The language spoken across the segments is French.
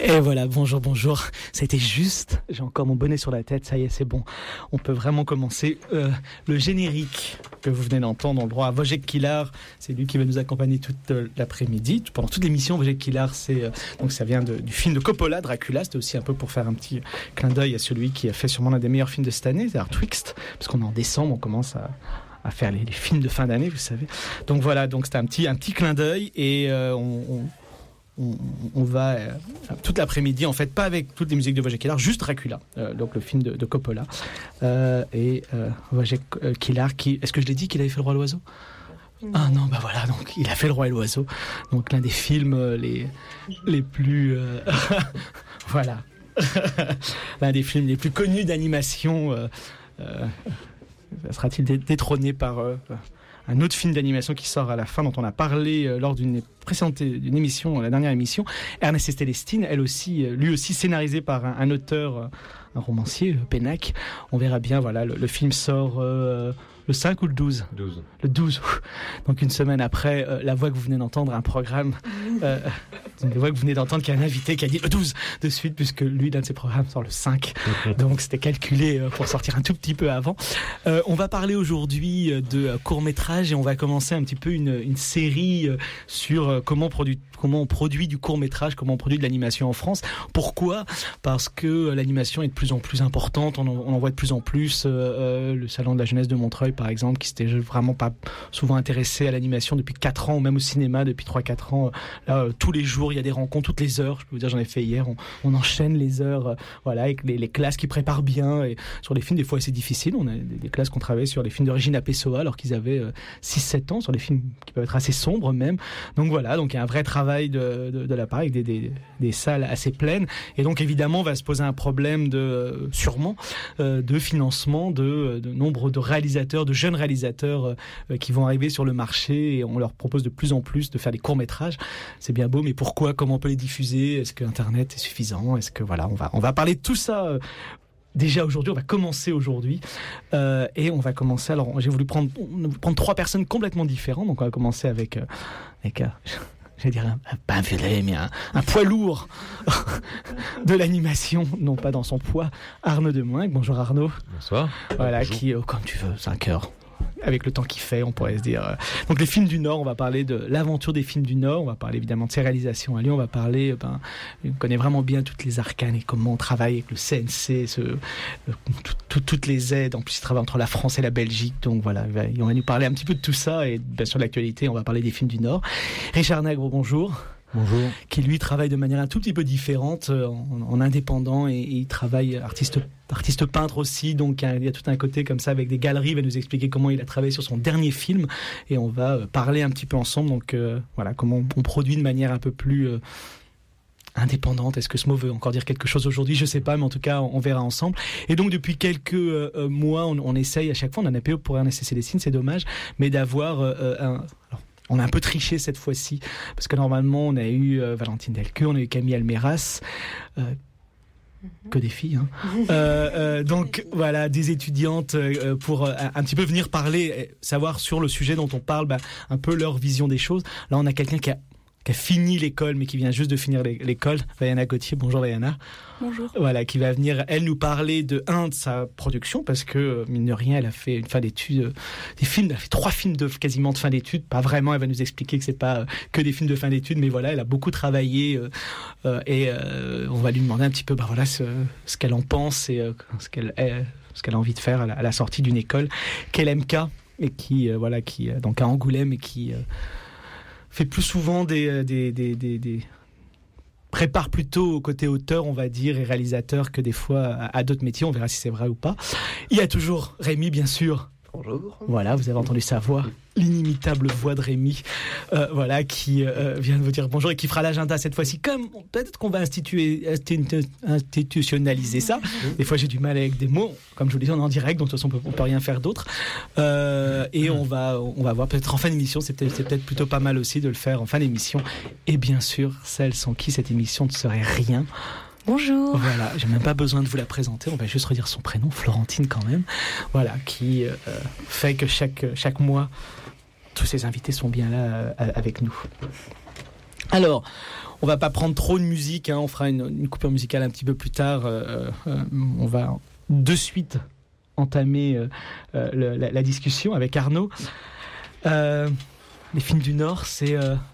Et voilà, bonjour, bonjour. Ça a été juste. J'ai encore mon bonnet sur la tête. Ça y est, c'est bon. On peut vraiment commencer. Le générique que vous venez d'entendre, on le droit à Wojciech Kilar. C'est lui qui va nous accompagner toute l'après-midi. Pendant toute l'émission, Wojciech Kilar, donc ça vient du film de Coppola, Dracula. C'était aussi un peu pour faire un petit clin d'œil à celui qui a fait sûrement l'un des meilleurs films de cette année, c'est-à-dire Twixt. Parce qu'on est en décembre, on commence à faire les films de fin d'année, vous savez. Donc voilà, donc c'était un petit clin d'œil et on va toute l'après-midi, en fait, pas avec toutes les musiques de Wojciech Kilar, juste Dracula, donc le film de Coppola. Wojciech Kilar, est-ce que je l'ai dit qu'il avait fait Le Roi et l'Oiseau ? Ah non, bah voilà, donc il a fait Le Roi et l'Oiseau, donc l'un des films les plus... voilà, l'un des films les plus connus d'animation. Sera-t-il détrôné par un autre film d'animation qui sort à la fin, dont on a parlé lors d'une émission, la dernière émission, Ernest et Célestine, lui aussi scénarisé par un auteur, un romancier, Pénac. On verra bien, voilà, le film sort le 5 ou le 12 ? Le 12. Donc une semaine après, la voix que vous venez d'entendre, un programme, une voix que vous venez d'entendre qui a un invité qui a dit le 12 de suite, puisque lui, l'un de ses programmes sort le 5. Donc c'était calculé pour sortir un tout petit peu avant. On va parler aujourd'hui de court-métrage et on va commencer un petit peu une série sur comment on produit du court-métrage, comment on produit de l'animation en France. Pourquoi ? Parce que l'animation est de plus en plus importante, on en voit de plus en plus. Le Salon de la Jeunesse de Montreuil, par exemple, qui s'était vraiment pas souvent intéressé à l'animation depuis 4 ans, ou même au cinéma depuis 3-4 ans. Là, tous les jours, il y a des rencontres, toutes les heures. Je peux vous dire, j'en ai fait hier. On enchaîne les heures, voilà, avec les classes qui préparent bien. Et sur les films, des fois, c'est difficile. On a des classes qui ont travaillé sur les films de Regina Pessoa, alors qu'ils avaient 6-7 ans, sur des films qui peuvent être assez sombres même. Donc voilà, donc il y a un vrai travail de la part, avec des salles assez pleines. Et donc, évidemment, on va se poser un problème sûrement, de financement, de nombre de réalisateurs, de jeunes réalisateurs qui vont arriver sur le marché, et on leur propose de plus en plus de faire des courts-métrages. C'est bien beau, mais pourquoi ? Comment on peut les diffuser ? Est-ce que Internet est suffisant ? Est-ce que voilà, on va parler de tout ça. Déjà aujourd'hui, on va commencer aujourd'hui et on va commencer. Alors, j'ai voulu prendre 3 personnes complètement différentes. Donc, on va commencer avec j'allais dire pas un violet, mais un poids lourd de l'animation, non pas dans son poids, Arnaud Demoinck. Bonjour Arnaud. Bonsoir. Voilà, bonjour. qui, comme tu veux, 5 heures. Avec le temps qu'il fait, on pourrait se dire. Donc les films du Nord, on va parler de l'aventure des films du Nord, on va parler évidemment de ses réalisations à Lyon, on va parler, on connaît vraiment bien toutes les arcanes et comment on travaille avec le CNC, toutes les aides, en plus il travaille entre la France et la Belgique, donc voilà, on va nous parler un petit peu de tout ça, et bien sûr de l'actualité, on va parler des films du Nord. Richard Nagre, bonjour. Bonjour. Qui lui travaille de manière un tout petit peu différente, en indépendant, et il travaille artiste peintre aussi, donc il y a tout un côté comme ça avec des galeries. Il va nous expliquer comment il a travaillé sur son dernier film et on va parler un petit peu ensemble. Donc voilà, comment on produit de manière un peu plus indépendante. Est-ce que ce mot veut encore dire quelque chose aujourd'hui ? Je sais pas, mais en tout cas on verra ensemble. Et donc depuis quelques mois, on essaye à chaque fois, on a un APO pour Ernest et Célestine, c'est dommage, mais d'avoir on a un peu triché cette fois-ci, parce que normalement, on a eu Valentine Delqueux, on a eu Camille Almeras, que des filles, hein. Donc voilà, des étudiantes pour un petit peu venir parler, savoir sur le sujet dont on parle, un peu leur vision des choses. Là, on a quelqu'un qui a fini l'école, mais qui vient juste de finir l'école, Vaiana Gauthier. Bonjour Vaiana. Bonjour. Voilà, qui va venir, elle, nous parler de sa production, parce que, mine de rien, elle a fait une fin d'études, des films, elle a fait 3 films quasiment de fin d'études, pas vraiment, elle va nous expliquer que c'est pas que des films de fin d'études, mais voilà, elle a beaucoup travaillé, et on va lui demander un petit peu, voilà, ce qu'elle en pense, et ce qu'elle a envie de faire à la sortie d'une école, qu'elle LMK, et qui donc à Angoulême, et qui fait plus souvent prépare plutôt au côté auteur, on va dire, et réalisateur, que des fois à d'autres métiers. On verra si c'est vrai ou pas. Il y a toujours Rémi, bien sûr. Bonjour. Voilà, vous avez entendu sa voix, l'inimitable voix de Rémi, voilà, qui vient de vous dire bonjour et qui fera l'agenda cette fois-ci. Comme peut-être qu'on va institutionnaliser ça. Des fois, j'ai du mal avec des mots. Comme je vous le disais, on est en direct, donc de toute façon, on peut rien faire d'autre. Et on va voir peut-être en fin d'émission. C'est peut-être plutôt pas mal aussi de le faire en fin d'émission. Et bien sûr, celle sans qui cette émission ne serait rien. Bonjour. Voilà, j'ai même pas besoin de vous la présenter, on va juste redire son prénom, Florentine quand même. Voilà, qui fait que chaque mois, tous ces invités sont bien là avec nous. Alors, on va pas prendre trop de musique, on fera une coupure musicale un petit peu plus tard. On va de suite entamer la discussion avec Arnaud. Les films du Nord, c'est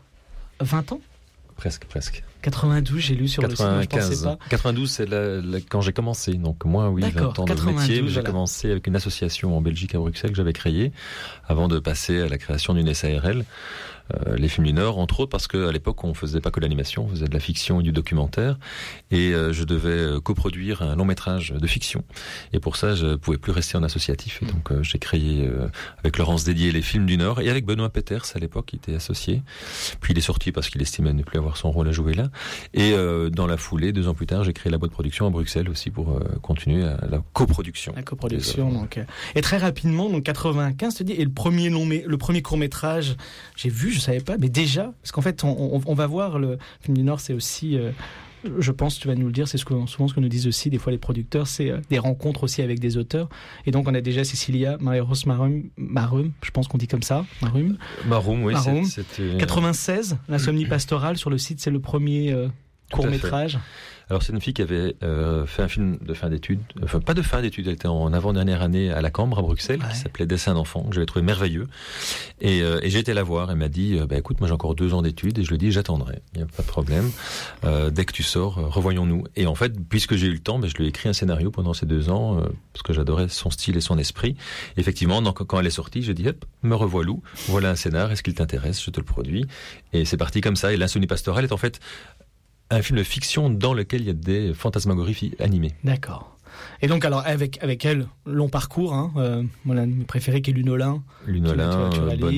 20 ans ? Presque. 92, j'ai lu sur 95. le site, je pensais pas. 92, c'est quand j'ai commencé. Donc moi, oui, D'accord, 20 ans de 92, métier. Mais j'ai voilà. commencé avec une association en Belgique, à Bruxelles, que j'avais créée, avant de passer à la création d'une SARL. Les films du Nord, entre autres parce qu'à l'époque on faisait pas que de l'animation, on faisait de la fiction et du documentaire, et je devais coproduire un long métrage de fiction, et pour ça je pouvais plus rester en associatif, et donc j'ai créé avec Laurence Dédier les films du Nord, et avec Benoît Peters à l'époque qui était associé, puis il est sorti parce qu'il estimait ne plus avoir son rôle à jouer là, et dans la foulée, 2 ans plus tard, j'ai créé la boîte de production à Bruxelles aussi pour continuer à la coproduction. La coproduction, donc. Et très rapidement, donc 95, tu dis, et le premier court-métrage, j'ai vu, je savais pas, mais déjà, parce qu'en fait, on va voir le film du Nord, c'est aussi, je pense, tu vas nous le dire, c'est souvent ce que nous disent aussi des fois les producteurs, c'est des rencontres aussi avec des auteurs. Et donc, on a déjà Cecilia Marie-Rose Marum, je pense qu'on dit comme ça, Marum, oui, Marum. C'était 96, L'insomnie pastorale sur le site, c'est le premier court-métrage. Alors c'est une fille qui avait fait un film de fin d'études, enfin pas de fin d'études, elle était en avant-dernière année à la Cambre à Bruxelles, qui s'appelait Dessin d'enfant, que j'avais trouvé merveilleux. Et j'ai été la voir, elle m'a dit, écoute, moi j'ai encore 2 ans d'études, et je lui ai dit, j'attendrai, il n'y a pas de problème. Dès que tu sors, revoyons-nous. Et en fait, puisque j'ai eu le temps, je lui ai écrit un scénario pendant ces 2 ans, parce que j'adorais son style et son esprit. Effectivement, donc, quand elle est sortie, j'ai dit, hop, me revoilà, voilà un scénar, est-ce qu'il t'intéresse, je te le produis. Et c'est parti comme ça, et L'insomnie pastorale est en fait un film de fiction dans lequel il y a des fantasmagories animées. D'accord. Et donc, alors, avec elle, long parcours, mon ami préféré qui est Lunolin. Lunolin,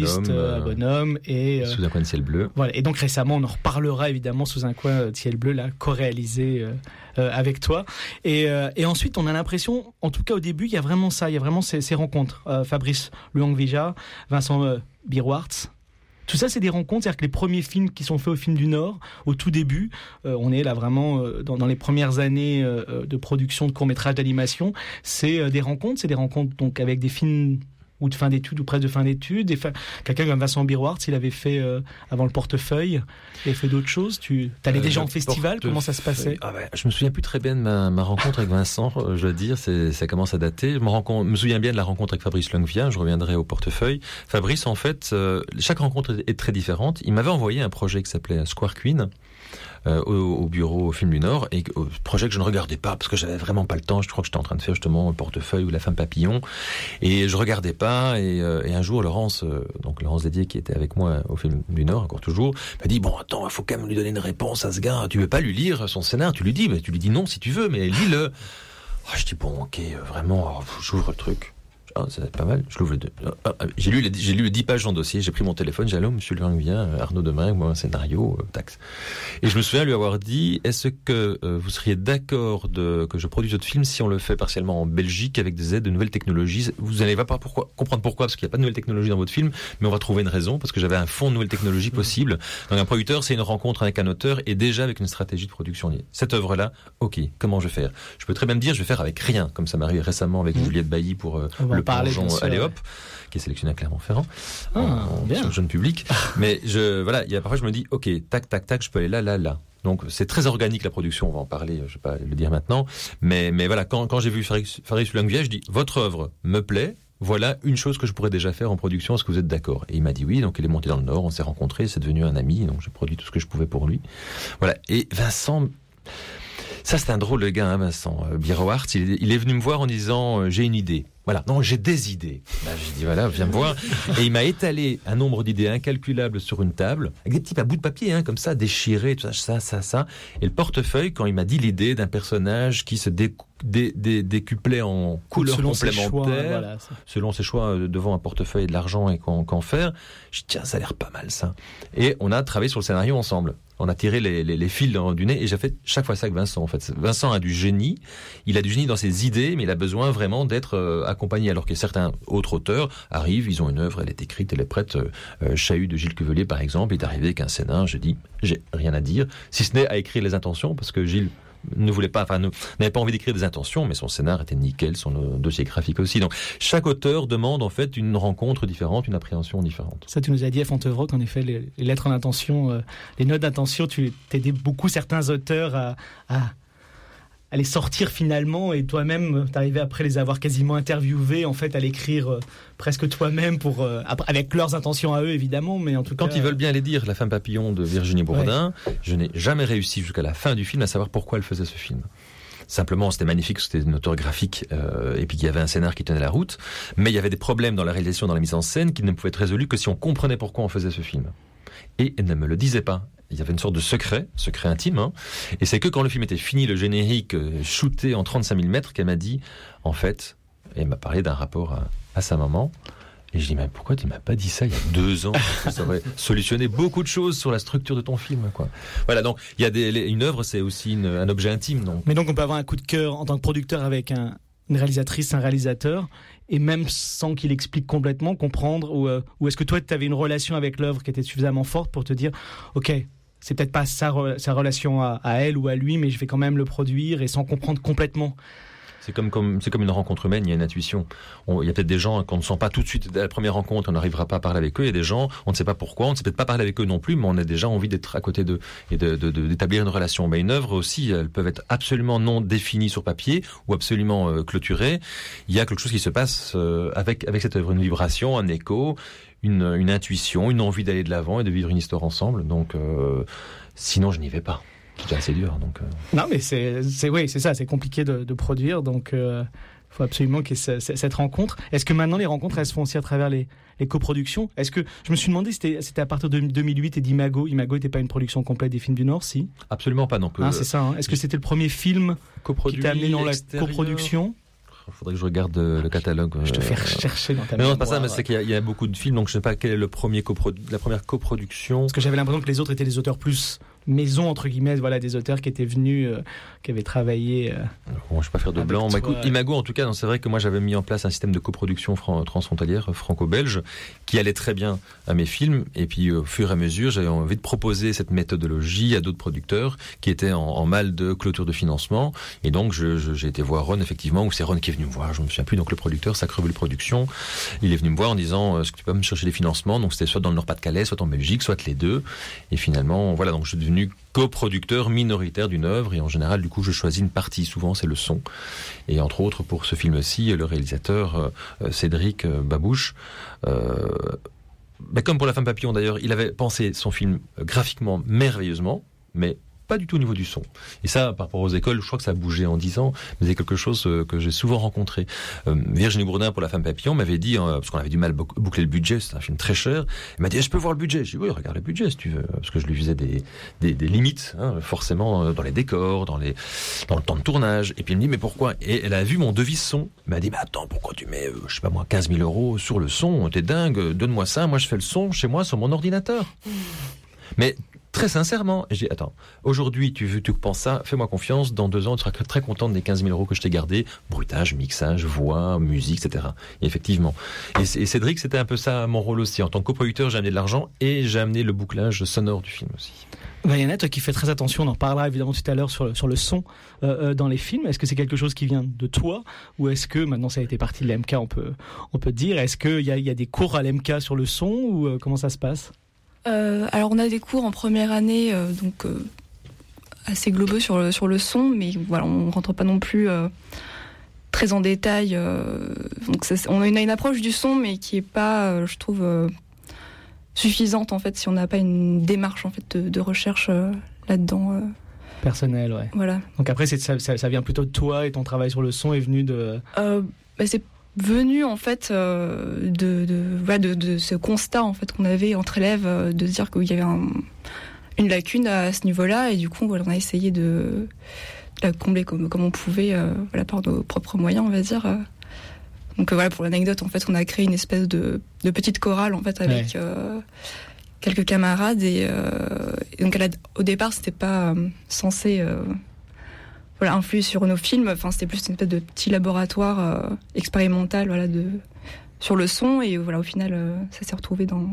Bonhomme et... Sous un coin de ciel bleu. Voilà. Et donc, récemment, on en reparlera évidemment, Sous un coin de ciel bleu, là, co-réalisé avec toi. Et ensuite, on a l'impression, en tout cas au début, il y a vraiment ça, il y a vraiment ces rencontres. Fabrice Luangvija, Vincent Birwartz. Tout ça, c'est des rencontres, c'est-à-dire que les premiers films qui sont faits au Film du Nord, au tout début, on est là vraiment dans les premières années de production de courts-métrages d'animation, c'est des rencontres donc avec des films ou de fin d'études ou presque de fin d'études. Quelqu'un comme Vincent Birwartz, il avait fait avant Le Portefeuille, il avait fait d'autres choses. Tu allais déjà en festival, comment ça se passait? Je me souviens plus très bien de ma rencontre avec Vincent, je dois dire, ça commence à dater. Je me souviens bien de la rencontre avec Fabrice Luangvija, je reviendrai au Portefeuille. Fabrice, en fait, chaque rencontre est très différente. Il m'avait envoyé un projet qui s'appelait Square Queen, au bureau au Film du Nord, et projet que je ne regardais pas parce que j'avais vraiment pas le temps. Je crois que j'étais en train de faire justement Le Portefeuille ou La Femme Papillon, et je regardais pas. Et un jour, Laurence Dédier, qui était avec moi au Film du Nord encore toujours, m'a dit, bon, attends, il faut quand même lui donner une réponse à ce gars. Tu veux pas lui lire son scénar? Tu lui dis non si tu veux, mais lis-le. Je dis bon, ok, vraiment, j'ouvre le truc. C'est pas mal. Je l'ouvre le 2. J'ai lu les 10 pages en dossier. J'ai pris mon téléphone. J'ai dit, allô, monsieur Luangvija, Arnaud Demain, moi un scénario, taxe. Et je me souviens lui avoir dit, est-ce que vous seriez d'accord que je produise votre film si on le fait partiellement en Belgique avec des aides de nouvelles technologies? Vous n'allez pas comprendre pourquoi, parce qu'il n'y a pas de nouvelles technologies dans votre film, mais on va trouver une raison, parce que j'avais un fond de nouvelles technologies possibles. Donc un producteur, c'est une rencontre avec un auteur et déjà avec une stratégie de production. Cette œuvre-là, ok, comment je vais faire? Je peux très bien me dire, je vais faire avec rien, comme ça m'arrive récemment avec Juliette Bailly pour le plongeon Allez hop, qui est sélectionné à Clermont-Ferrand, sur le jeune public. Mais parfois je me dis, ok, tac, tac, tac, je peux aller là. Donc c'est très organique la production, on va en parler, je vais pas le dire maintenant. Mais voilà, quand j'ai vu Fabrice Luangvija, je dis, votre œuvre me plaît, voilà une chose que je pourrais déjà faire en production, est-ce que vous êtes d'accord? Et il m'a dit oui, donc il est monté dans le Nord, on s'est rencontrés, c'est devenu un ami, donc j'ai produit tout ce que je pouvais pour lui. Voilà, et Vincent... Ça, c'est un drôle de gars, Vincent Birwartz. Il est venu me voir en disant, j'ai une idée. Voilà, non, j'ai des idées. J'ai dit, voilà, viens me voir. Et il m'a étalé un nombre d'idées incalculables sur une table, avec des petits bouts de papier, comme ça, déchirés, tout ça. Et le portefeuille, quand il m'a dit l'idée d'un personnage qui se décuplait en couleurs complémentaires, selon ses choix, devant un portefeuille et de l'argent et qu'en faire, je dis, tiens, ça a l'air pas mal, ça. Et on a travaillé sur le scénario ensemble. On a tiré les fils du nez, et j'ai fait chaque fois ça avec Vincent, en fait. Vincent a du génie, il a du génie dans ses idées, mais il a besoin vraiment d'être accompagné, alors que certains autres auteurs arrivent, ils ont une œuvre, elle est écrite, elle est prête. Chahut de Gilles Cuvelier, par exemple, est arrivé avec un scénar, j'ai dit, j'ai rien à dire, si ce n'est à écrire les intentions, parce que Gilles n'avait pas envie d'écrire des intentions, mais son scénar était nickel, son dossier graphique aussi. Donc chaque auteur demande en fait une rencontre différente, une appréhension différente. Ça, tu nous as dit à Fontevraud qu'en effet, les lettres d'intention, les notes d'intention, tu t'aidais beaucoup certains auteurs à les sortir finalement, et toi-même, t'arrivais après les avoir quasiment interviewés, en fait, à l'écrire presque toi-même avec leurs intentions à eux, évidemment, mais en tout cas... Quand ils veulent bien les dire, La femme papillon de Virginie Bourdin, je n'ai jamais réussi jusqu'à la fin du film à savoir pourquoi elle faisait ce film. Simplement, c'était magnifique, c'était une auteure graphique, et puis il y avait un scénar qui tenait la route, mais il y avait des problèmes dans la réalisation, dans la mise en scène, qui ne pouvaient être résolus que si on comprenait pourquoi on faisait ce film. Et elle ne me le disait pas. Il y avait une sorte de secret intime, hein. Et c'est que quand le film était fini, le générique shooté en 35 mm, qu'elle m'a dit, en fait, et elle m'a parlé d'un rapport à sa maman. Et je dis, mais pourquoi tu m'as pas dit ça il y a 2 ans? Ça aurait solutionné beaucoup de choses sur la structure de ton film, quoi. Voilà, donc il y a une œuvre, c'est aussi un objet intime, donc. Mais donc on peut avoir un coup de cœur en tant que producteur avec une réalisatrice, un réalisateur, et même sans qu'il explique complètement, comprendre, ou est-ce que toi tu avais une relation avec l'œuvre qui était suffisamment forte pour te dire, ok, c'est peut-être pas sa relation à elle ou à lui, mais je vais quand même le produire, et sans comprendre complètement. C'est comme une rencontre humaine, il y a une intuition. Il y a peut-être des gens qu'on ne sent pas tout de suite à la première rencontre, on n'arrivera pas à parler avec eux. Il y a des gens, on ne sait pas pourquoi, on ne sait peut-être pas parler avec eux non plus, mais on a déjà envie d'être à côté d'eux et d'établir une relation. Mais une œuvre aussi, elles peuvent être absolument non définies sur papier ou absolument clôturées. Il y a quelque chose qui se passe avec cette œuvre, une vibration, un écho, une intuition, une envie d'aller de l'avant et de vivre une histoire ensemble. Donc, sinon, je n'y vais pas. C'est assez dur, donc. Non, mais c'est ça, c'est compliqué de produire, donc faut absolument qu'il y ait cette rencontre. Est-ce que maintenant les rencontres, elles se font aussi à travers les coproductions? Est-ce que je me suis demandé, c'était à partir de 2008 et d'Imago. Imago n'était pas une production complète des films du Nord, si? Absolument pas, donc. C'est ça. Hein. Est-ce que c'était le premier film qui t'a amené dans la coproduction? Il faudrait que je regarde le catalogue. Je te fais chercher dans ta mémoire. Non, c'est pas ça, mais c'est qu'il y a beaucoup de films, donc je sais pas quel est la première coproduction. Parce que j'avais l'impression que les autres étaient des auteurs plus maison, entre guillemets, voilà, des auteurs qui étaient venus, qui avaient travaillé. Bon, je ne vais pas faire de blanc. Écoute, Imago, en tout cas, c'est vrai que moi j'avais mis en place un système de coproduction transfrontalière, franco-belge, qui allait très bien à mes films. Et puis, au fur et à mesure, j'avais envie de proposer cette méthodologie à d'autres producteurs qui étaient en mal de clôture de financement. Et donc, j'ai été voir Ron, effectivement, ou c'est Ron qui est venu me voir, je ne me souviens plus. Donc, le producteur, Sacreville Production, il est venu me voir en disant, est-ce que tu peux me chercher des financements? Donc, c'était soit dans le Nord-Pas-de-Calais, soit en Belgique, soit les deux. Et finalement, voilà, donc je suis devenu coproducteur minoritaire d'une œuvre, et en général, du coup, je choisis une partie. Souvent, c'est le son. Et entre autres, pour ce film-ci, le réalisateur Cédric Babouche, comme pour La Femme Papillon d'ailleurs, il avait pensé son film graphiquement merveilleusement, mais pas du tout au niveau du son. Et ça, par rapport aux écoles, je crois que ça a bougé en 10 ans, mais c'est quelque chose que j'ai souvent rencontré. Virginie Bourdin, pour La Femme Papillon, m'avait dit, parce qu'on avait du mal à boucler le budget, c'est un film très cher, elle m'a dit, je peux voir le budget? Je dis, oui, regarde le budget, si tu veux, parce que je lui faisais des limites, hein, forcément, dans les décors, dans le temps de tournage. Et puis elle me dit, mais pourquoi? Et elle a vu mon devis son. Elle m'a dit, mais attends, pourquoi tu mets, je sais pas moi, 15 000 € sur le son? T'es dingue, donne-moi ça, moi je fais le son chez moi sur mon ordinateur. Mais très sincèrement, j'ai dit, attends, aujourd'hui tu penses ça, fais-moi confiance, dans 2 ans tu seras très contente des 15 000 € que je t'ai gardés, bruitage, mixage, voix, musique, etc. Et effectivement. Et Cédric, c'était un peu ça mon rôle aussi. En tant que coproducteur, j'ai amené de l'argent et j'ai amené le bouclage sonore du film aussi. Vaiana, toi qui fais très attention, on en reparlera évidemment tout à l'heure sur le son dans les films, est-ce que c'est quelque chose qui vient de toi, ou est-ce que maintenant ça a été partie de l'MK, on peut dire, est-ce qu'il y a des cours à l'MK sur le son, ou comment ça se passe? Alors on a des cours en première année, assez globaux sur le son, mais voilà, on rentre pas non plus très en détail. Donc on a une approche du son, mais qui est pas, je trouve, suffisante en fait, si on n'a pas une démarche en fait de recherche là-dedans. Personnel, ouais. Voilà. Donc après, ça vient plutôt de toi, et ton travail sur le son est venu de. C'est venu en fait de ce constat en fait qu'on avait entre élèves, de se dire qu'il y avait une lacune à ce niveau-là, et du coup voilà, on a essayé de la combler comme on pouvait, par nos propres moyens, on va dire. Donc voilà, pour l'anecdote, en fait, on a créé une espèce de petite chorale en fait avec quelques camarades, et donc au départ c'était pas censé influer sur nos films. Enfin, c'était plus une espèce de petit laboratoire expérimental, sur le son, et voilà, au final, ça s'est retrouvé dans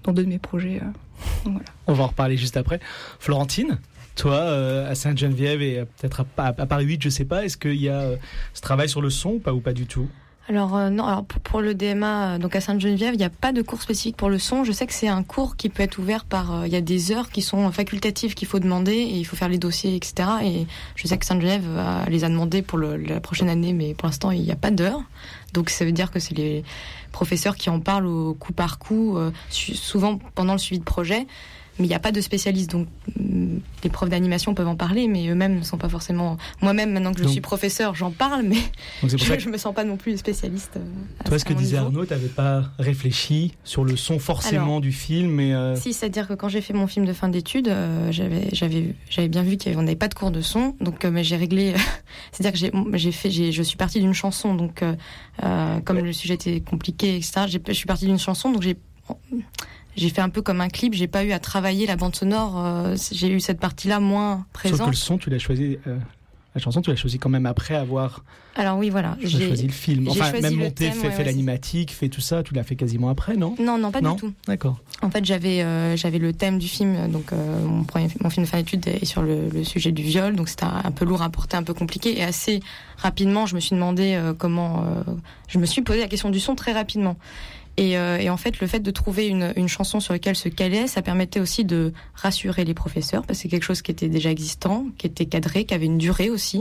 dans 2 de mes projets. Voilà. On va en reparler juste après. Florentine, toi, à Sainte-Geneviève et peut-être à Paris 8, je sais pas, est-ce qu'il y a ce travail sur le son ou pas du tout ? Alors non, alors pour le DMA, donc à Sainte-Geneviève, il n'y a pas de cours spécifique pour le son. Je sais que c'est un cours qui peut être ouvert par, il y a des heures qui sont facultatives qu'il faut demander et il faut faire les dossiers, etc. Et je sais que Sainte-Geneviève les a demandés pour la prochaine année, mais pour l'instant il n'y a pas d'heures. Donc ça veut dire que c'est les professeurs qui en parlent au coup par coup, souvent pendant le suivi de projet. Mais il n'y a pas de spécialistes, donc les profs d'animation peuvent en parler, mais eux-mêmes ne sont pas forcément... Moi-même, maintenant que je suis professeur, j'en parle, mais je ne me sens pas non plus spécialiste. Toi, ce que disait Arnaud, tu n'avais pas réfléchi sur le son forcément du film mais Si, c'est-à-dire que quand j'ai fait mon film de fin d'études, j'avais bien vu qu'on n'avait pas de cours de son, donc mais j'ai réglé... c'est-à-dire que je suis partie d'une chanson, donc comme le sujet était compliqué, etc., je suis partie d'une chanson, donc j'ai fait un peu comme un clip, j'ai pas eu à travailler la bande sonore, j'ai eu cette partie-là moins présente. Sauf que le son, tu l'as choisi, la chanson, tu l'as choisi quand même après avoir... Alors oui, voilà. J'ai choisi le film. Enfin, même monté, fait l'animatique, fait tout ça, tu l'as fait quasiment après, non ? Non, pas du tout. D'accord. En fait, j'avais le thème du film, donc mon film de fin d'études est sur le sujet du viol, donc c'était un peu lourd à porter, un peu compliqué, et assez rapidement, je me suis demandé je me suis posé la question du son très rapidement. Et en fait, le fait de trouver une chanson sur laquelle se caler, ça permettait aussi de rassurer les professeurs, parce que c'est quelque chose qui était déjà existant, qui était cadré, qui avait une durée aussi.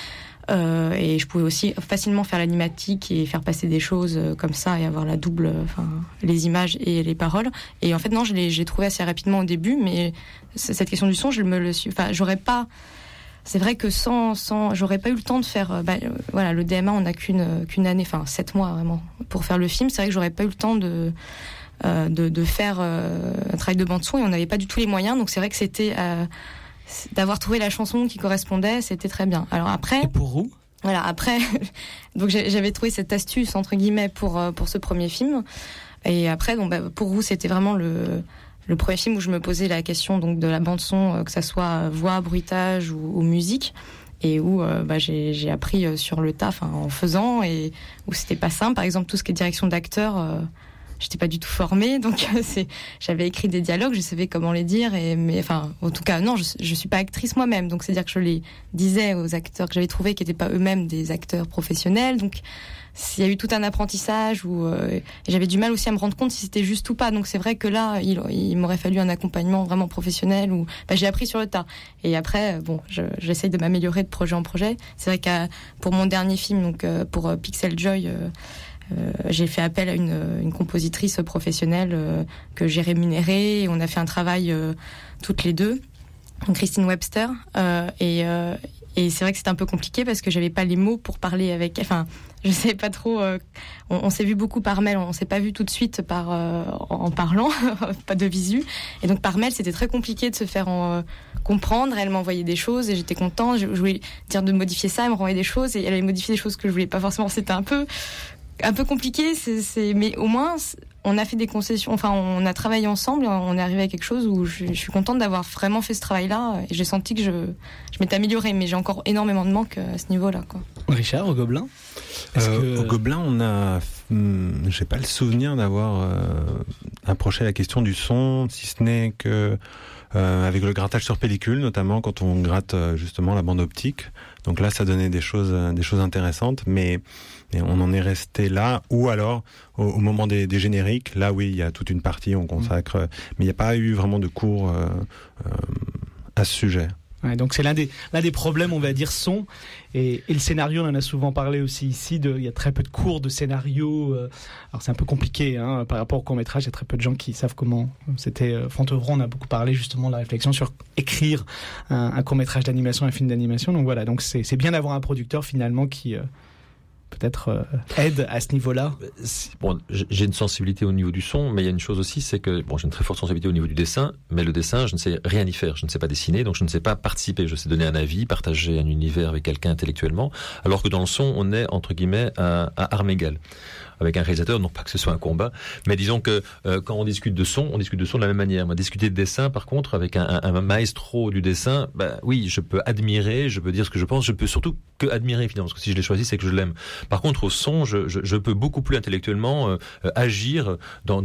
Et je pouvais aussi facilement faire l'animatique et faire passer des choses comme ça et avoir la double, les images et les paroles. Et en fait, non, je l'ai trouvé assez rapidement au début, mais cette question du son, j'aurais pas... C'est vrai que j'aurais pas eu le temps de faire. Le DMA, on n'a qu'une année, 7 mois vraiment pour faire le film. C'est vrai que j'aurais pas eu le temps de faire un travail de bande son et on n'avait pas du tout les moyens. Donc c'est vrai que c'était d'avoir trouvé la chanson qui correspondait, c'était très bien. Alors après. Et pour vous ? Voilà, après, donc j'avais trouvé cette astuce entre guillemets pour ce premier film. Et après, pour vous, c'était vraiment le premier film où je me posais la question donc de la bande son, que ça soit voix, bruitage ou musique, et où j'ai appris sur le tas, en faisant, et où c'était pas simple. Par exemple, tout ce qui est direction d'acteur, j'étais pas du tout formée, donc j'avais écrit des dialogues, je savais comment les dire, en tout cas non, je suis pas actrice moi-même, donc c'est-à-dire que je les disais aux acteurs que j'avais trouvés qui étaient pas eux-mêmes des acteurs professionnels, donc il y a eu tout un apprentissage où j'avais du mal aussi à me rendre compte si c'était juste ou pas. Donc c'est vrai que là, il m'aurait fallu un accompagnement vraiment professionnel où j'ai appris sur le tas. Et après, j'essaye de m'améliorer de projet en projet. C'est vrai que pour mon dernier film, donc pour Pixel Joy, j'ai fait appel à une compositrice professionnelle que j'ai rémunérée. Et on a fait un travail toutes les deux, Christine Webster, et c'est vrai que c'était un peu compliqué parce que j'avais pas les mots pour parler avec. Je savais pas trop. On s'est vu beaucoup par mail. On s'est pas vu tout de suite en parlant, pas de visu. Et donc par mail, c'était très compliqué de se faire comprendre. Elle m'envoyait des choses et j'étais contente. Je voulais dire de modifier ça, elle me renvoyait des choses et elle avait modifié des choses que je voulais pas forcément. C'était un peu compliqué. Mais au moins, on a fait des concessions. On a travaillé ensemble. On est arrivé à quelque chose où je suis contente d'avoir vraiment fait ce travail-là. Et j'ai senti que je m'étais améliorée, mais j'ai encore énormément de manques à ce niveau-là, quoi. Richard, au Gobelin, au Gobelin, j'ai pas le souvenir d'avoir approché la question du son, si ce n'est que avec le grattage sur pellicule, notamment quand on gratte justement la bande optique. Donc là, ça donnait des choses intéressantes, mais on en est resté là. Ou alors, au moment des génériques, là oui, il y a toute une partie on consacre, mais il n'y a pas eu vraiment de cours à ce sujet. Ouais, donc c'est l'un des problèmes, on va dire, son et le scénario. On en a souvent parlé aussi ici. Il y a très peu de cours de scénario. Alors c'est un peu compliqué par rapport au court métrage. Il y a très peu de gens qui savent comment. C'était Fontevraud. On a beaucoup parlé justement de la réflexion sur écrire un court métrage d'animation, un film d'animation. Donc voilà. Donc c'est bien d'avoir un producteur finalement qui peut-être aide à ce niveau-là. Bon, j'ai une sensibilité au niveau du son, mais il y a une chose aussi, c'est que j'ai une très forte sensibilité au niveau du dessin, mais le dessin, je ne sais rien y faire. Je ne sais pas dessiner, donc je ne sais pas participer. Je sais donner un avis, partager un univers avec quelqu'un intellectuellement, alors que dans le son, on est entre guillemets à armes égales avec un réalisateur, non pas que ce soit un combat, mais disons que quand on discute de son de la même manière. Moi, discuter de dessin, par contre, avec un maestro du dessin, oui, je peux admirer, je peux dire ce que je pense, je peux surtout que admirer finalement, parce que si je l'ai choisi, c'est que je l'aime. Par contre, au son, je peux beaucoup plus intellectuellement agir dans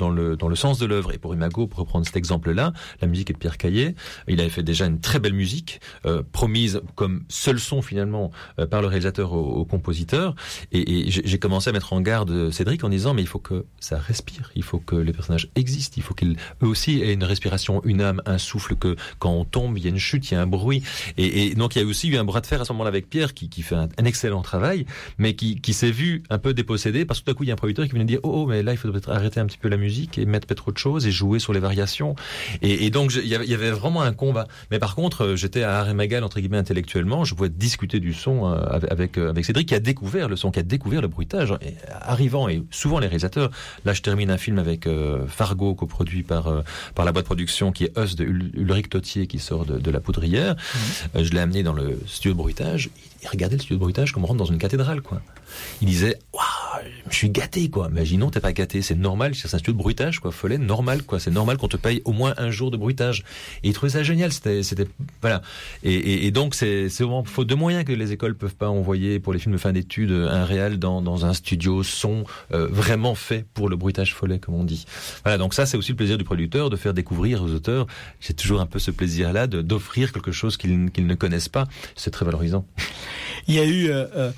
le sens de l'œuvre. Et pour Imago, pour reprendre cet exemple-là, la musique est de Pierre Caillet. Il avait fait déjà une très belle musique, promise comme seul son finalement par le réalisateur au compositeur. Et j'ai commencé à mettre en garde Cédric en disant mais il faut que ça respire, il faut que les personnages existent, il faut qu'ils eux aussi aient une respiration, une âme, un souffle, que quand on tombe, il y a une chute, il y a un bruit. Et donc il y a aussi eu un bras de fer à ce moment-là avec Pierre qui fait un excellent travail, mais qui s'est vu un peu dépossédé parce que tout à coup il y a un producteur qui venait dire oh mais là il faut peut-être arrêter un petit peu la musique et mettre peut-être autre chose et jouer sur les variations. Et donc il y avait vraiment un combat. Mais par contre j'étais à arts et magal entre guillemets intellectuellement, je pouvais discuter du son avec Cédric qui a découvert le son, qui a découvert le bruitage. Et arrivant, et souvent les réalisateurs, là je termine un film avec Fargo coproduit par la boîte de production qui est Us de Ulrich Tottier qui sort de La Poudrière. Je l'ai amené dans le studio de bruitage. Il regardait le studio de bruitage comme on rentre dans une cathédrale, quoi. Il disait, waouh, je suis gâté, quoi. Mais j'ai dit, non, t'es pas gâté, c'est normal, c'est un studio de bruitage, quoi. Follet, normal, quoi. C'est normal qu'on te paye au moins un jour de bruitage. Et il trouvait ça génial, c'était, voilà. Et donc, c'est vraiment faute de moyens que les écoles peuvent pas envoyer pour les films de fin d'études un réal dans un studio son, vraiment fait pour le bruitage Follet, comme on dit. Voilà. Donc ça, c'est aussi le plaisir du producteur de faire découvrir aux auteurs. J'ai toujours un peu ce plaisir-là d'offrir quelque chose qu'ils ne connaissent pas. C'est très valorisant. Il y a eu,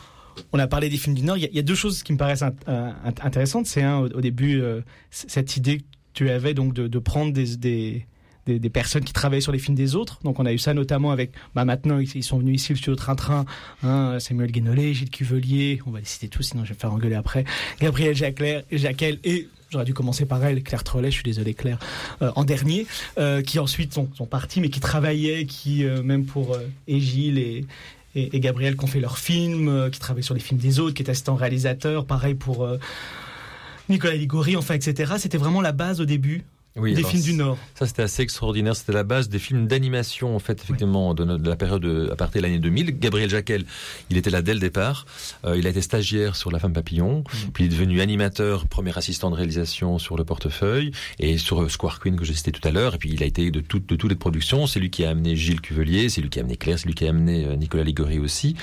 on a parlé des films du Nord, il y a deux choses qui me paraissent intéressantes. C'est au début, cette idée que tu avais donc de prendre des personnes qui travaillaient sur les films des autres. Donc on a eu ça notamment avec, maintenant ils sont venus ici, le studio Train-Train, Samuel Guénolé, Gilles Cuvelier, on va les citer tous, sinon je vais me faire engueuler après, Gabrielle Jacquel et j'aurais dû commencer par elle, Claire Trollet, je suis désolé Claire, en dernier, qui ensuite sont partis, mais qui travaillaient, qui même pour Gilles et Gabriel qui ont fait leurs films, qui travaillent sur les films des autres, qui est assistant réalisateur, pareil pour Nicolas Ligori, enfin, etc. C'était vraiment la base au début. Oui, des films du Nord. Ça, c'était assez extraordinaire. C'était la base des films d'animation, en fait, effectivement, oui. de la période à partir de l'année 2000. Gabriel Jacquel, il était là dès le départ. Il a été stagiaire sur La Femme Papillon. Puis il est devenu animateur, premier assistant de réalisation sur Le Portefeuille et sur Square Queen que j'ai cité tout à l'heure. Et puis il a été de toutes les productions. C'est lui qui a amené Gilles Cuvelier, c'est lui qui a amené Claire, c'est lui qui a amené Nicolas Ligori aussi.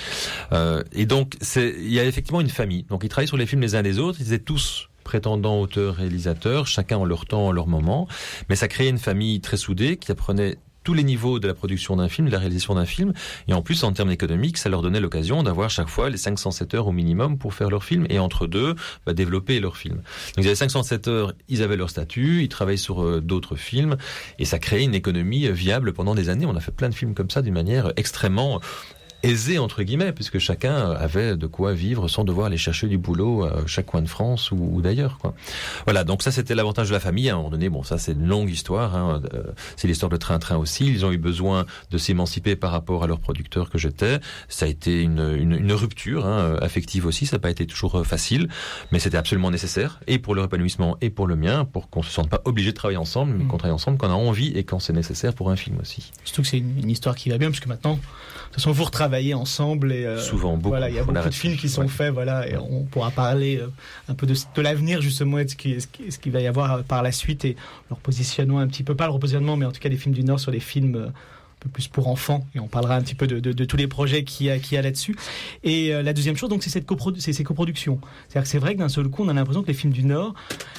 Et donc, il y a effectivement une famille. Donc ils travaillent sur les films les uns des autres. Ils étaient tous prétendants auteurs, réalisateurs, chacun en leur temps, en leur moment, mais ça créait une famille très soudée qui apprenait tous les niveaux de la production d'un film, de la réalisation d'un film, et en plus, en termes économiques, ça leur donnait l'occasion d'avoir chaque fois les 507 heures au minimum pour faire leur film, et entre deux, développer leur film. Donc ils avaient 507 heures, ils avaient leur statut, ils travaillaient sur d'autres films, et ça créait une économie viable pendant des années. On a fait plein de films comme ça d'une manière extrêmement aisé entre guillemets, puisque chacun avait de quoi vivre sans devoir aller chercher du boulot à chaque coin de France ou d'ailleurs, quoi. Voilà, donc ça c'était l'avantage de la famille. À un moment donné, bon, ça c'est une longue histoire, c'est l'histoire de Train-Train aussi. Ils ont eu besoin de s'émanciper par rapport à leur producteur que j'étais. Ça a été une rupture affective aussi. Ça n'a pas été toujours facile, mais c'était absolument nécessaire, et pour leur épanouissement et pour le mien, pour qu'on se sente pas obligé de travailler ensemble, mais qu'on travaille ensemble quand on a envie et quand c'est nécessaire pour un film aussi. Surtout que c'est une histoire qui va bien, puisque maintenant, de toute façon, vous retravaillez ensemble et souvent beaucoup. Voilà, il y a beaucoup de films qui sont faits, voilà, et on pourra parler un peu de l'avenir justement, et ce qu'il va y avoir par la suite et leur positionnement un petit peu, pas le repositionnement, mais en tout cas des films du Nord sur les films un peu plus pour enfants, et on parlera un petit peu de tous les projets qu'il y a là-dessus. Et la deuxième chose, donc, c'est ces coproductions. C'est-à-dire que c'est vrai que d'un seul coup, on a l'impression que les films du Nord,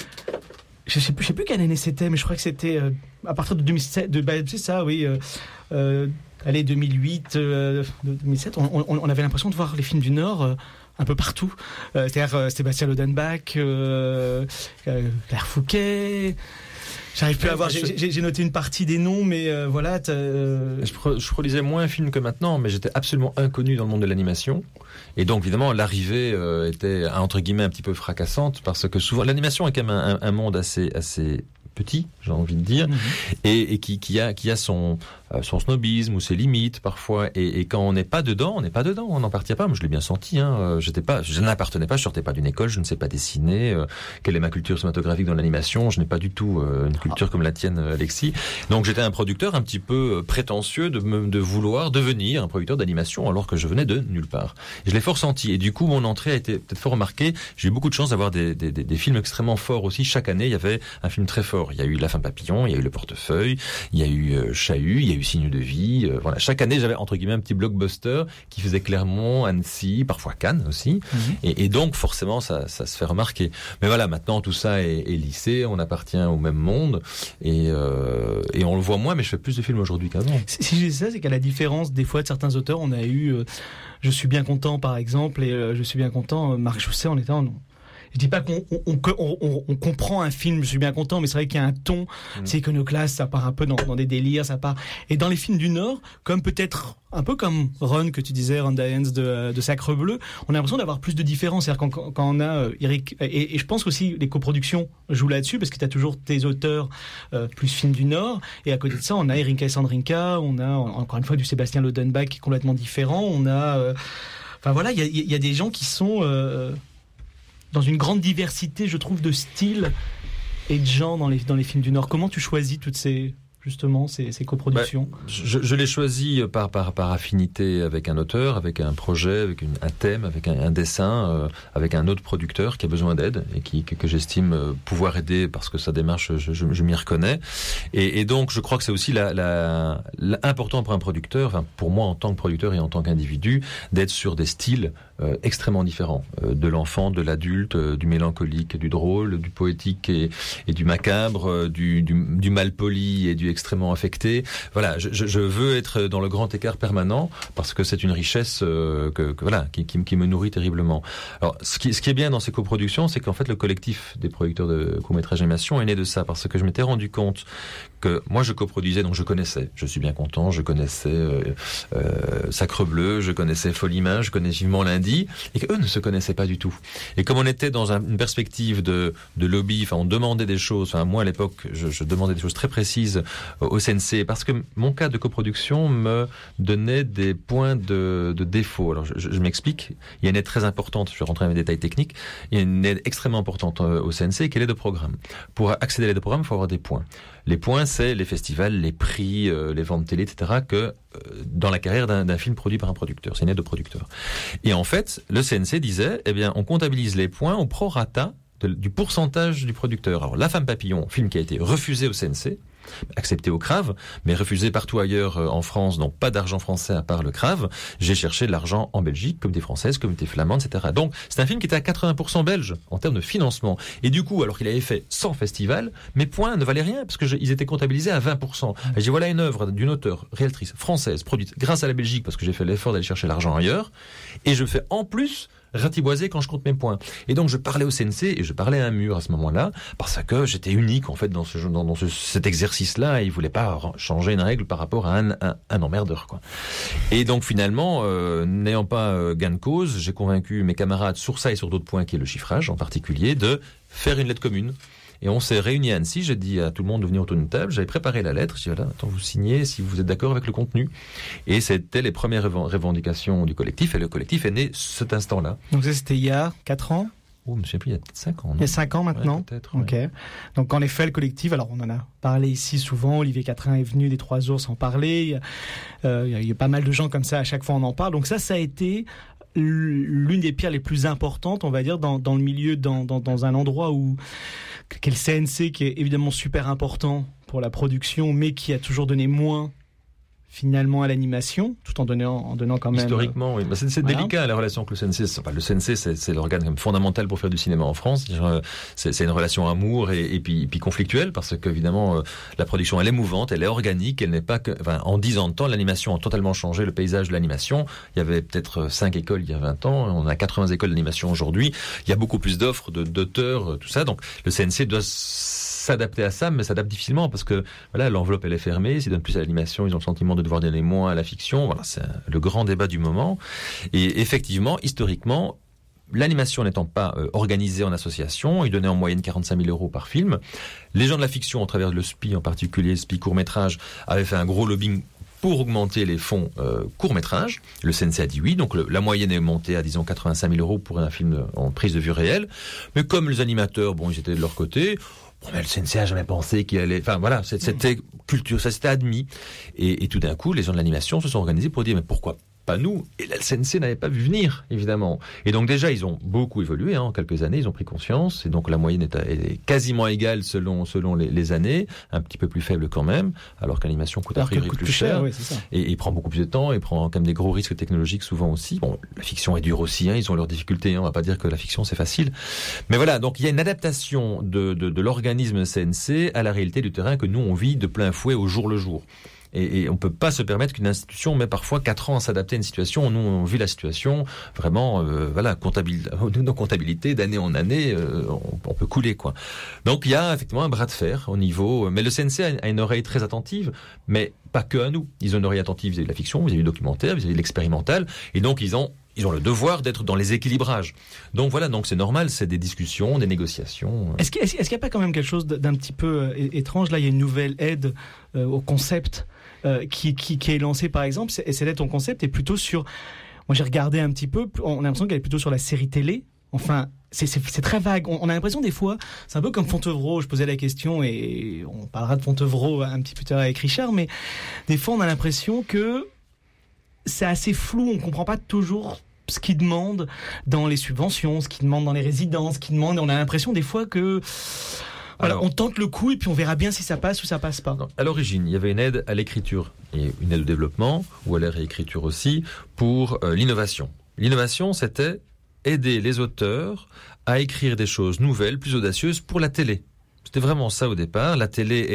je sais plus quelle année c'était, mais je crois que c'était à partir de 2007, c'est ça, oui. Allez, 2008, 2007, on avait l'impression de voir les films du Nord un peu partout. C'est-à-dire Sébastien Lodenbach, Claire Fouquet. J'arrive plus à voir. J'ai noté une partie des noms, mais voilà. Je produisais moins un film que maintenant, mais j'étais absolument inconnu dans le monde de l'animation. Et donc, évidemment, l'arrivée était, entre guillemets, un petit peu fracassante, parce que souvent, l'animation est quand même un monde assez petit, j'ai envie de dire, et qui a son snobisme ou ses limites parfois, et quand on n'est pas dedans, on n'en partit pas. Moi, je l'ai bien senti, je n'appartenais pas, je sortais pas d'une école, je ne sais pas dessiner, quelle est ma culture cinématographique dans l'animation, je n'ai pas du tout une culture comme la tienne, Alexis. Donc j'étais un producteur un petit peu prétentieux de vouloir devenir un producteur d'animation alors que je venais de nulle part. Et je l'ai fort senti, et du coup mon entrée a été peut-être fort remarquée. J'ai eu beaucoup de chance d'avoir des films extrêmement forts aussi. Chaque année il y avait un film très fort. Il y a eu La Femme Papillon, il y a eu Le Portefeuille, il y a eu Chahut, il y a eu du Signe de vie. Voilà, chaque année, j'avais entre guillemets un petit blockbuster qui faisait Clermont, Annecy, parfois Cannes aussi. Et donc, forcément, ça se fait remarquer. Mais voilà, maintenant, tout ça est lissé. On appartient au même monde et on le voit moins. Mais je fais plus de films aujourd'hui qu'avant. Si je dis ça, c'est qu'à la différence des fois de certains auteurs, on a eu Je suis bien content par exemple, et Je suis bien content, Marc Jousset en étant je dis pas qu'on comprend un film, je suis bien content, mais c'est vrai qu'il y a un ton, c'est iconoclaste, ça part un peu dans des délires, ça part. Et dans les films du Nord, comme peut-être un peu comme Run que tu disais, Ron Dayens de Sacre Bleu, on a l'impression d'avoir plus de différence. C'est-à-dire quand on a Eric, et je pense aussi les coproductions jouent là-dessus parce que tu as toujours tes auteurs plus films du Nord, et à côté de ça, on a Erinka et Sandrinka, on a encore une fois du Sébastien Lodenbach qui est complètement différent, on a, enfin voilà, il y a des gens qui sont dans une grande diversité, je trouve, de styles et de gens dans les films du Nord. Comment tu choisis toutes ces coproductions? Je les choisis par affinité avec un auteur, avec un projet, avec un thème, avec un dessin, avec un autre producteur qui a besoin d'aide et que j'estime pouvoir aider parce que sa démarche, je m'y reconnais. Et donc, je crois que c'est aussi important pour un producteur, enfin pour moi en tant que producteur et en tant qu'individu, d'être sur des styles extrêmement différents, de l'enfant, de l'adulte, du mélancolique, du drôle, du poétique et du macabre, du malpoli et du extrêmement affecté. Voilà, je veux être dans le grand écart permanent parce que c'est une richesse qui me nourrit terriblement. Alors, ce qui est bien dans ces coproductions, c'est qu'en fait le collectif des producteurs de courts-métrages d'animation est né de ça, parce que je m'étais rendu compte que moi je coproduisais, donc je connaissais Je suis bien content, je connaissais Sacre Bleu, je connaissais Folie Main, je connaissais Vivement Lundi, et qu'eux ne se connaissaient pas du tout. Et comme on était dans une perspective de lobby, enfin on demandait des choses, enfin moi à l'époque je demandais des choses très précises au CNC, parce que mon cas de coproduction me donnait des points de défaut. Alors je m'explique, il y a une aide très importante, je vais rentrer dans les détails techniques, il y a une aide extrêmement importante au CNC qui est l'aide de programme. Pour accéder à l'aide de programme, il faut avoir des points. Les points, c'est les festivals, les prix, les ventes télé, etc., que dans la carrière d'un film produit par un producteur. C'est une aide de producteur. Et en fait, le CNC disait, eh bien, on comptabilise les points au prorata du pourcentage du producteur. Alors, La Femme Papillon, film qui a été refusé au CNC, accepté au CRAV, mais refusé partout ailleurs en France, donc pas d'argent français à part le CRAV. J'ai cherché de l'argent en Belgique, communauté française, communauté flamande, etc. Donc c'est un film qui était à 80% belge en termes de financement. Et du coup, alors qu'il avait fait 100 festivals, mes points ne valaient rien parce que ils étaient comptabilisés à 20%. Et j'ai dit, voilà une œuvre d'une auteure, réalisatrice française, produite grâce à la Belgique parce que j'ai fait l'effort d'aller chercher l'argent ailleurs, et je fais en plus ratiboiser quand je compte mes points. Et donc je parlais au CNC et je parlais à un mur à ce moment-là parce que j'étais unique en fait dans cet exercice-là, et ils voulaient pas changer une règle par rapport à un emmerdeur, quoi. Et donc finalement, n'ayant pas gain de cause, j'ai convaincu mes camarades sur ça et sur d'autres points qui est le chiffrage en particulier de faire une lettre commune. Et on s'est réunis à Annecy, j'ai dit à tout le monde de venir autour d'une table, j'avais préparé la lettre, j'ai dit voilà, attends, vous signez si vous êtes d'accord avec le contenu. Et c'était les premières revendications du collectif, et le collectif est né cet instant-là. Donc ça c'était il y a 4 ans? Oh, je ne sais plus, il y a peut-être 5 ans. Non? Il y a 5 ans maintenant? Ouais, peut-être, ok. Ouais. Donc en effet, le collectif, alors on en a parlé ici souvent, Olivier Quatrain est venu des 3 ours en parler, il y a pas mal de gens comme ça, à chaque fois on en parle. Donc ça a été l'une des pierres les plus importantes, on va dire, dans le milieu, dans un endroit où qu'est le CNC, qui est évidemment super important pour la production, mais qui a toujours donné moins finalement à l'animation, tout en donnant quand même... Historiquement, oui. C'est voilà. Délicat, la relation avec le CNC. Le CNC, c'est l'organe fondamental pour faire du cinéma en France. C'est une relation amour et puis conflictuelle, parce qu'évidemment, la production, elle est mouvante, elle est organique, elle n'est pas que... Enfin, en 10 ans de temps, l'animation a totalement changé le paysage de l'animation. Il y avait peut-être 5 écoles il y a 20 ans, on a 80 écoles d'animation aujourd'hui. Il y a beaucoup plus d'offres, d'auteurs, tout ça. Donc, le CNC doit s'adapter à ça, mais s'adapte difficilement parce que voilà, l'enveloppe elle est fermée. S'ils donnent plus à l'animation, ils ont le sentiment de devoir donner moins à la fiction. Voilà, c'est le grand débat du moment. Et effectivement, historiquement, l'animation n'étant pas organisée en association, ils donnaient en moyenne 45 000 € par film. Les gens de la fiction, au travers de le SPI en particulier, le SPI court-métrage, avaient fait un gros lobbying pour augmenter les fonds court-métrage. Le CNC a dit oui, donc la moyenne est montée à, disons, 85 000 € pour un film en prise de vue réelle. Mais comme les animateurs, bon, ils étaient de leur côté... Bon, mais le CNC a jamais pensé qu'il allait... Enfin, voilà, c'était culture, ça s'était admis. Et tout d'un coup, les gens de l'animation se sont organisés pour dire, mais pourquoi pas nous. Et la CNC n'avait pas vu venir, évidemment. Et donc déjà, ils ont beaucoup évolué, en quelques années, ils ont pris conscience. Et donc la moyenne est quasiment égale selon les années, un petit peu plus faible quand même, alors que l'animation coûte a priori plus cher. Oui, c'est ça. Et prend beaucoup plus de temps, et prend quand même des gros risques technologiques souvent aussi. Bon, la fiction est dure aussi, ils ont leurs difficultés, on va pas dire que la fiction c'est facile. Mais voilà, donc il y a une adaptation de l'organisme CNC à la réalité du terrain que nous on vit de plein fouet au jour le jour. Et on peut pas se permettre qu'une institution met parfois 4 ans à s'adapter à une situation. Nous, on vit la situation vraiment, nos comptabilités d'année en année, on peut couler, quoi. Donc, il y a effectivement un bras de fer au niveau, mais le CNC a une oreille très attentive, mais pas que à nous. Ils ont une oreille attentive vis-à-vis de la fiction, vis-à-vis du documentaire, vis-à-vis de l'expérimental, et donc ils ont le devoir d'être dans les équilibrages. Donc voilà, donc c'est normal, c'est des discussions, des négociations. Est-ce qu'il n'y a pas quand même quelque chose d'un petit peu étrange? Là, il y a une nouvelle aide au concept qui est lancée, par exemple, et cette aide au concept est plutôt sur... Moi, j'ai regardé un petit peu, on a l'impression qu'elle est plutôt sur la série télé. Enfin, c'est très vague. On a l'impression des fois, c'est un peu comme Fontevraud. Je posais la question et on parlera de Fontevraud un petit peu tard avec Richard, mais des fois, on a l'impression que c'est assez flou, on comprend pas toujours ce qu'ils demandent dans les subventions, ce qu'ils demandent dans les résidences, ce qu'ils demandent. On a l'impression des fois que voilà, on tente le coup et puis on verra bien si ça passe ou ça passe pas. À l'origine, il y avait une aide à l'écriture et une aide au développement ou à la réécriture aussi pour l'innovation. L'innovation, c'était aider les auteurs à écrire des choses nouvelles, plus audacieuses pour la télé. C'était vraiment ça au départ, la télé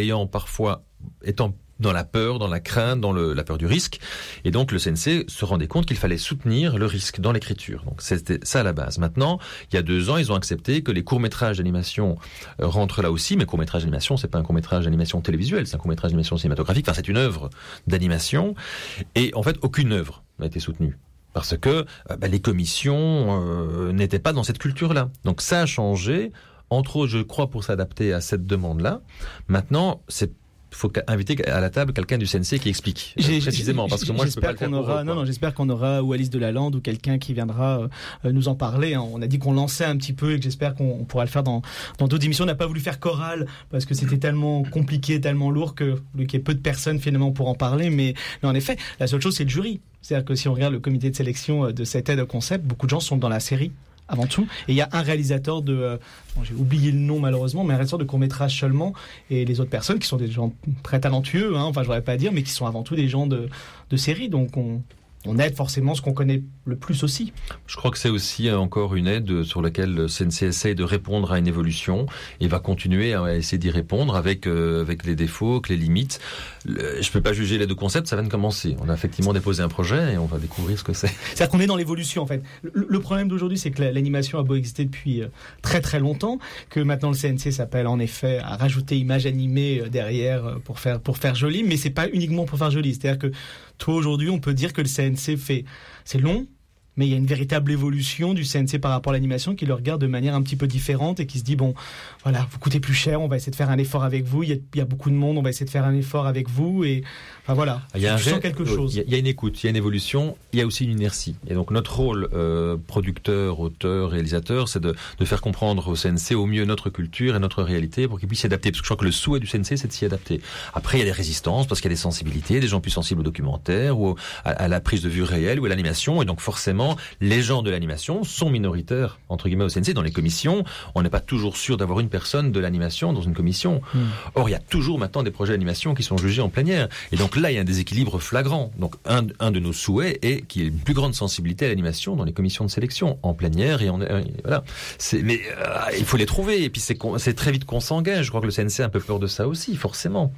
étant dans la peur, dans la crainte, dans la peur du risque. Et donc, le CNC se rendait compte qu'il fallait soutenir le risque dans l'écriture. Donc, c'était ça à la base. Maintenant, il y a 2 ans, ils ont accepté que les courts-métrages d'animation rentrent là aussi. Mais court-métrage d'animation, c'est pas un court-métrage d'animation télévisuel, c'est un court-métrage d'animation cinématographique. Enfin, c'est une œuvre d'animation. Et en fait, aucune œuvre n'a été soutenue. Parce que les commissions n'étaient pas dans cette culture-là. Donc, ça a changé, entre autres, je crois, pour s'adapter à cette demande-là. Maintenant, il faut inviter à la table quelqu'un du CNC qui explique précisément, parce que moi je peux pas le faire. J'espère qu'on aura ou Alice Delalande ou quelqu'un qui viendra nous en parler. On a dit qu'on lançait un petit peu et que j'espère qu'on pourra le faire dans d'autres émissions. On n'a pas voulu faire chorale parce que c'était tellement compliqué, tellement lourd qu'il y ait peu de personnes finalement pour en parler. Mais en effet, la seule chose c'est le jury. C'est-à-dire que si on regarde le comité de sélection de cette aide au concept, beaucoup de gens sont dans la série avant tout. Et il y a un réalisateur j'ai oublié le nom malheureusement, mais un réalisateur de court-métrage seulement, et les autres personnes qui sont des gens très talentueux, enfin je voudrais pas dire, mais qui sont avant tout des gens de série. Donc on aide forcément ce qu'on connaît le plus aussi. Je crois que c'est aussi encore une aide sur laquelle le CNC essaie de répondre à une évolution et va continuer à essayer d'y répondre avec les défauts, les limites. Je peux pas juger l'aide au concept, ça vient de commencer. On a effectivement déposé un projet et on va découvrir ce que c'est. C'est-à-dire qu'on est dans l'évolution en fait. Le problème d'aujourd'hui, c'est que l'animation a beau exister depuis très très longtemps, que maintenant le CNC s'appelle en effet à rajouter images animées derrière pour faire joli, mais c'est pas uniquement pour faire joli. C'est-à-dire que toi aujourd'hui, on peut dire que le CNC c'est long, mais il y a une véritable évolution du CNC par rapport à l'animation qui le regarde de manière un petit peu différente et qui se dit bon, voilà, vous coûtez plus cher, on va essayer de faire un effort avec vous. Il y a beaucoup de monde, on va essayer de faire un effort avec vous et enfin voilà. Il y a quelque chose. Il y a une écoute, il y a une évolution, il y a aussi une inertie. Et donc notre rôle, producteur, auteur, réalisateur, c'est de faire comprendre au CNC au mieux notre culture et notre réalité pour qu'il puisse s'y adapter. Parce que je crois que le souhait du CNC, c'est de s'y adapter. Après, il y a des résistances parce qu'il y a des sensibilités, des gens plus sensibles au documentaire ou à la prise de vue réelle ou à l'animation. Et donc forcément, les gens de l'animation sont minoritaires, entre guillemets, au CNC. Dans les commissions, on n'est pas toujours sûr d'avoir une personne de l'animation dans une commission. Or, il y a toujours maintenant des projets d'animation qui sont jugés en plénière. Et donc là, il y a un déséquilibre flagrant. Donc un de nos souhaits est qu'il y ait une plus grande sensibilité à l'animation dans les commissions de sélection, en plénière et voilà. Mais il faut les trouver. Et puis c'est très vite qu'on s'engage. Je crois que le CNC a un peu peur de ça aussi, forcément.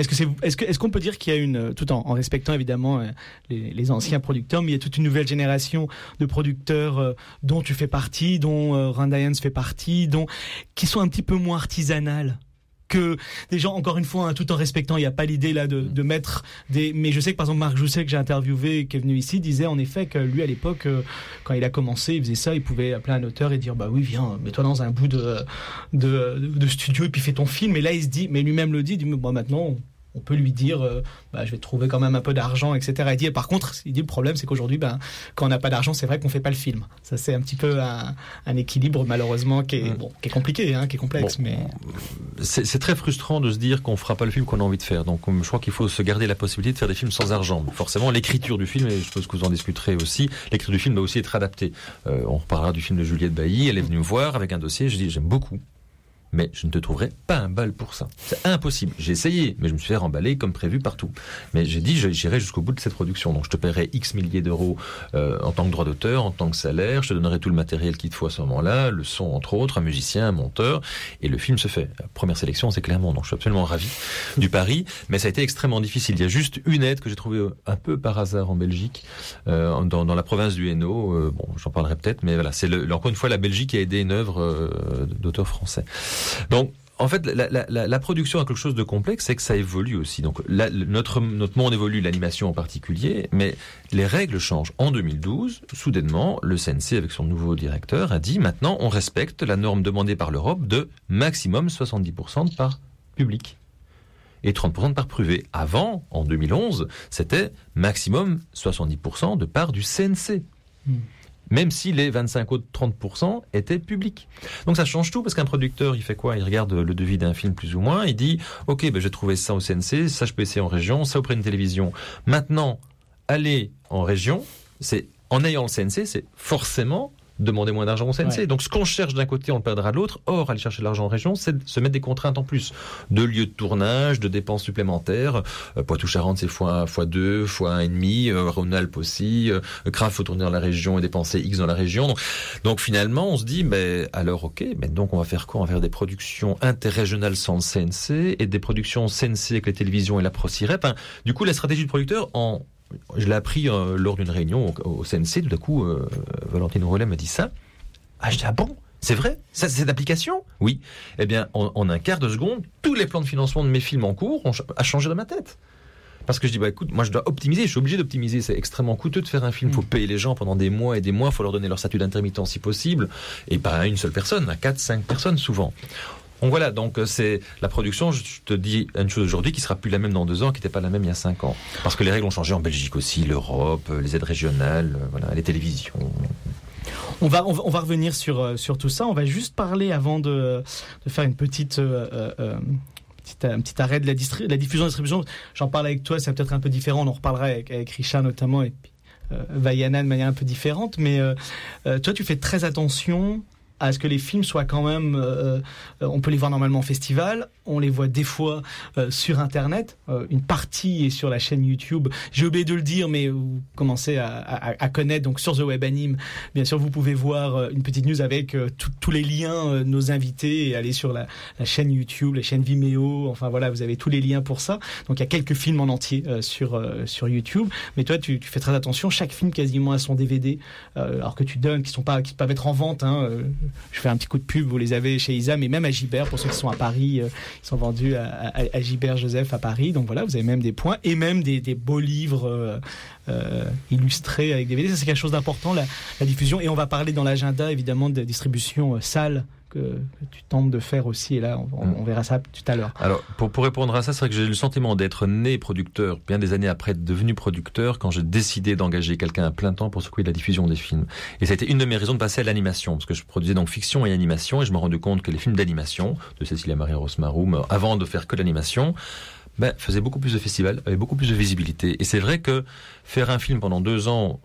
Est-ce qu'on peut dire qu'il y a tout en respectant évidemment les anciens producteurs, mais il y a toute une nouvelle génération de producteurs dont tu fais partie, dont Rand Lyons fait partie, qui sont un petit peu moins artisanales que des gens, encore une fois, tout en respectant, il n'y a pas l'idée là de mettre mais je sais que par exemple Marc Jousset, que j'ai interviewé, qui est venu ici, disait en effet que lui à l'époque, quand il a commencé, il faisait ça, il pouvait appeler un auteur et dire bah oui, viens, mets-toi dans un bout de studio et puis fais ton film. Et là il se dit, mais lui-même le dit, bon maintenant on peut lui dire je vais trouver quand même un peu d'argent, etc. Par contre, le problème, c'est qu'aujourd'hui, quand on n'a pas d'argent, c'est vrai qu'on fait pas le film. Ça, c'est un petit peu un équilibre, malheureusement, qui est compliqué, qui est complexe. Mais c'est très frustrant de se dire qu'on fera pas le film qu'on a envie de faire. Donc, je crois qu'il faut se garder la possibilité de faire des films sans argent. Forcément, l'écriture du film, et je suppose que vous en discuterez aussi, l'écriture du film doit aussi être adaptée. On reparlera du film de Juliette Bailly. Elle est venue me voir avec un dossier. Je dis, j'aime beaucoup, mais je ne te trouverai pas un bal pour ça. C'est impossible. J'ai essayé, mais je me suis fait remballer comme prévu partout. Mais j'ai dit, j'irai jusqu'au bout de cette production. Donc je te paierai X milliers d'euros en tant que droit d'auteur, en tant que salaire. Je te donnerai tout le matériel qu'il te faut à ce moment-là, le son entre autres, un musicien, un monteur. Et le film se fait. La première sélection, c'est Clermont. Donc je suis absolument ravi du pari. Mais ça a été extrêmement difficile. Il y a juste une aide que j'ai trouvée un peu par hasard en Belgique, dans la province du Hainaut. J'en parlerai peut-être, mais voilà. C'est encore une fois la Belgique qui a aidé une œuvre d'auteur français. Donc, en fait, la production a quelque chose de complexe, c'est que ça évolue aussi. Donc, notre monde évolue, l'animation en particulier, mais les règles changent. En 2012, soudainement, le CNC, avec son nouveau directeur, a dit maintenant, on respecte la norme demandée par l'Europe de maximum 70% de part publique et 30% de part privée. Avant, en 2011, c'était maximum 70% de part du CNC. Même si les 25 autres 30% étaient publics. Donc ça change tout, parce qu'un producteur, il fait quoi? Il regarde le devis d'un film plus ou moins, il dit « Ok, j'ai trouvé ça au CNC, ça je peux essayer en région, ça auprès d'une télévision. » Maintenant, aller en région, en ayant le CNC, c'est forcément demander moins d'argent au CNC. Ouais. Donc ce qu'on cherche d'un côté, on le perdra de l'autre. Or, aller chercher de l'argent en région, c'est de se mettre des contraintes en plus. De lieux de tournage, de dépenses supplémentaires. Poitou-Charentes, c'est x2, x1,5. Rhône-Alpes aussi. Crave, faut tourner dans la région et dépenser X dans la région. Donc finalement, on se dit, alors ok, donc on va faire quoi? On va faire des productions interrégionales sans le CNC et des productions CNC avec les télévisions et la ProCirep. Du coup, la stratégie du producteur, je l'ai appris lors d'une réunion au CNC, tout à coup, Valentine Rollet m'a dit ça. Je dis, bon, c'est vrai? Ça, c'est cette application? Oui. Eh bien, en un quart de seconde, tous les plans de financement de mes films en cours ont changé dans ma tête. Parce que je dis, écoute, moi je dois optimiser, je suis obligé d'optimiser, c'est extrêmement coûteux de faire un film, il faut payer les gens pendant des mois et des mois, il faut leur donner leur statut d'intermittent si possible, et pas à une seule personne, à 4-5 personnes souvent. Donc voilà, c'est la production, je te dis une chose aujourd'hui qui sera plus la même dans 2 ans, qui n'était pas la même il y a 5 ans. Parce que les règles ont changé en Belgique aussi, l'Europe, les aides régionales, les télévisions. On va revenir sur tout ça. On va juste parler avant de faire une petite... un petit arrêt de la diffusion et distribution. J'en parle avec toi, c'est peut-être un peu différent. On en reparlera avec Richard notamment et puis Vaiana de manière un peu différente. Mais toi, tu fais très attention à ce que les films soient quand même... on peut les voir normalement en festival, on les voit des fois sur Internet, une partie est sur la chaîne YouTube. J'ai oublié de le dire, mais vous commencez à connaître, donc sur The Web Anime, bien sûr, vous pouvez voir une petite news avec tous les liens de nos invités et aller sur la chaîne YouTube, la chaîne Vimeo, enfin voilà, vous avez tous les liens pour ça. Donc il y a quelques films en entier sur YouTube, mais toi tu fais très attention, chaque film quasiment a son DVD, alors que tu donnes, qui peuvent être en vente, je fais un petit coup de pub, vous les avez chez Isa, mais même à Gibert, pour ceux qui sont à Paris, ils sont vendus à Gibert Joseph à Paris. Donc voilà, vous avez même des points et même des beaux livres illustrés avec DVD. Ça, c'est quelque chose d'important, la diffusion. Et on va parler dans l'agenda, évidemment, de distribution salle que tu tentes de faire aussi, et là on verra ça tout à l'heure. Alors pour répondre à ça, c'est vrai que j'ai eu le sentiment d'être né producteur bien des années après être devenu producteur quand j'ai décidé d'engager quelqu'un à plein temps pour s'occuper de la diffusion des films. Et ça a été une de mes raisons de passer à l'animation, parce que je produisais donc fiction et animation, et je me rendais compte que les films d'animation de Cécilia Maria Rosmarum, avant de faire que l'animation, faisait beaucoup plus de festivals, avait beaucoup plus de visibilité. Et c'est vrai que faire un film pendant 2 ans,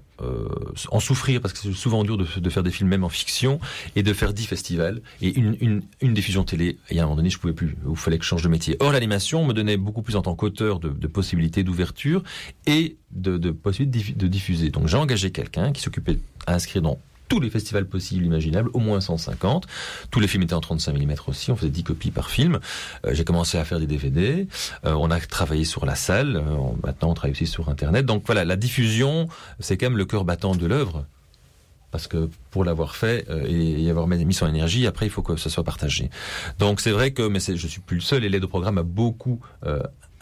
en souffrir, parce que c'est souvent dur de faire des films même en fiction, et de faire 10 festivals et une diffusion télé, et à un moment donné je pouvais plus, il fallait que je change de métier. Or l'animation me donnait beaucoup plus en tant qu'auteur de possibilités d'ouverture et de possibilités de diffuser. Donc j'ai engagé quelqu'un qui s'occupait à inscrire dans tous les festivals possibles, imaginables, au moins 150. Tous les films étaient en 35 mm aussi, on faisait 10 copies par film. J'ai commencé à faire des DVD, on a travaillé sur la salle, maintenant on travaille aussi sur Internet. Donc voilà, la diffusion, c'est quand même le cœur battant de l'œuvre. Parce que pour l'avoir fait et y avoir mis son énergie, après il faut que ça soit partagé. Donc c'est vrai que, mais je suis plus le seul, et l'aide au programme a beaucoup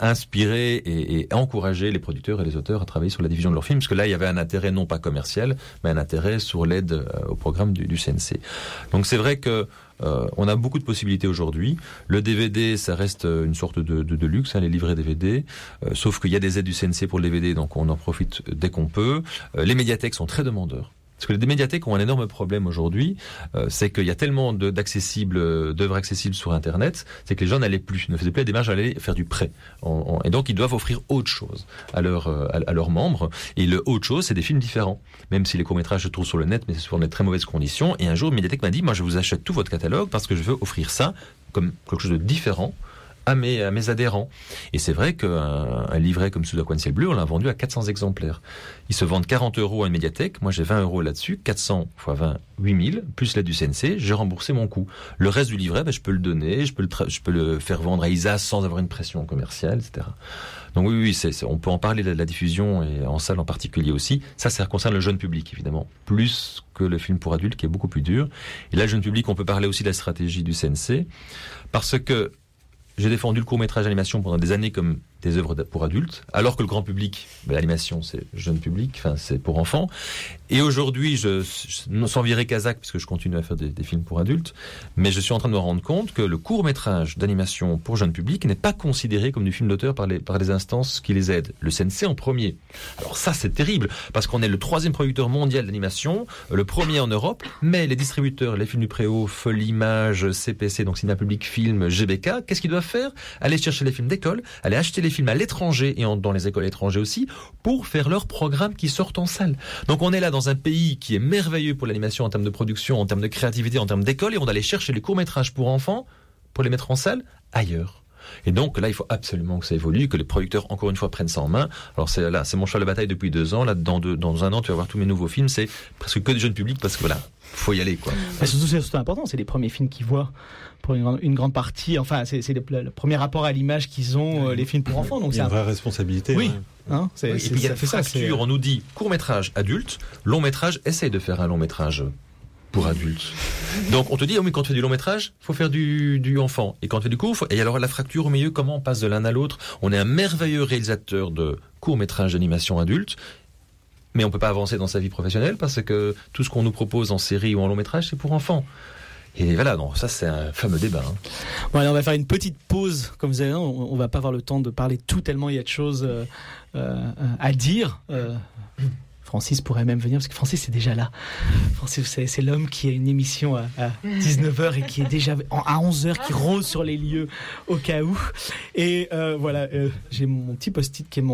inspirer et encourager les producteurs et les auteurs à travailler sur la diffusion de leurs films, parce que là, il y avait un intérêt non pas commercial, mais un intérêt sur l'aide au programme du CNC. Donc c'est vrai que on a beaucoup de possibilités aujourd'hui. Le DVD, ça reste une sorte de luxe, les livrets DVD, sauf qu'il y a des aides du CNC pour le DVD, donc on en profite dès qu'on peut. Les médiathèques sont très demandeurs. Parce que les médiathèques ont un énorme problème aujourd'hui, c'est qu'il y a tellement d'œuvres accessibles sur Internet, c'est que les gens ne faisaient plus la démarche d'aller faire du prêt. Et donc ils doivent offrir autre chose à leurs membres. Et le autre chose, c'est des films différents. Même si les courts-métrages se trouvent sur le net, mais c'est souvent dans de très mauvaises conditions. Et un jour, une médiathèque m'a dit, moi je vous achète tout votre catalogue parce que je veux offrir ça comme quelque chose de différent à mes adhérents. Et c'est vrai qu'un livret comme Sous un coin de ciel bleu, on l'a vendu à 400 exemplaires. Ils se vendent 40 € à une médiathèque. Moi, j'ai 20 € là-dessus. 400 x 20, 8000, plus l'aide du CNC. J'ai remboursé mon coût. Le reste du livret, je peux le donner, je peux le faire vendre à ISA sans avoir une pression commerciale, etc. Donc oui, on peut en parler de la diffusion et en salle en particulier aussi. Ça concerne le jeune public, évidemment. Plus que le film pour adultes, qui est beaucoup plus dur. Et là, le jeune public, on peut parler aussi de la stratégie du CNC. Parce que j'ai défendu le court-métrage d'animation pendant des années comme des œuvres pour adultes, alors que le grand public, l'animation c'est jeune public, c'est pour enfants. Et aujourd'hui, sans virer Kazakh, puisque je continue à faire des films pour adultes, mais je suis en train de me rendre compte que le court-métrage d'animation pour jeune public n'est pas considéré comme du film d'auteur par les instances qui les aident. Le CNC en premier. Alors ça, c'est terrible, parce qu'on est le 3e producteur mondial d'animation, le 1er en Europe, mais les distributeurs, les films du Préau, Folie Image, CPC, donc Cinéma Public Film, GBK, qu'est-ce qu'ils doivent faire? Aller chercher les films d'école, aller acheter les films à l'étranger et dans les écoles étrangères aussi pour faire leurs programmes qui sortent en salle. Donc on est là dans un pays qui est merveilleux pour l'animation en termes de production, en termes de créativité, en termes d'école, et on allait chercher les courts-métrages pour enfants pour les mettre en salle ailleurs. Et donc là, il faut absolument que ça évolue, que les producteurs, encore une fois, prennent ça en main. Alors c'est mon cheval de bataille depuis 2 ans. Là, dans un an, tu vas voir tous mes nouveaux films. C'est presque que des jeunes publics parce que voilà, faut y aller, quoi. Surtout, c'est important. C'est les premiers films qu'ils voient pour une grande partie. Enfin, c'est le premier rapport à l'image qu'ils ont, les films pour enfants. Donc il y a une vraie responsabilité. Oui. Ouais. Hein, et puis il y a fait fracture. On nous dit court-métrage adulte, long-métrage, essaye de faire un long-métrage pour adultes. Donc on te dit, quand tu fais du long métrage, faut faire du enfant. Et quand tu fais du court, et alors la fracture au milieu, comment on passe de l'un à l'autre? On est un merveilleux réalisateur de court métrage d'animation adulte, mais on peut pas avancer dans sa vie professionnelle parce que tout ce qu'on nous propose en série ou en long métrage, c'est pour enfants. Et voilà, donc ça c'est un fameux débat. Hein. Bon, allez, on va faire une petite pause. Comme vous avez dit, on va pas avoir le temps de parler tout tellement il y a de choses à dire. Francis pourrait même venir, parce que Francis est déjà là. Francis, c'est l'homme qui a une émission à 19h et qui est déjà à 11h, qui rôde sur les lieux au cas où. Et voilà, j'ai mon petit post-it qui est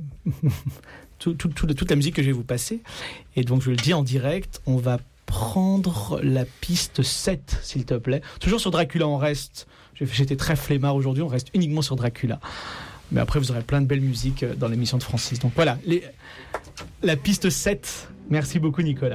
toute la musique que je vais vous passer. Et donc, je le dis en direct, on va prendre la piste 7, s'il te plaît. Toujours sur Dracula, on reste. J'étais très flemmard aujourd'hui, on reste uniquement sur Dracula. Mais après, vous aurez plein de belles musiques dans l'émission de Francis. Donc voilà, la piste 7. Merci beaucoup, Nicolas.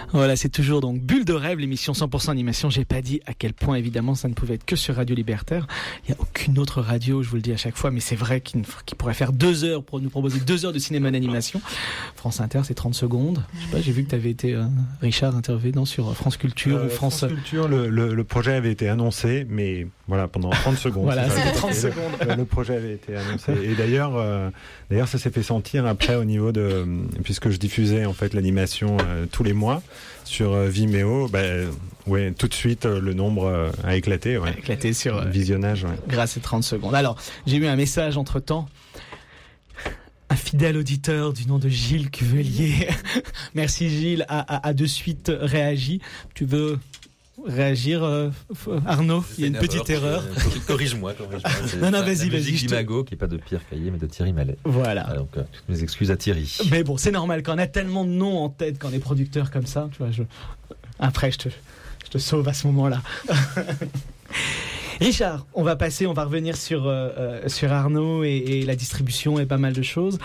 Voilà, c'est toujours donc Bulle de rêve, l'émission 100% animation. J'ai pas dit à quel point, évidemment, ça ne pouvait être que sur Radio Libertaire. Il n'y a aucune autre radio, je vous le dis à chaque fois, mais c'est vrai qu'il pourrait faire 2 heures pour nous proposer 2 heures de cinéma d'animation. France Inter, c'est 30 secondes. Je sais pas, j'ai vu que tu avais été, Richard, intervenant sur France Culture ou France... France Culture, le projet avait été annoncé, mais voilà, pendant 30 secondes. Voilà, c'était 30 secondes. Le projet avait été annoncé. Et d'ailleurs, ça s'est fait sentir après au niveau de... Puisque je diffusais en fait l'animation tous les mois sur Vimeo, tout de suite le nombre a éclaté. Ouais. A éclaté sur visionnage. Ouais. Grâce à 30 secondes. Alors, j'ai eu un message entre-temps. Un fidèle auditeur du nom de Gilles Cuvelier. Merci Gilles, a de suite réagi. Tu veux réagir, Arnaud? Il y a une petite erreur. Corrige-moi. Non, vas-y. D'imago, qui n'est pas de Pierre Caillé, mais de Thierry Mallet. Voilà. Donc, toutes mes excuses à Thierry. Mais bon, c'est normal, quand on a tellement de noms en tête, quand on est producteur comme ça, tu vois, après, je te sauve à ce moment-là. Richard, on va revenir sur Arnaud et la distribution et pas mal de choses.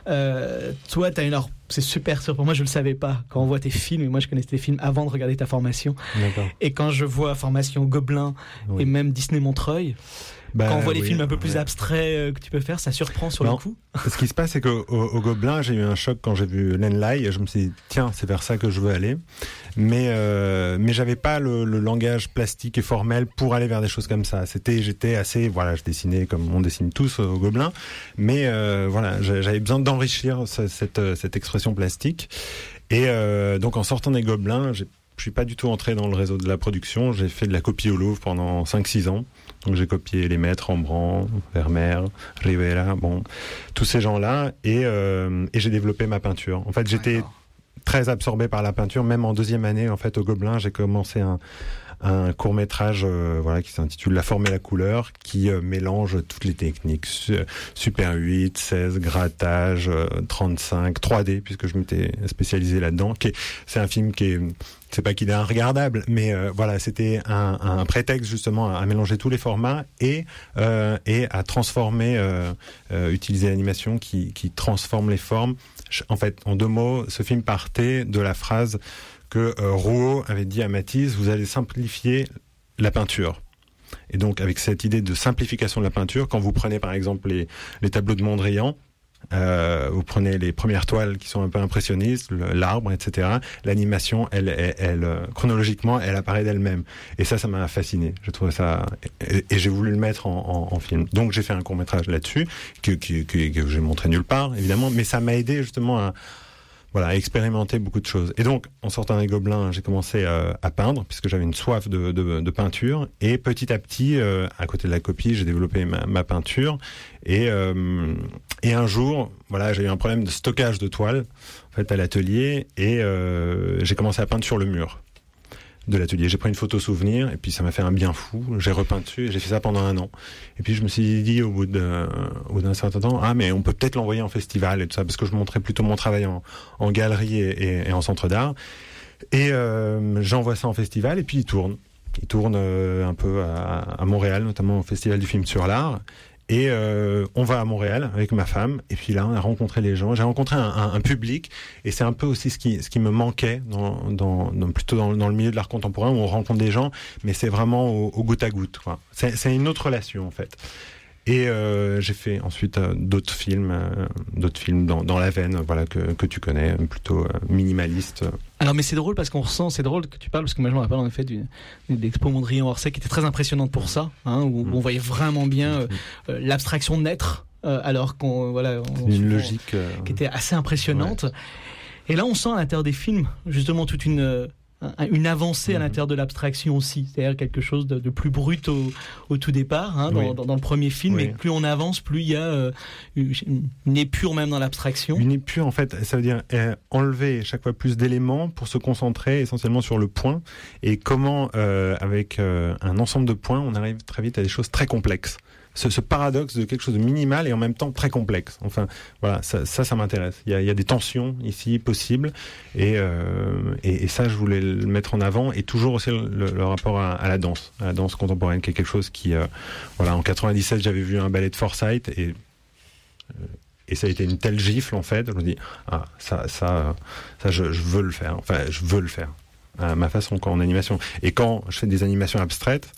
Toi, c'est super sûr pour moi, je le savais pas. Quand on voit tes films, et moi je connaissais tes films avant de regarder ta formation. D'accord. Et quand je vois formation Gobelin et même Disney Montreuil, quand on voit les films un peu plus abstraits que tu peux faire, ça surprend sur le coup. Ce qui se passe, c'est qu'au Gobelin, j'ai eu un choc quand j'ai vu Lenlai, et je me suis dit, tiens, c'est vers ça que je veux aller. Mais j'avais pas le langage plastique et formel pour aller vers des choses comme ça. J'étais assez, je dessinais comme on dessine tous au Gobelin, mais j'avais besoin d'enrichir cette expression plastique. Et donc en sortant des Gobelins, je suis pas du tout entré dans le réseau de la production. J'ai fait de la copie au Louvre pendant 5-6 ans. Donc j'ai copié les maîtres, Rembrandt, Vermeer, Rivera, tous ces gens-là, et j'ai développé ma peinture. En fait, j'étais très absorbé par la peinture. Même en 2e année, en fait, au Gobelin, j'ai commencé un court-métrage qui s'intitule La forme et la couleur, qui mélange toutes les techniques, Super 8, 16, grattage, 35, 3D, puisque je m'étais spécialisé là-dedans. C'est un film c'est pas qu'il est regardable, mais c'était un prétexte justement à mélanger tous les formats et à transformer, utiliser l'animation qui transforme les formes. En fait, en 2 mots, ce film partait de la phrase que Rouault avait dit à Matisse: vous allez simplifier la peinture. Et donc, avec cette idée de simplification de la peinture, quand vous prenez par exemple les tableaux de Mondrian, vous prenez les premières toiles qui sont un peu impressionnistes, l'arbre, etc. L'animation, elle chronologiquement, elle apparaît d'elle-même. Et ça m'a fasciné. Je trouvais ça, et j'ai voulu le mettre en film. Donc j'ai fait un court-métrage là-dessus que j'ai montré nulle part, évidemment, mais ça m'a aidé justement à expérimenter beaucoup de choses. Et donc, en sortant des Gobelins, j'ai commencé à peindre, puisque j'avais une soif de peinture. Et petit à petit, à côté de la copie, j'ai développé ma peinture. Et un jour, j'ai eu un problème de stockage de toiles, en fait, à l'atelier. Et j'ai commencé à peindre sur le mur de l'atelier. J'ai pris une photo souvenir, et puis ça m'a fait un bien fou. J'ai repeint dessus, et j'ai fait ça pendant 1 an. Et puis je me suis dit, au bout d'un certain temps, mais on peut peut-être l'envoyer en festival et tout ça, parce que je montrais plutôt mon travail en galerie et en centre d'art. Et j'envoie ça en festival, et puis il tourne. Il tourne un peu à Montréal, notamment au Festival du film sur l'art. Et on va à Montréal avec ma femme, et puis là on a rencontré les gens, j'ai rencontré un public, et c'est un peu aussi ce qui me manquait plutôt dans le milieu de l'art contemporain, où on rencontre des gens, mais c'est vraiment au goutte à goutte, quoi. C'est une autre relation en fait. Et j'ai fait ensuite d'autres films dans la veine, que tu connais, plutôt minimaliste. Alors, mais c'est drôle parce qu'on ressent, c'est drôle que tu parles, parce que moi je me rappelle en effet d'une expo Mondrian-Orsay qui était très impressionnante pour ça, où on voyait vraiment bien l'abstraction naître, alors une logique qui était assez impressionnante. Ouais. Et là, on sent à l'intérieur des films justement toute une avancée à l'intérière de l'abstraction aussi, c'est-à-dire quelque chose de plus brut au tout départ, dans le premier film, et plus on avance, plus il y a une épure même dans l'abstraction. Une épure, en fait, ça veut dire enlever chaque fois plus d'éléments pour se concentrer essentiellement sur le point, et comment, avec un ensemble de points, on arrive très vite à des choses très complexes. Ce paradoxe de quelque chose de minimal et en même temps très complexe. Enfin, ça m'intéresse. Il y a des tensions ici possibles, et ça, je voulais le mettre en avant, et toujours aussi le rapport à la danse contemporaine, qui est quelque chose qui, en 97, j'avais vu un ballet de Forsyth, et Et ça a été une telle gifle, en fait. Je me dis, je veux le faire. Enfin, je veux le faire. À ma façon, en animation. Et quand je fais des animations abstraites,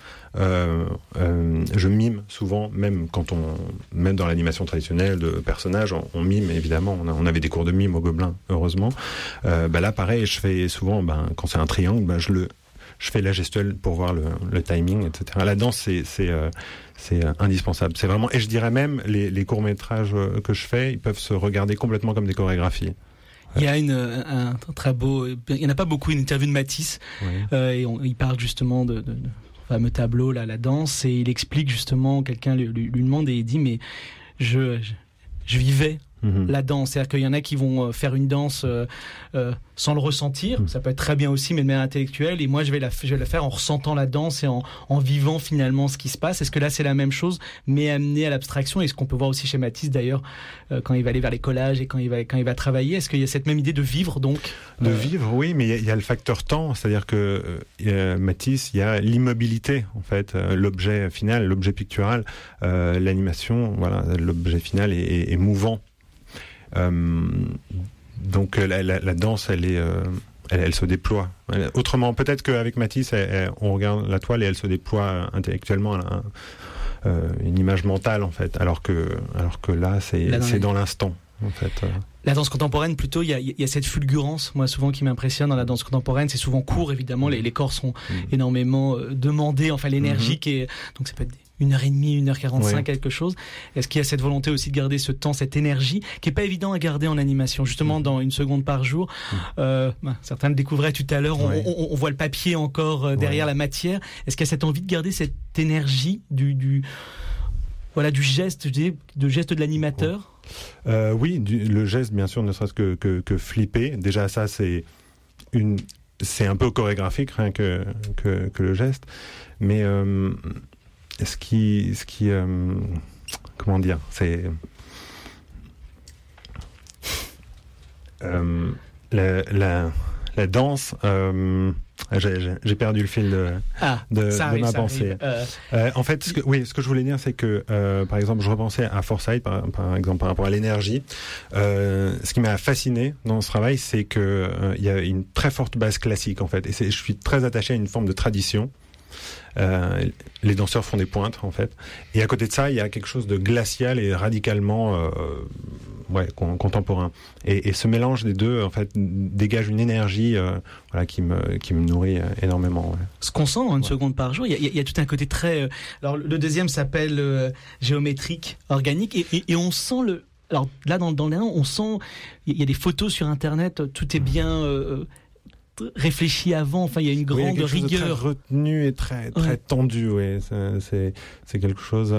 je mime souvent, même dans l'animation traditionnelle de personnages, on mime évidemment. On avait des cours de mime au Gobelin, heureusement. Là, pareil, je fais souvent, quand c'est un triangle, je fais la gestuelle pour voir le timing, etc. La danse, c'est indispensable. C'est vraiment, et je dirais même, les courts-métrages que je fais, ils peuvent se regarder complètement comme des chorégraphies. Il y a un très beau, il n'y en a pas beaucoup, une interview de Matisse, et il parle justement de fameux tableau, là, la danse, et il explique justement, quelqu'un lui demande, et il dit, mais je vivais la danse. C'est-à-dire qu'il y en a qui vont faire une danse sans le ressentir, ça peut être très bien aussi, mais de manière intellectuelle, et moi je vais la faire en ressentant la danse et en vivant finalement ce qui se passe. Est-ce que là c'est la même chose, mais amené à l'abstraction, et ce qu'on peut voir aussi chez Matisse d'ailleurs, quand il va aller vers les collages et quand il va travailler, est-ce qu'il y a cette même idée de vivre donc De vivre, oui, mais il y a le facteur temps, c'est-à-dire que Matisse, il y a l'immobilité en fait, l'objet final, l'objet pictural, l'animation, voilà, l'objet final est mouvant. Donc la danse, elle se déploie. Autrement, peut-être qu'avec Matisse, on regarde la toile et elle se déploie intellectuellement à une image mentale en fait, alors que là, c'est dans l'instant en fait. La danse contemporaine, plutôt, il y a cette fulgurance, moi, souvent, qui m'impressionne dans la danse contemporaine. C'est souvent court, évidemment. Les corps sont énormément demandés, enfin, l'énergie qui est... Donc, ça peut être 1h30, 1h45, quelque chose. Est-ce qu'il y a cette volonté aussi de garder ce temps, cette énergie, qui est pas évident à garder en animation, justement, dans 1 seconde par jour. Certains le découvraient tout à l'heure. On voit le papier encore derrière la matière. Est-ce qu'il y a cette envie de garder cette énergie du geste, de geste de l'animateur? Oui, le geste, bien sûr, ne serait-ce que flipper. Déjà, ça, c'est un peu chorégraphique, rien que le geste. Mais ce qui comment dire, c'est la danse. J'ai perdu le fil de ma pensée. En fait, ce que je voulais dire, c'est que, par exemple, je repensais à Forsyth, par exemple, par rapport à l'énergie. Ce qui m'a fasciné dans ce travail, c'est que il y a une très forte base classique, en fait. Et je suis très attaché à une forme de tradition. Les danseurs font des pointes, en fait. Et à côté de ça, il y a quelque chose de glacial et radicalement contemporain. Et ce mélange des deux, en fait, dégage une énergie qui me nourrit énormément. Ouais. Ce qu'on sent en 1 seconde par jour, il y a tout un côté très... alors, le deuxième s'appelle géométrique, organique, et on sent alors là, dans le dernier, on sent... Il y a des photos sur Internet, tout est bien... réfléchi avant, enfin il y a une grande rigueur, très retenu et très tendu, c'est quelque chose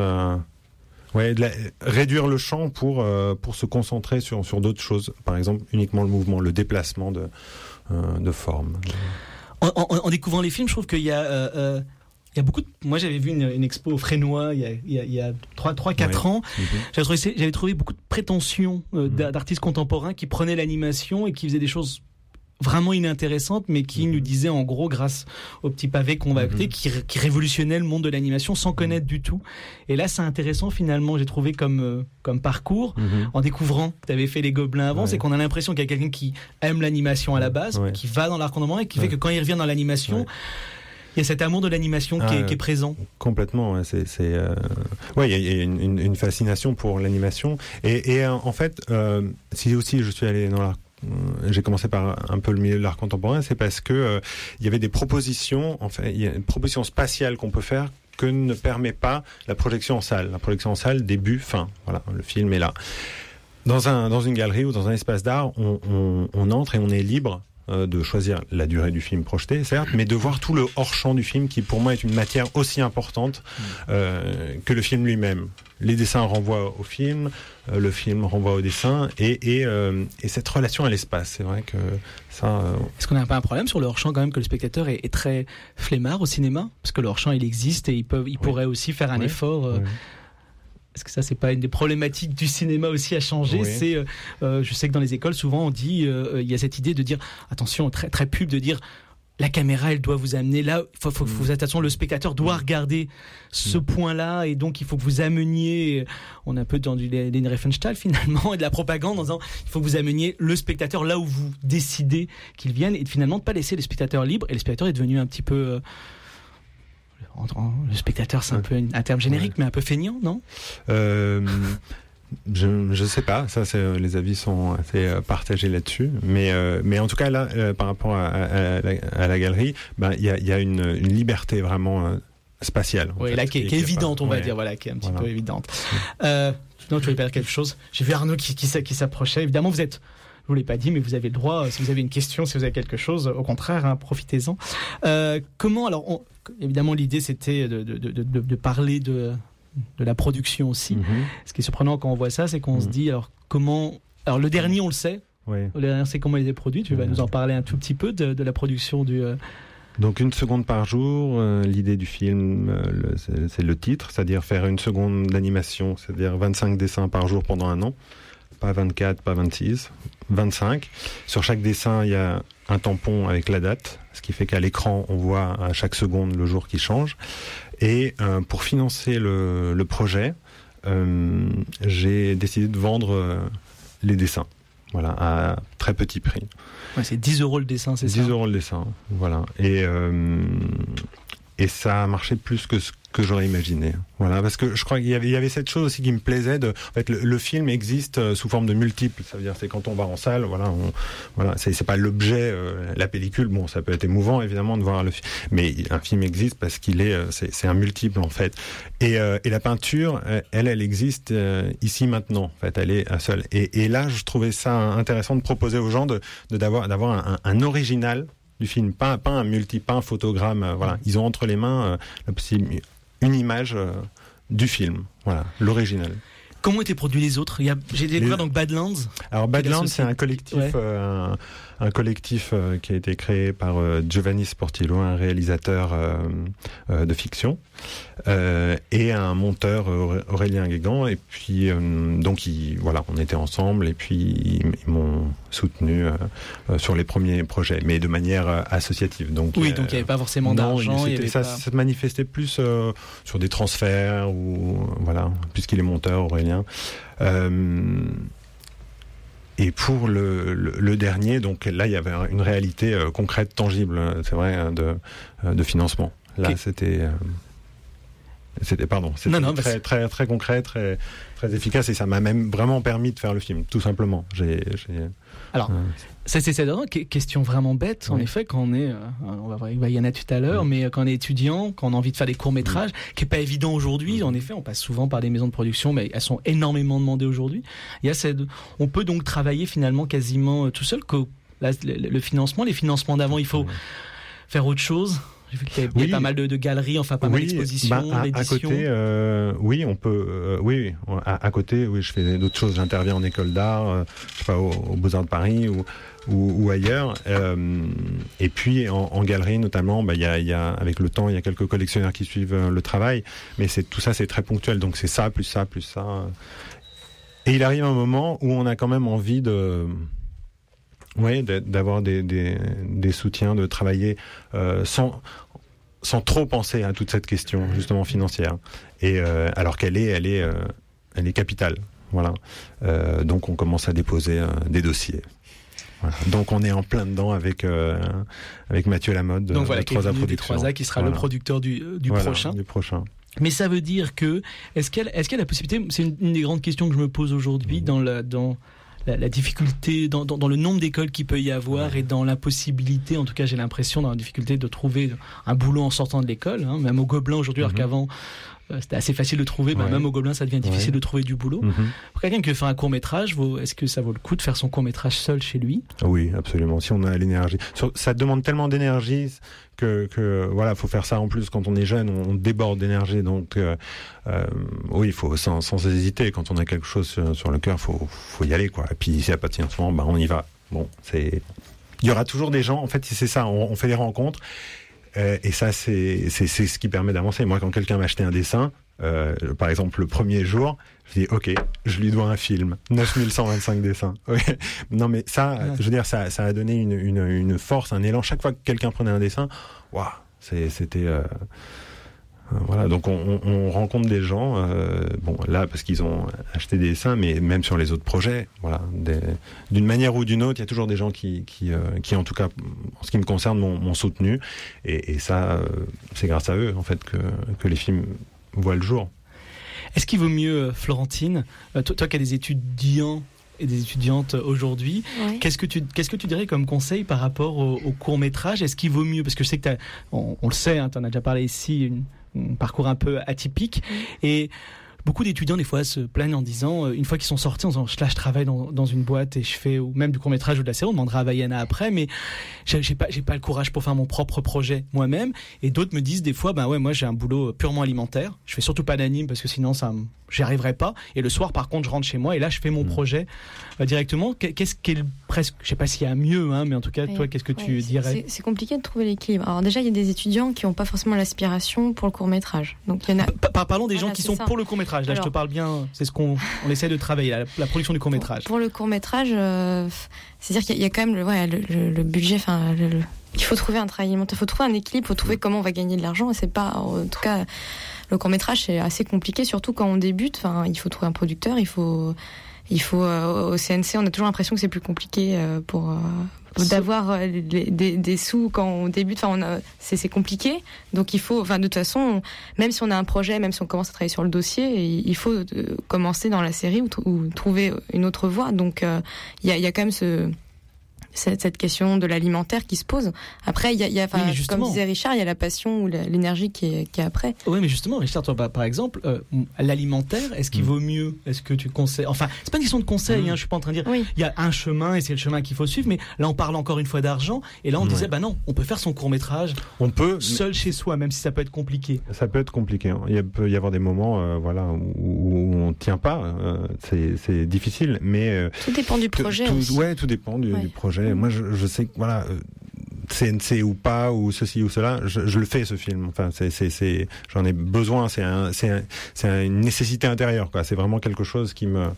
réduire le champ pour se concentrer sur d'autres choses, par exemple uniquement le mouvement, le déplacement de forme. En découvrant les films, je trouve qu'il y a beaucoup moi j'avais vu une expo au Frénois il y a 3-4 ans. J'avais trouvé beaucoup de prétention d'artistes contemporains qui prenaient l'animation et qui faisaient des choses vraiment inintéressante, mais qui nous disait en gros, grâce au petit pavé qu'on va écouter, qui révolutionnait le monde de l'animation sans connaître du tout. Et là, c'est intéressant finalement, j'ai trouvé comme parcours, en découvrant que tu avais fait les Gobelins avant, c'est qu'on a l'impression qu'il y a quelqu'un qui aime l'animation à la base, qui va dans l'art contemporain et qui fait que quand il revient dans l'animation, il y a cet amour de l'animation qui est présent. Complètement, il y a une fascination pour l'animation. Et en fait, si aussi je suis allé dans l'art, j'ai commencé par un peu le milieu de l'art contemporain, c'est parce que il y avait des propositions, il y a une proposition spatiale qu'on peut faire que ne permet pas la projection en salle. La projection en salle, début, fin. Voilà, le film est là. Dans une galerie ou dans un espace d'art, on entre et on est libre de choisir la durée du film projeté, certes, mais de voir tout le hors-champ du film qui, pour moi, est une matière aussi importante que le film lui-même. Les dessins renvoient au film, le film renvoie au dessin, et cette relation à l'espace, c'est vrai que ça... Est-ce qu'on n'a pas un problème sur le hors-champ quand même, que le spectateur est très flemmard au cinéma? Parce que le hors-champ, il existe et il pourrait aussi faire un effort... Est-ce que ça, c'est pas une des problématiques du cinéma aussi à changer? C'est, je sais que dans les écoles, souvent, on dit, il y a cette idée de dire, attention, très, très pub, de dire, la caméra, elle doit vous amener là. Faut vous attention, le spectateur doit regarder ce point-là, et donc il faut que vous ameniez. On est un peu dans du Leni Riefenstahl finalement, et de la propagande, en disant il faut que vous ameniez le spectateur là où vous décidez qu'il vienne, et finalement de pas laisser les spectateurs libres. Et le spectateur est devenu un petit peu le spectateur, c'est un peu un terme générique, mais un peu feignant, non? Je sais pas, ça les avis sont assez partagés là-dessus, mais en tout cas là, par rapport à la galerie, il y a une liberté vraiment spatiale. Oui, là qui est évidente, on va dire, voilà, qui est un petit peu évidente. Non, tu voulais dire quelque chose? J'ai vu Arnaud qui s'approchait. Évidemment, je vous l'ai pas dit, mais vous avez le droit, si vous avez une question, si vous avez quelque chose, au contraire, profitez-en. Comment, alors, évidemment, l'idée c'était de parler de la production aussi. Ce qui est surprenant quand on voit ça, c'est qu'on se dit, alors le dernier, on le sait. Oui. Le dernier, c'est comment il est produit. Tu vas nous en parler un tout petit peu de la production du... Donc 1 seconde par jour, l'idée du film, c'est le titre, c'est-à-dire faire 1 seconde d'animation, c'est-à-dire 25 dessins par jour pendant 1 an. Pas 24, pas 26, 25. Sur chaque dessin, il y a un tampon avec la date, ce qui fait qu'à l'écran, on voit à chaque seconde le jour qui change. Et pour financer le projet, j'ai décidé de vendre les dessins, voilà, à très petit prix. Ouais, c'est 10 € le dessin, c'est 10 ça? 10 € le dessin, voilà. Et ça a marché plus que ce que j'aurais imaginé. Voilà, parce que je crois qu'il y avait cette chose aussi qui me plaisait en fait, le film existe sous forme de multiples. Ça veut dire, c'est quand on va en salle, voilà, c'est pas l'objet, la pellicule. Bon, ça peut être émouvant, évidemment, de voir le film. Mais un film existe parce c'est un multiple, en fait. Et la peinture, elle existe ici, maintenant. En fait, elle est seule. Et là, je trouvais ça intéressant de proposer aux gens d'avoir un original du film, pas un multi, pas un photogramme. Voilà, ils ont entre les mains une image du film, voilà, l'original. Comment étaient produits les autres? J'ai découvert donc Badlands. Alors Badlands, c'est un collectif, un collectif qui a été créé par Giovanni Sportillo, un réalisateur de fiction, et un monteur, Aurélien Guégan. Et puis donc on était ensemble, et puis ils m'ont soutenu sur les premiers projets, mais de manière associative. Donc donc il n'y avait pas forcément d'argent. Ça se manifestait plus sur des transferts, ou voilà, puisqu'il est monteur, Aurélien. Et pour le dernier, donc là il y avait une réalité concrète, tangible, c'est vrai, de financement. Là c'était très, très, très concret, très, très efficace, et ça m'a même vraiment permis de faire le film, tout simplement. Alors, c'est question vraiment bête, en effet, quand on est, on va voir avec Bayana tout à l'heure, mais quand on est étudiant, quand on a envie de faire des courts-métrages, qui est pas évident aujourd'hui, en effet, on passe souvent par des maisons de production, mais elles sont énormément demandées aujourd'hui. On peut donc travailler finalement quasiment tout seul, le financement, les financements d'avant, il faut faire autre chose. J'ai vu qu'il y avait pas mal de galeries, enfin pas mal d'expositions, d'éditions. À côté, on peut. À côté, je fais d'autres choses. J'interviens en école d'art, je sais pas, au Beaux-Arts de Paris ou ailleurs. Et puis en galerie, notamment, il y a avec le temps, il y a quelques collectionneurs qui suivent le travail, mais tout ça, c'est très ponctuel. Donc c'est ça, plus ça, plus ça. Et il arrive un moment où on a quand même envie d'avoir des soutiens, de travailler sans trop penser à toute cette question justement financière. Et alors qu'elle est capitale. Voilà. Donc on commence à déposer des dossiers. Voilà. Donc on est en plein dedans avec Mathieu Lamotte de 3A Productions. 3A qui sera le producteur du prochain. Du prochain. Mais ça veut dire que est-ce qu'il y a la possibilité, c'est une des grandes questions que je me pose aujourd'hui dans la difficulté, dans le nombre d'écoles qu'il peut y avoir, et dans l'impossibilité, en tout cas j'ai l'impression, dans la difficulté de trouver un boulot en sortant de l'école, même au Gobelin aujourd'hui, alors qu'avant c'était assez facile de trouver, même au Gobelin ça devient difficile de trouver du boulot. Pour quelqu'un qui veut faire un court-métrage, est-ce que ça vaut le coup de faire son court-métrage seul chez lui? Oui, absolument, si on a l'énergie. Ça demande tellement d'énergie que voilà, faut faire ça en plus quand on est jeune, on déborde d'énergie, donc il faut sans hésiter, quand on a quelque chose sur le cœur, faut y aller, quoi. Et puis s'il n'y a pas de financement, on y va. Bon, il y aura toujours des gens, en fait c'est ça, on fait des rencontres, et ça c'est ce qui permet d'avancer. Moi, quand quelqu'un m'a acheté un dessin, par exemple, le premier jour, je dis, ok, je lui dois un film, 9125 dessins. Okay. Non, mais ça, je veux dire, ça a donné une force, un élan. Chaque fois que quelqu'un prenait un dessin, waouh, c'était... voilà, donc on rencontre des gens, bon là parce qu'ils ont acheté des dessins, mais même sur les autres projets, voilà, d'une manière ou d'une autre, il y a toujours des gens qui en tout cas, en ce qui me concerne, m'ont soutenu, et ça, c'est grâce à eux en fait que les films voient le jour. Est-ce qu'il vaut mieux, Florentine, toi qui as des étudiants et des étudiantes aujourd'hui, ouais. Qu'est-ce que tu dirais comme conseil par rapport au court-métrage ? Est-ce qu'il vaut mieux, parce que je sais que on le sait, hein, tu en as déjà parlé ici, un parcours un peu atypique, et beaucoup d'étudiants des fois se plaignent en disant, une fois qu'ils sont sortis, en disant là je travaille dans une boîte et je fais ou même du court-métrage ou de la série, on demandera à Vaiana après, mais j'ai pas le courage pour faire mon propre projet moi-même. Et d'autres me disent des fois, ben ouais, moi j'ai un boulot purement alimentaire, je fais surtout pas d'anime parce que sinon j'y arriverai pas, et le soir par contre je rentre chez moi et là je fais mon projet directement. Qu'est-ce qui est presque, je sais pas s'il y a mieux, hein, mais en tout cas toi qu'est-ce que tu dirais ? C'est compliqué de trouver l'équilibre. Alors déjà il y a des étudiants qui n'ont pas forcément l'aspiration pour le court-métrage, donc il y en a... Parlons des gens qui sont pour le court-métrage. Là, alors, je te parle bien, c'est ce qu'on essaie de travailler, la production du court-métrage. Pour le court-métrage, c'est-à-dire qu'il y a quand même le budget, enfin, il faut trouver un travail alimentaire, il faut trouver un équilibre, il faut trouver comment on va gagner de l'argent, et c'est pas, en tout cas, le court-métrage, c'est assez compliqué, surtout quand on débute, enfin, il faut trouver un producteur, il faut au CNC, on a toujours l'impression que c'est plus compliqué d'avoir des sous quand on débute. Enfin, c'est compliqué. Donc il faut, enfin, de toute façon, même si on a un projet, même si on commence à travailler sur le dossier, il faut commencer dans la série ou trouver une autre voie. Donc il y a quand même cette question de l'alimentaire qui se pose. Après, il y a comme disait Richard, il y a la passion ou l'énergie qui est après. Oui, mais justement, Richard, toi, par exemple, l'alimentaire, est-ce qu'il vaut mieux ? Est-ce que tu conseilles ? Enfin, c'est pas une question de conseil, hein, je suis pas en train de dire, il y a un chemin et c'est le chemin qu'il faut suivre, mais là, on parle encore une fois d'argent, et là, on disait, bah non, on peut faire son court-métrage seul chez soi, même si ça peut être compliqué. Ça peut être compliqué, hein. Il peut y avoir des moments où on tient pas, c'est difficile, mais... tout dépend du projet. Tout dépend du projet. Moi, je sais que voilà, CNC ou pas, ou ceci ou cela, je le fais ce film. Enfin, j'en ai besoin. C'est une nécessité intérieure, quoi. C'est vraiment quelque chose qui me.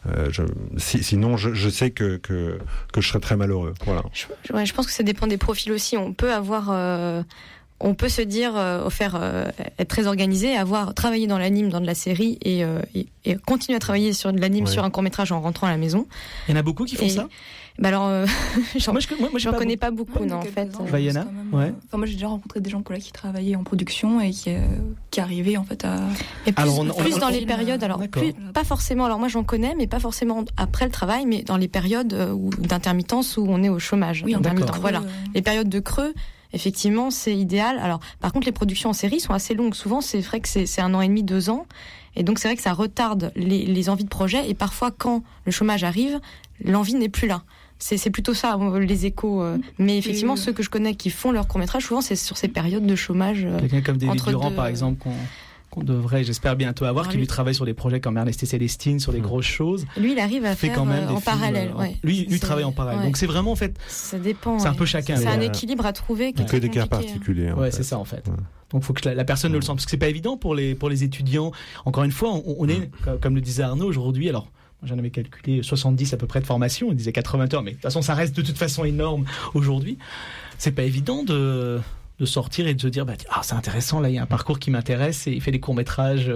Sinon, je sais que je serais très malheureux. Voilà. Je pense que ça dépend des profils aussi. On peut avoir. On peut se dire être très organisé, avoir travaillé dans l'anime, dans de la série et continuer à travailler sur de l'anime, sur un court-métrage en rentrant à la maison. Il y en a beaucoup qui font ça. Bah alors, j'en connais pas beaucoup, non, en fait. Vaiana, Enfin, moi, j'ai déjà rencontré des gens qui travaillaient en production et qui arrivaient en fait à. Et plus dans les périodes, pas forcément. Alors moi, j'en connais, mais pas forcément après le travail, mais dans les périodes d'intermittence où on est au chômage. Oui, intermittent. Voilà, les périodes de creux. Effectivement, c'est idéal. Alors, par contre, les productions en série sont assez longues. Souvent, c'est vrai que c'est 1 an et demi, 2 ans. Et donc, c'est vrai que ça retarde les envies de projet. Et parfois, quand le chômage arrive, l'envie n'est plus là. C'est plutôt ça, les échos. Mais effectivement, ceux que je connais qui font leur court-métrage, souvent, c'est sur ces périodes de chômage. Quelqu'un comme David Durand, par exemple, qu'on devrait, j'espère, bientôt avoir, qui lui travaille sur des projets comme Ernest et Célestine, sur des grosses choses. Lui, il arrive à faire quand même en parallèle. Lui travaille en parallèle. Donc c'est vraiment, en fait, ça dépend. C'est un peu chacun. C'est un équilibre à trouver. Il fait des cas particuliers. Ouais, c'est ça, en fait. Donc il faut que la personne ne le sente, parce que c'est pas évident pour les étudiants. Encore une fois, on est, comme le disait Arnaud aujourd'hui, alors j'en avais calculé 70 à peu près de formation, il disait 80 heures, mais de toute façon ça reste de toute façon énorme aujourd'hui. C'est pas évident de sortir et de se dire c'est intéressant, là il y a un parcours qui m'intéresse et il fait des courts-métrages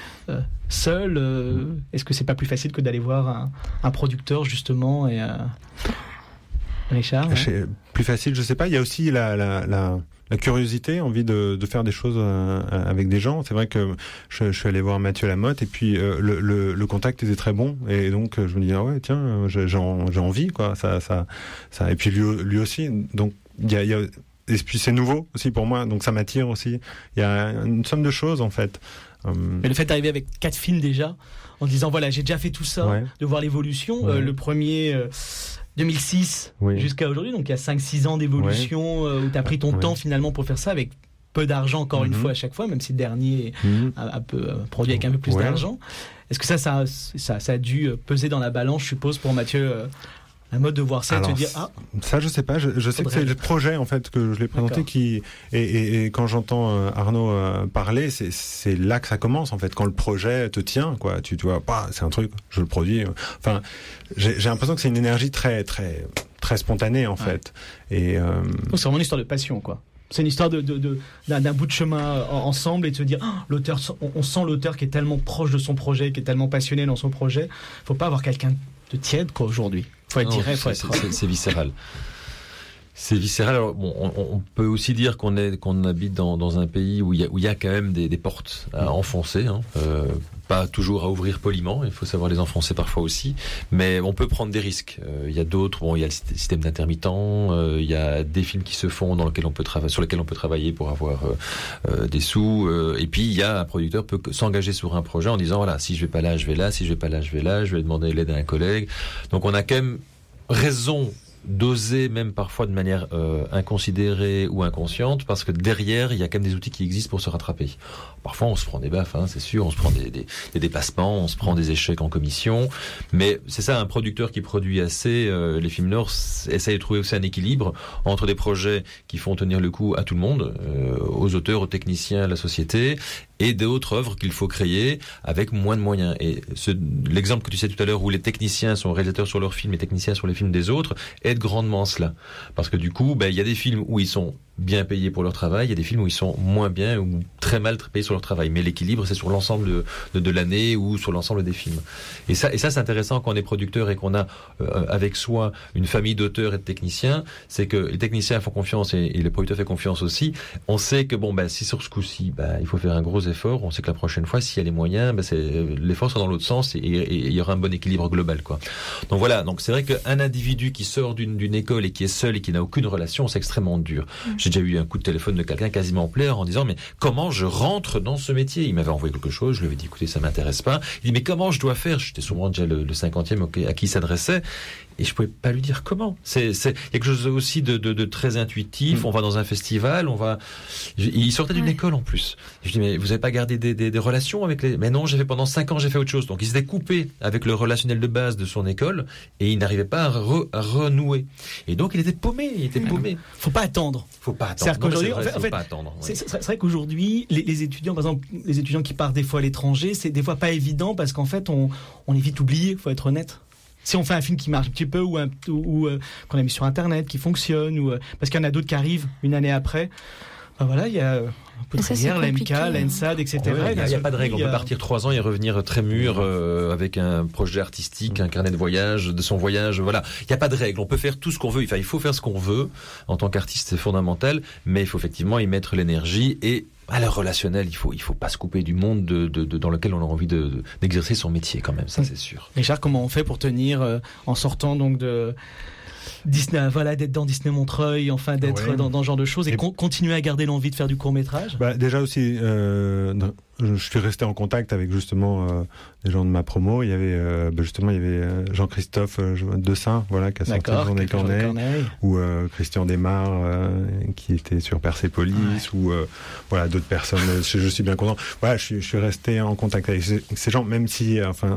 seul. Est-ce que c'est pas plus facile que d'aller voir un producteur justement et Richard, plus facile, je sais pas. Il y a aussi la curiosité, envie de faire des choses avec des gens. C'est vrai que je suis allé voir Mathieu Lamotte et puis le contact était très bon et donc je me dis tiens, j'ai envie, quoi. Ça et puis lui aussi. Donc il y a et puis c'est nouveau aussi pour moi, donc ça m'attire aussi. Il y a une somme de choses en fait. Mais le fait d'arriver avec 4 films déjà, en disant voilà, j'ai déjà fait tout ça, de voir l'évolution, le premier 2006 jusqu'à aujourd'hui, donc il y a 5-6 ans d'évolution où tu as pris ton temps finalement pour faire ça avec peu d'argent encore une fois à chaque fois, même si le dernier a produit avec un peu plus d'argent. Est-ce que ça a dû peser dans la balance, je suppose, pour Mathieu un mode de voir ça et de se dire ça je sais pas, je sais que c'est le projet en fait que je l'ai présenté qui et quand j'entends Arnaud parler, c'est là que ça commence en fait, quand le projet te tient quoi, tu vois pas, c'est un truc, je le produis, enfin j'ai l'impression que c'est une énergie très très très spontanée en fait et c'est vraiment une histoire de passion quoi. C'est une histoire d'un bout de chemin ensemble et de se dire l'auteur, on sent l'auteur qui est tellement proche de son projet, qui est tellement passionné dans son projet. Faut pas avoir quelqu'un de tiède quoi aujourd'hui. Faut être direct, c'est viscéral. C'est viscéral. Alors, bon, on peut aussi dire qu'on habite dans un pays où il y a quand même des portes à enfoncer, pas toujours à ouvrir poliment. Il faut savoir les enfoncer parfois aussi, mais on peut prendre des risques. Il y a d'autres. Bon, il y a le système d'intermittent. Il y a des films qui se font sur lesquels on peut travailler pour avoir des sous. Et puis il y a un producteur peut s'engager sur un projet en disant voilà, si je vais pas là, je vais là. Si je vais pas là, je vais là. Je vais demander l'aide à un collègue. Donc on a quand même raison d'oser, même parfois de manière inconsidérée ou inconsciente, parce que derrière il y a quand même des outils qui existent pour se rattraper. Parfois on se prend des baffes, c'est sûr, on se prend des déplacements, on se prend des échecs en commission, mais c'est ça, un producteur qui produit assez, les films Nord essaye de trouver aussi un équilibre entre des projets qui font tenir le coup à tout le monde, aux auteurs, aux techniciens, à la société, et d'autres œuvres qu'il faut créer avec moins de moyens. Et l'exemple que tu sais tout à l'heure où les techniciens sont réalisateurs sur leurs films et techniciens sur les films des autres aide grandement cela. Parce que du coup, il y a des films où ils sont bien payés pour leur travail, il y a des films où ils sont moins bien ou très mal payés sur leur travail. Mais l'équilibre, c'est sur l'ensemble de l'année ou sur l'ensemble des films. Et ça, c'est intéressant quand on est producteur et qu'on a avec soi une famille d'auteurs et de techniciens, c'est que les techniciens font confiance et les producteurs font confiance aussi. On sait que si sur ce coup-ci, il faut faire un gros effort, on sait que la prochaine fois, s'il y a les moyens, l'effort sera dans l'autre sens et il y aura un bon équilibre global, quoi. Donc voilà, donc c'est vrai qu'un individu qui sort d'une école et qui est seul et qui n'a aucune relation, c'est extrêmement dur. J'ai déjà eu un coup de téléphone de quelqu'un quasiment en pleurs en disant mais comment je rentre dans ce métier? Il m'avait envoyé quelque chose, je lui avais dit écoutez ça m'intéresse pas. Il dit mais comment je dois faire? J'étais souvent déjà le 50e à qui il s'adressait et je pouvais pas lui dire comment. C'est il y a quelque chose aussi de très intuitif. On va dans un festival, il sortait d'une école en plus. Je dis mais vous avez pas gardé des relations avec les... Mais non, pendant 5 ans j'ai fait autre chose. Donc il s'était coupé avec le relationnel de base de son école et il n'arrivait pas à renouer. Et donc il était paumé, paumé. Faut pas attendre. C'est-à-dire qu'aujourd'hui, c'est vrai qu'aujourd'hui, les étudiants, par exemple, les étudiants qui partent des fois à l'étranger, c'est des fois pas évident parce qu'en fait, on est vite oublié, faut être honnête. Si on fait un film qui marche un petit peu ou qu'on a mis sur Internet, qui fonctionne, parce qu'il y en a d'autres qui arrivent une année après, voilà, il y a Poudrière, l'AMK, l'ENSAD, etc. Il n'y a pas de règle. On peut partir 3 ans et revenir très mûr avec un projet artistique, un carnet de voyage, de son voyage. Voilà, il n'y a pas de règle. On peut faire tout ce qu'on veut. Enfin, il faut faire ce qu'on veut. En tant qu'artiste, c'est fondamental. Mais il faut effectivement y mettre l'énergie et à l'heure relationnelle, il faut pas se couper du monde dans lequel on a envie d'exercer son métier quand même. Ça, c'est sûr. Richard, comment on fait pour tenir en sortant donc de Disney, d'être dans Disney Montreuil, enfin d'être dans ce genre de choses et continuer à garder l'envie de faire du court-métrage? Déjà aussi, je suis resté en contact avec justement des gens de ma promo. Il y avait Jean-Christophe Dessin, qui a sorti Journée Corneille, ou Christian Desmar qui était sur Persépolis, ou d'autres personnes. Je suis bien content. Je suis resté en contact avec ces gens, même si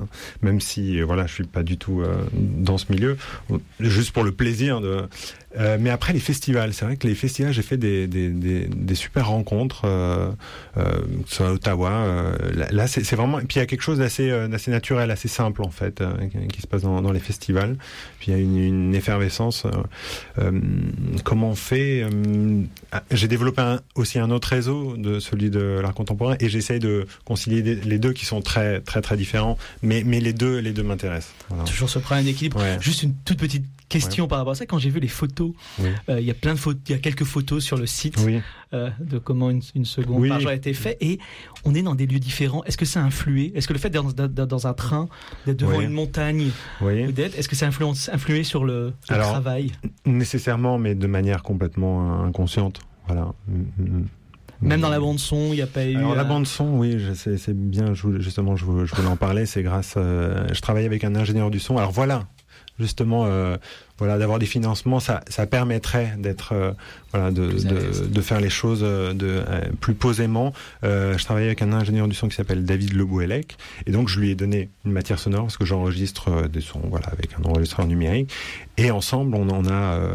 je suis pas du tout dans ce milieu, juste pour le plaisir de. Mais après les festivals, c'est vrai que les festivals, j'ai fait des super rencontres, soit à Ottawa. Là, c'est vraiment. Et puis il y a quelque chose d'assez naturel, assez simple en fait, qui se passe dans les festivals. Puis il y a une effervescence. Comment on fait J'ai développé aussi un autre réseau, de celui de l'art contemporain, et j'essaye de concilier les deux qui sont très très très différents, mais les deux m'intéressent. Voilà. Toujours se prendre un équilibre. Juste une toute petite question par rapport à ça. Quand j'ai vu les photos, il y a plein de photos, il y a quelques photos sur le site de comment une seconde page a été faite, et on est dans des lieux différents. Est-ce que ça a influé? Est-ce que le fait d'être dans un train, d'être devant une montagne, est-ce que ça a influé sur le travail? Nécessairement, mais de manière complètement inconsciente. Voilà. Même dans la bande son, il n'y a pas eu... Alors la bande son, oui, c'est bien, je voulais en parler, c'est grâce... je travaille avec un ingénieur du son, alors voilà, justement, d'avoir des financements, ça permettrait d'être, de faire les choses plus posément. Je travaille avec un ingénieur du son qui s'appelle David Lebouellec, et donc je lui ai donné une matière sonore, parce que j'enregistre des sons, avec un enregistreur numérique, et ensemble, on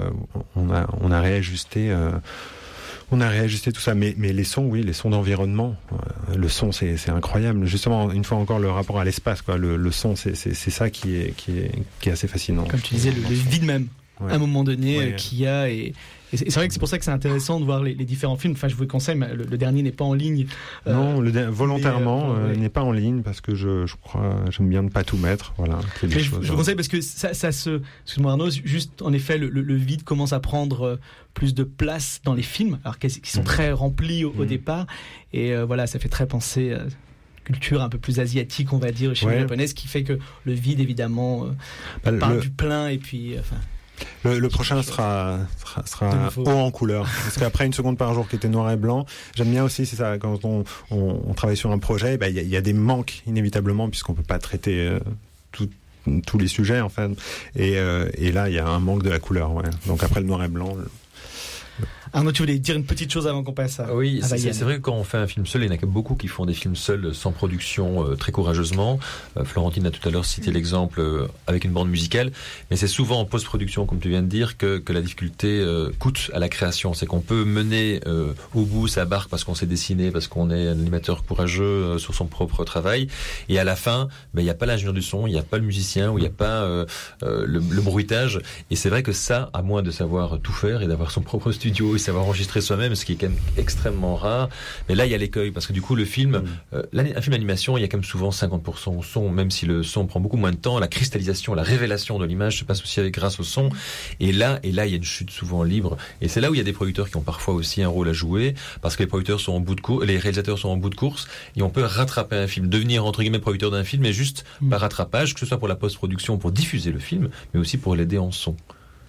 a réajusté... On a réajusté tout ça, mais les sons, oui, les sons d'environnement, le son, c'est incroyable. Justement, une fois encore, le rapport à l'espace, quoi. Le son, c'est ça qui est assez fascinant. Comme tu disais, le vide même, à un moment donné, qu'il y a et c'est vrai que c'est pour ça que c'est intéressant de voir les différents films. Enfin, je vous le conseille, mais le dernier n'est pas en ligne. Non, volontairement, n'est pas en ligne parce que je crois, j'aime bien ne pas tout mettre. Voilà. Je vous conseille parce que ça se. Excuse-moi Arnaud, juste en effet, le vide commence à prendre plus de place dans les films, alors qui sont très remplis au départ. Et ça fait très penser. Culture un peu plus asiatique, on va dire, chez les japonaises, qui fait que le vide, évidemment, parle du plein et puis. Le prochain sera haut en couleur, parce qu'après une seconde par jour qui était noir et blanc, j'aime bien aussi, c'est ça, quand on travaille sur un projet, il y a des manques inévitablement, puisqu'on peut pas traiter tous les sujets en fait, et là il y a un manque de la couleur, donc après le noir et blanc. Arnaud, tu voulais dire une petite chose avant qu'on passe à... Oui, c'est vrai que quand on fait un film seul, il y en a beaucoup qui font des films seuls, sans production, très courageusement. Florentine a tout à l'heure cité l'exemple avec une bande musicale, mais c'est souvent en post-production, comme tu viens de dire, que la difficulté coûte à la création. C'est qu'on peut mener au bout sa barque parce qu'on sait dessiner, parce qu'on est un animateur courageux sur son propre travail, et à la fin, il n'y a pas l'ingénieur du son, il n'y a pas le musicien, ou il n'y a pas le bruitage, et c'est vrai que ça, à moins de savoir tout faire et d'avoir son propre studio, savoir enregistrer soi-même, ce qui est quand même extrêmement rare. Mais là, il y a l'écueil, parce que du coup, le film, un film d'animation, il y a quand même souvent 50% au son, même si le son prend beaucoup moins de temps. La cristallisation, la révélation de l'image se passe aussi grâce au son. Et là, il y a une chute souvent libre. Et c'est là où il y a des producteurs qui ont parfois aussi un rôle à jouer, parce que les producteurs sont en bout de course, les réalisateurs sont en bout de course, et on peut rattraper un film, devenir entre guillemets producteur d'un film, mais juste par rattrapage, que ce soit pour la post-production, pour diffuser le film, mais aussi pour l'aider en son.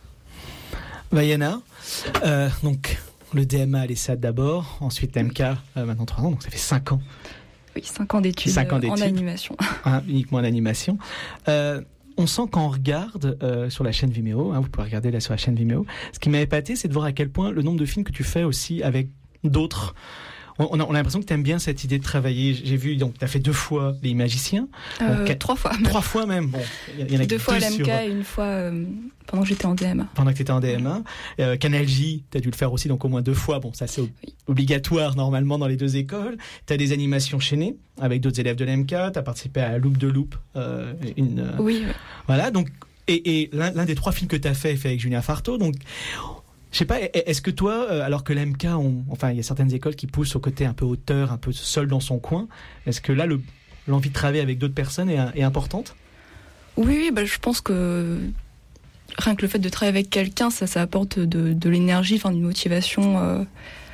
Vaiana, donc le DMA à l'ESSAD d'abord, ensuite l'MK, maintenant 3 ans, donc ça fait 5 ans. Oui, 5 ans d'études, en animation. Uniquement en animation. On sent quand on regarde sur la chaîne Vimeo, vous pouvez regarder là sur la chaîne Vimeo, ce qui m'a épaté, c'est de voir à quel point le nombre de films que tu fais aussi avec d'autres. On a l'impression que tu aimes bien cette idée de travailler. J'ai vu, donc tu as fait 2 fois Les Magiciens. 3 fois. 3 fois même. Bon, il y en a 2 fois à l'MK et 1 fois pendant que j'étais en DMA. Pendant que tu étais en DMA. Canal J, tu as dû le faire aussi, donc au moins 2 fois. Bon, ça c'est obligatoire normalement dans les 2 écoles. Tu as des animations chaînées avec d'autres élèves de l'MK. Tu as participé à Loop de Loop. Oui. Voilà, donc, et l'un des 3 films que tu as fait avec Julien Farteau. Donc, je sais pas, est-ce que toi, alors que l'MK, il y a certaines écoles qui poussent au côté un peu auteur, un peu seul dans son coin, est-ce que là, l'envie de travailler avec d'autres personnes est importante ? Oui, je pense que rien que le fait de travailler avec quelqu'un, ça apporte de l'énergie, une motivation,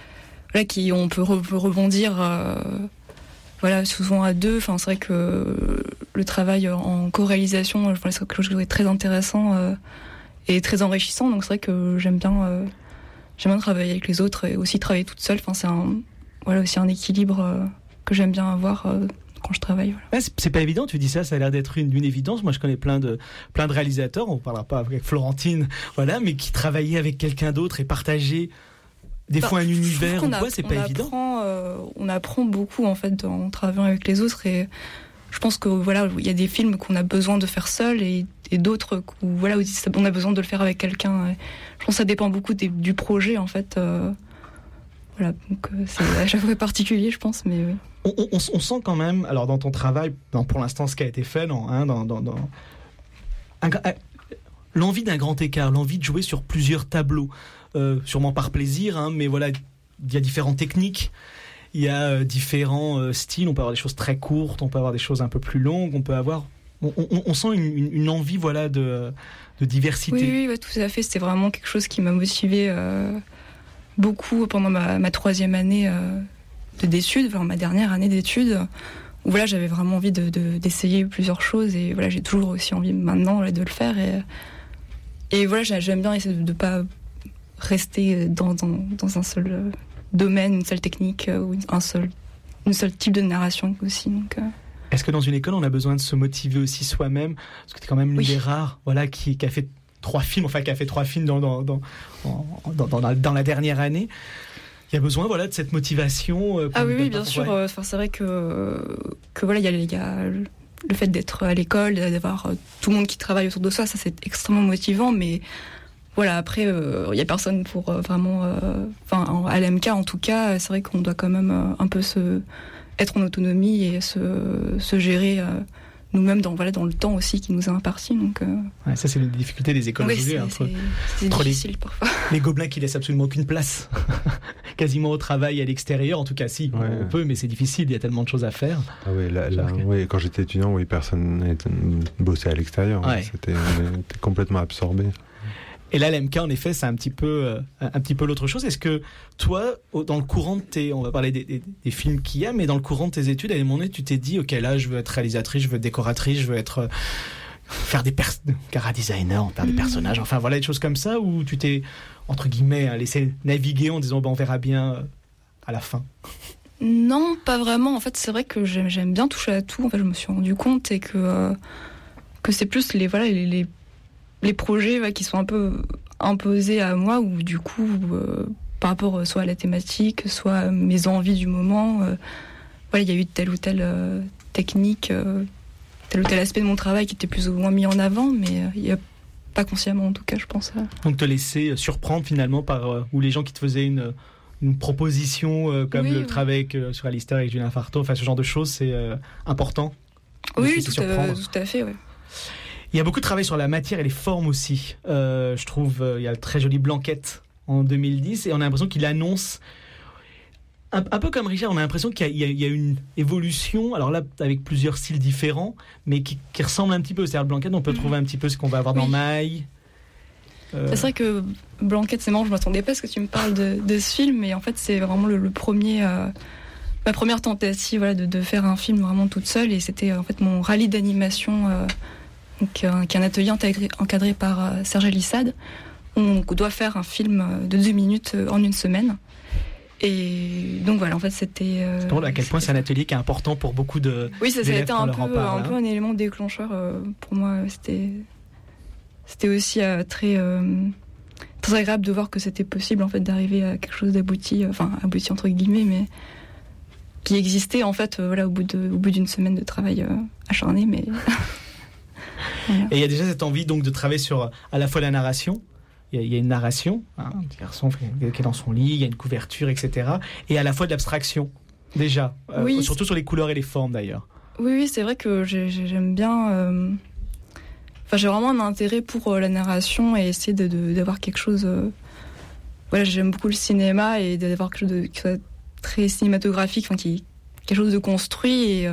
on peut rebondir, souvent à 2. C'est vrai que le travail en co-réalisation, c'est quelque chose de très intéressant. Et très enrichissant, donc c'est vrai que j'aime bien travailler avec les autres et aussi travailler toute seule. C'est aussi un équilibre que j'aime bien avoir quand je travaille. Voilà. C'est pas évident, tu dis ça a l'air d'être d'une évidence. Moi je connais plein de réalisateurs, on ne parlera pas avec Florentine, mais qui travaillaient avec quelqu'un d'autre et partageaient des fois un univers ou quoi, c'est pas évident. On apprend beaucoup en fait en travaillant avec les autres, et je pense que il y a des films qu'on a besoin de faire seul et d'autres où on a besoin de le faire avec quelqu'un. Je pense que ça dépend beaucoup du projet en fait. Donc c'est à chaque fois particulier, je pense, mais oui. On sent quand même, alors dans ton travail, pour l'instant ce qui a été fait, l'envie d'un grand écart, l'envie de jouer sur plusieurs tableaux, sûrement par plaisir, mais il y a différentes techniques. Il y a différents styles, on peut avoir des choses très courtes, on peut avoir des choses un peu plus longues, on peut avoir... On sent une envie de diversité. Oui, tout à fait. C'était vraiment quelque chose qui m'a motivée beaucoup pendant ma 3e année d'études, ma dernière année d'études, où j'avais vraiment envie d'essayer plusieurs choses, et j'ai toujours aussi envie maintenant de le faire. Et j'aime bien essayer de ne pas rester dans un seul domaine, une seule technique ou un seul type de narration aussi. Donc, Est-ce que dans une école, on a besoin de se motiver aussi soi-même? Parce que tu es quand même l'une des rares qui a fait 3 films, dans la dernière année. Il y a besoin de cette motivation. Oui, bien sûr. C'est vrai que il y a le fait d'être à l'école, d'avoir tout le monde qui travaille autour de soi, ça c'est extrêmement motivant, mais voilà, après, il n'y a personne pour vraiment... à l'MK, en tout cas, c'est vrai qu'on doit quand même un peu être en autonomie et se gérer nous-mêmes dans le temps aussi qui nous est imparti. Donc, ça, c'est une des difficultés des écoles aujourd'hui. C'est difficile parfois. Les gobelins qui laissent absolument aucune place quasiment au travail à l'extérieur. En tout cas, si, on peut, mais c'est difficile, il y a tellement de choses à faire. Ah oui, quand j'étais étudiant, personne ne bossait à l'extérieur. Ouais. On était complètement absorbé. Et là, l'MK, en effet, c'est un petit peu l'autre chose. Est-ce que toi, dans le courant de on va parler des films qu'il y a, mais dans le courant de tes études, à un moment donné, tu t'es dit, ok, là, je veux être réalisatrice, je veux être décoratrice, je veux être faire des cara designer, faire des personnages, enfin voilà, des choses comme ça, où tu t'es, entre guillemets, laissé naviguer en disant, on verra bien à la fin? Non, pas vraiment. En fait, c'est vrai que j'aime bien toucher à tout. En fait, je me suis rendu compte et que c'est plus les projets qui sont un peu imposés à moi, ou du coup, par rapport soit à la thématique, soit à mes envies du moment, il y a eu telle ou telle technique, tel ou tel aspect de mon travail qui était plus ou moins mis en avant, mais il n'y a pas consciemment en tout cas, je pense. Donc te laisser surprendre finalement par ou les gens qui te faisaient une proposition comme le travail sur Alistair avec Julien Farteau, enfin ce genre de choses, c'est important. Oui, tout à fait, ouais. Il y a beaucoup de travail sur la matière et les formes aussi. Je trouve, il y a le très joli Blanquette en 2010, et on a l'impression qu'il annonce, un peu comme Richard, on a l'impression qu'il y a une évolution, alors là, avec plusieurs styles différents, mais qui ressemble un petit peu. C'est-à-dire, Blanquette, on peut trouver un petit peu ce qu'on va avoir dans Maï. C'est vrai que Blanquette, c'est marrant, je ne m'attendais pas à ce que tu me parles de ce film, mais en fait, c'est vraiment le premier... ma première tentative de faire un film vraiment toute seule, et c'était en fait mon rallye d'animation... qui est un atelier encadré par Serge Elissade. On doit faire un film de 2 minutes en une semaine. Et donc voilà, en fait, c'était... c'est drôle à quel point c'est un atelier qui est important pour beaucoup de... Oui, ça a été un peu un élément déclencheur pour moi. C'était aussi très agréable de voir que c'était possible en fait d'arriver à quelque chose d'abouti, abouti entre guillemets, mais qui existait en fait au bout d'une semaine de travail acharné, mais... Voilà. Et il y a déjà cette envie donc de travailler sur à la fois la narration, il y a une narration, un petit garçon qui est dans son lit, il y a une couverture, etc. Et à la fois de l'abstraction, déjà, surtout sur les couleurs et les formes d'ailleurs. Oui, c'est vrai que j'aime bien... j'ai vraiment un intérêt pour la narration et essayer d'avoir quelque chose... j'aime beaucoup le cinéma et d'avoir quelque chose qui soit très cinématographique, quelque chose de construit et...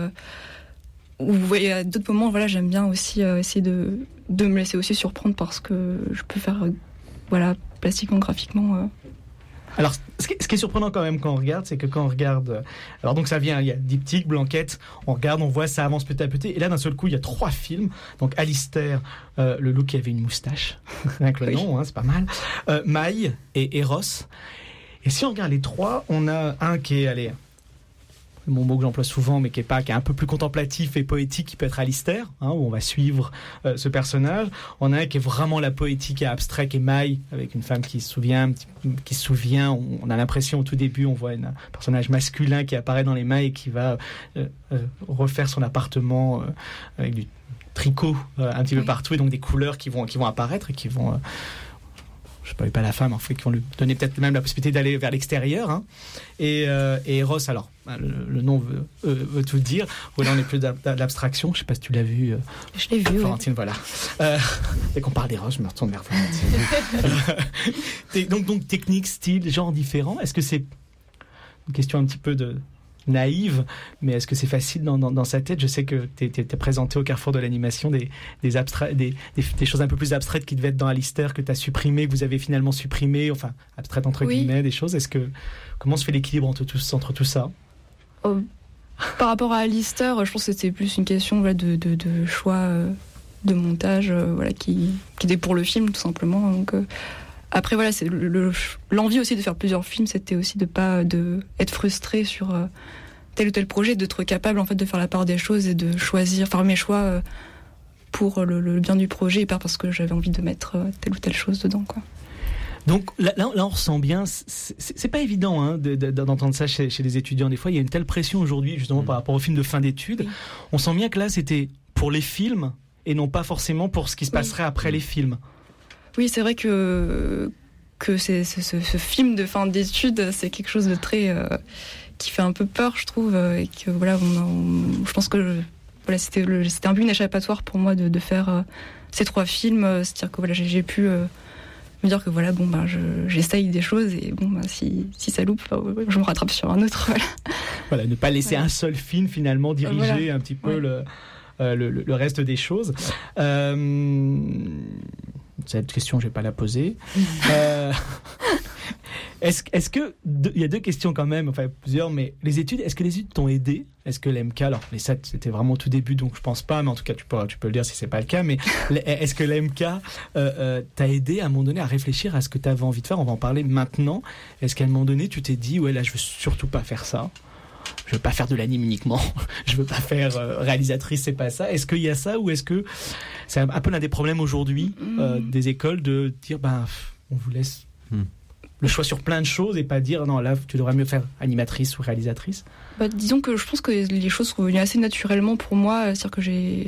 Et à d'autres moments, j'aime bien aussi essayer de me laisser aussi surprendre parce que je peux faire, plastiquement, graphiquement. Alors, ce qui est surprenant quand même quand on regarde, c'est que quand on regarde... Alors donc ça vient, il y a Diptyque, Blanquette, on regarde, on voit, ça avance petit à petit, et là d'un seul coup, il y a 3 films. Donc Alistair, le loup qui avait une moustache, rien que le nom, c'est pas mal. Maï et Eros. Et si on regarde les 3, on a un qui est... mon mot que j'emploie souvent, mais qui est un peu plus contemplatif et poétique, qui peut être Alistair, où on va suivre ce personnage. On a un qui est vraiment la poétique et abstrait, qui est Maï, avec une femme qui se souvient. On a l'impression au tout début, on voit un personnage masculin qui apparaît dans les mains et qui va refaire son appartement avec du tricot un petit peu partout, et donc des couleurs qui vont apparaître et qui vont... je ne sais pas la femme, en fait, qui vont lui donner peut-être même la possibilité d'aller vers l'extérieur. Et Eros, alors, le nom veut tout dire. Là, on est plus d'abstraction. Je ne sais pas si tu l'as vu. Je l'ai vu, Florentine, voilà. Dès qu'on parle d'Eros, je me retourne vers Florentine. donc, technique, style, genre différent. Est-ce que c'est une question un petit peu naïve, mais est-ce que c'est facile dans sa tête? Je sais que tu es présenté au carrefour de l'animation des choses un peu plus abstraites qui devaient être dans Alistair, que tu as supprimé, que vous avez finalement supprimé, enfin abstraites entre guillemets, des choses. Comment se fait l'équilibre entre tout ça? Par rapport à Alistair, je pense que c'était plus une question de choix de montage qui était pour le film tout simplement. Donc, Après voilà, c'est l'envie aussi de faire plusieurs films, c'était aussi de pas être frustré sur tel ou tel projet, d'être capable en fait de faire la part des choses et de choisir, faire mes choix pour le bien du projet et pas parce que j'avais envie de mettre telle ou telle chose dedans, quoi. Donc là, on ressent bien, c'est pas évident d'entendre ça chez les étudiants. Des fois, il y a une telle pression aujourd'hui, justement, par rapport aux films de fin d'études. Oui. On sent bien que là, c'était pour les films et non pas forcément pour ce qui se passerait après les films. Oui, c'est vrai que ce film de fin d'études, c'est quelque chose de très qui fait un peu peur, je trouve, et que voilà, je pense que voilà, c'était un peu une échappatoire pour moi de faire ces 3 films, c'est-à-dire que voilà, j'ai pu me dire que voilà, bon ben j'essaye des choses et bon ben si ça loupe, je me rattrape sur un autre. Voilà, ne pas laisser un seul film finalement diriger un petit peu le reste des choses. Cette question, je vais pas la poser. Est-ce que il y a 2 questions quand même, enfin plusieurs, mais les études, est-ce que les études t'ont aidé? Est-ce que l'MK, alors les 7 c'était vraiment au tout début, donc je pense pas, mais en tout cas tu peux le dire si c'est pas le cas, mais est-ce que l'MK t'a aidé à un moment donné à réfléchir à ce que tu avais envie de faire? On va en parler maintenant. Est-ce qu'à un moment donné tu t'es dit ouais là je veux surtout pas faire ça? Je veux pas faire de l'anime uniquement. Je veux pas faire réalisatrice, c'est pas ça. Est-ce qu'il y a ça ou est-ce que c'est un peu l'un des problèmes aujourd'hui des écoles de dire on vous laisse le choix sur plein de choses et pas dire non là tu devrais mieux faire animatrice ou réalisatrice? Disons que je pense que les choses sont venues assez naturellement pour moi. C'est-à-dire que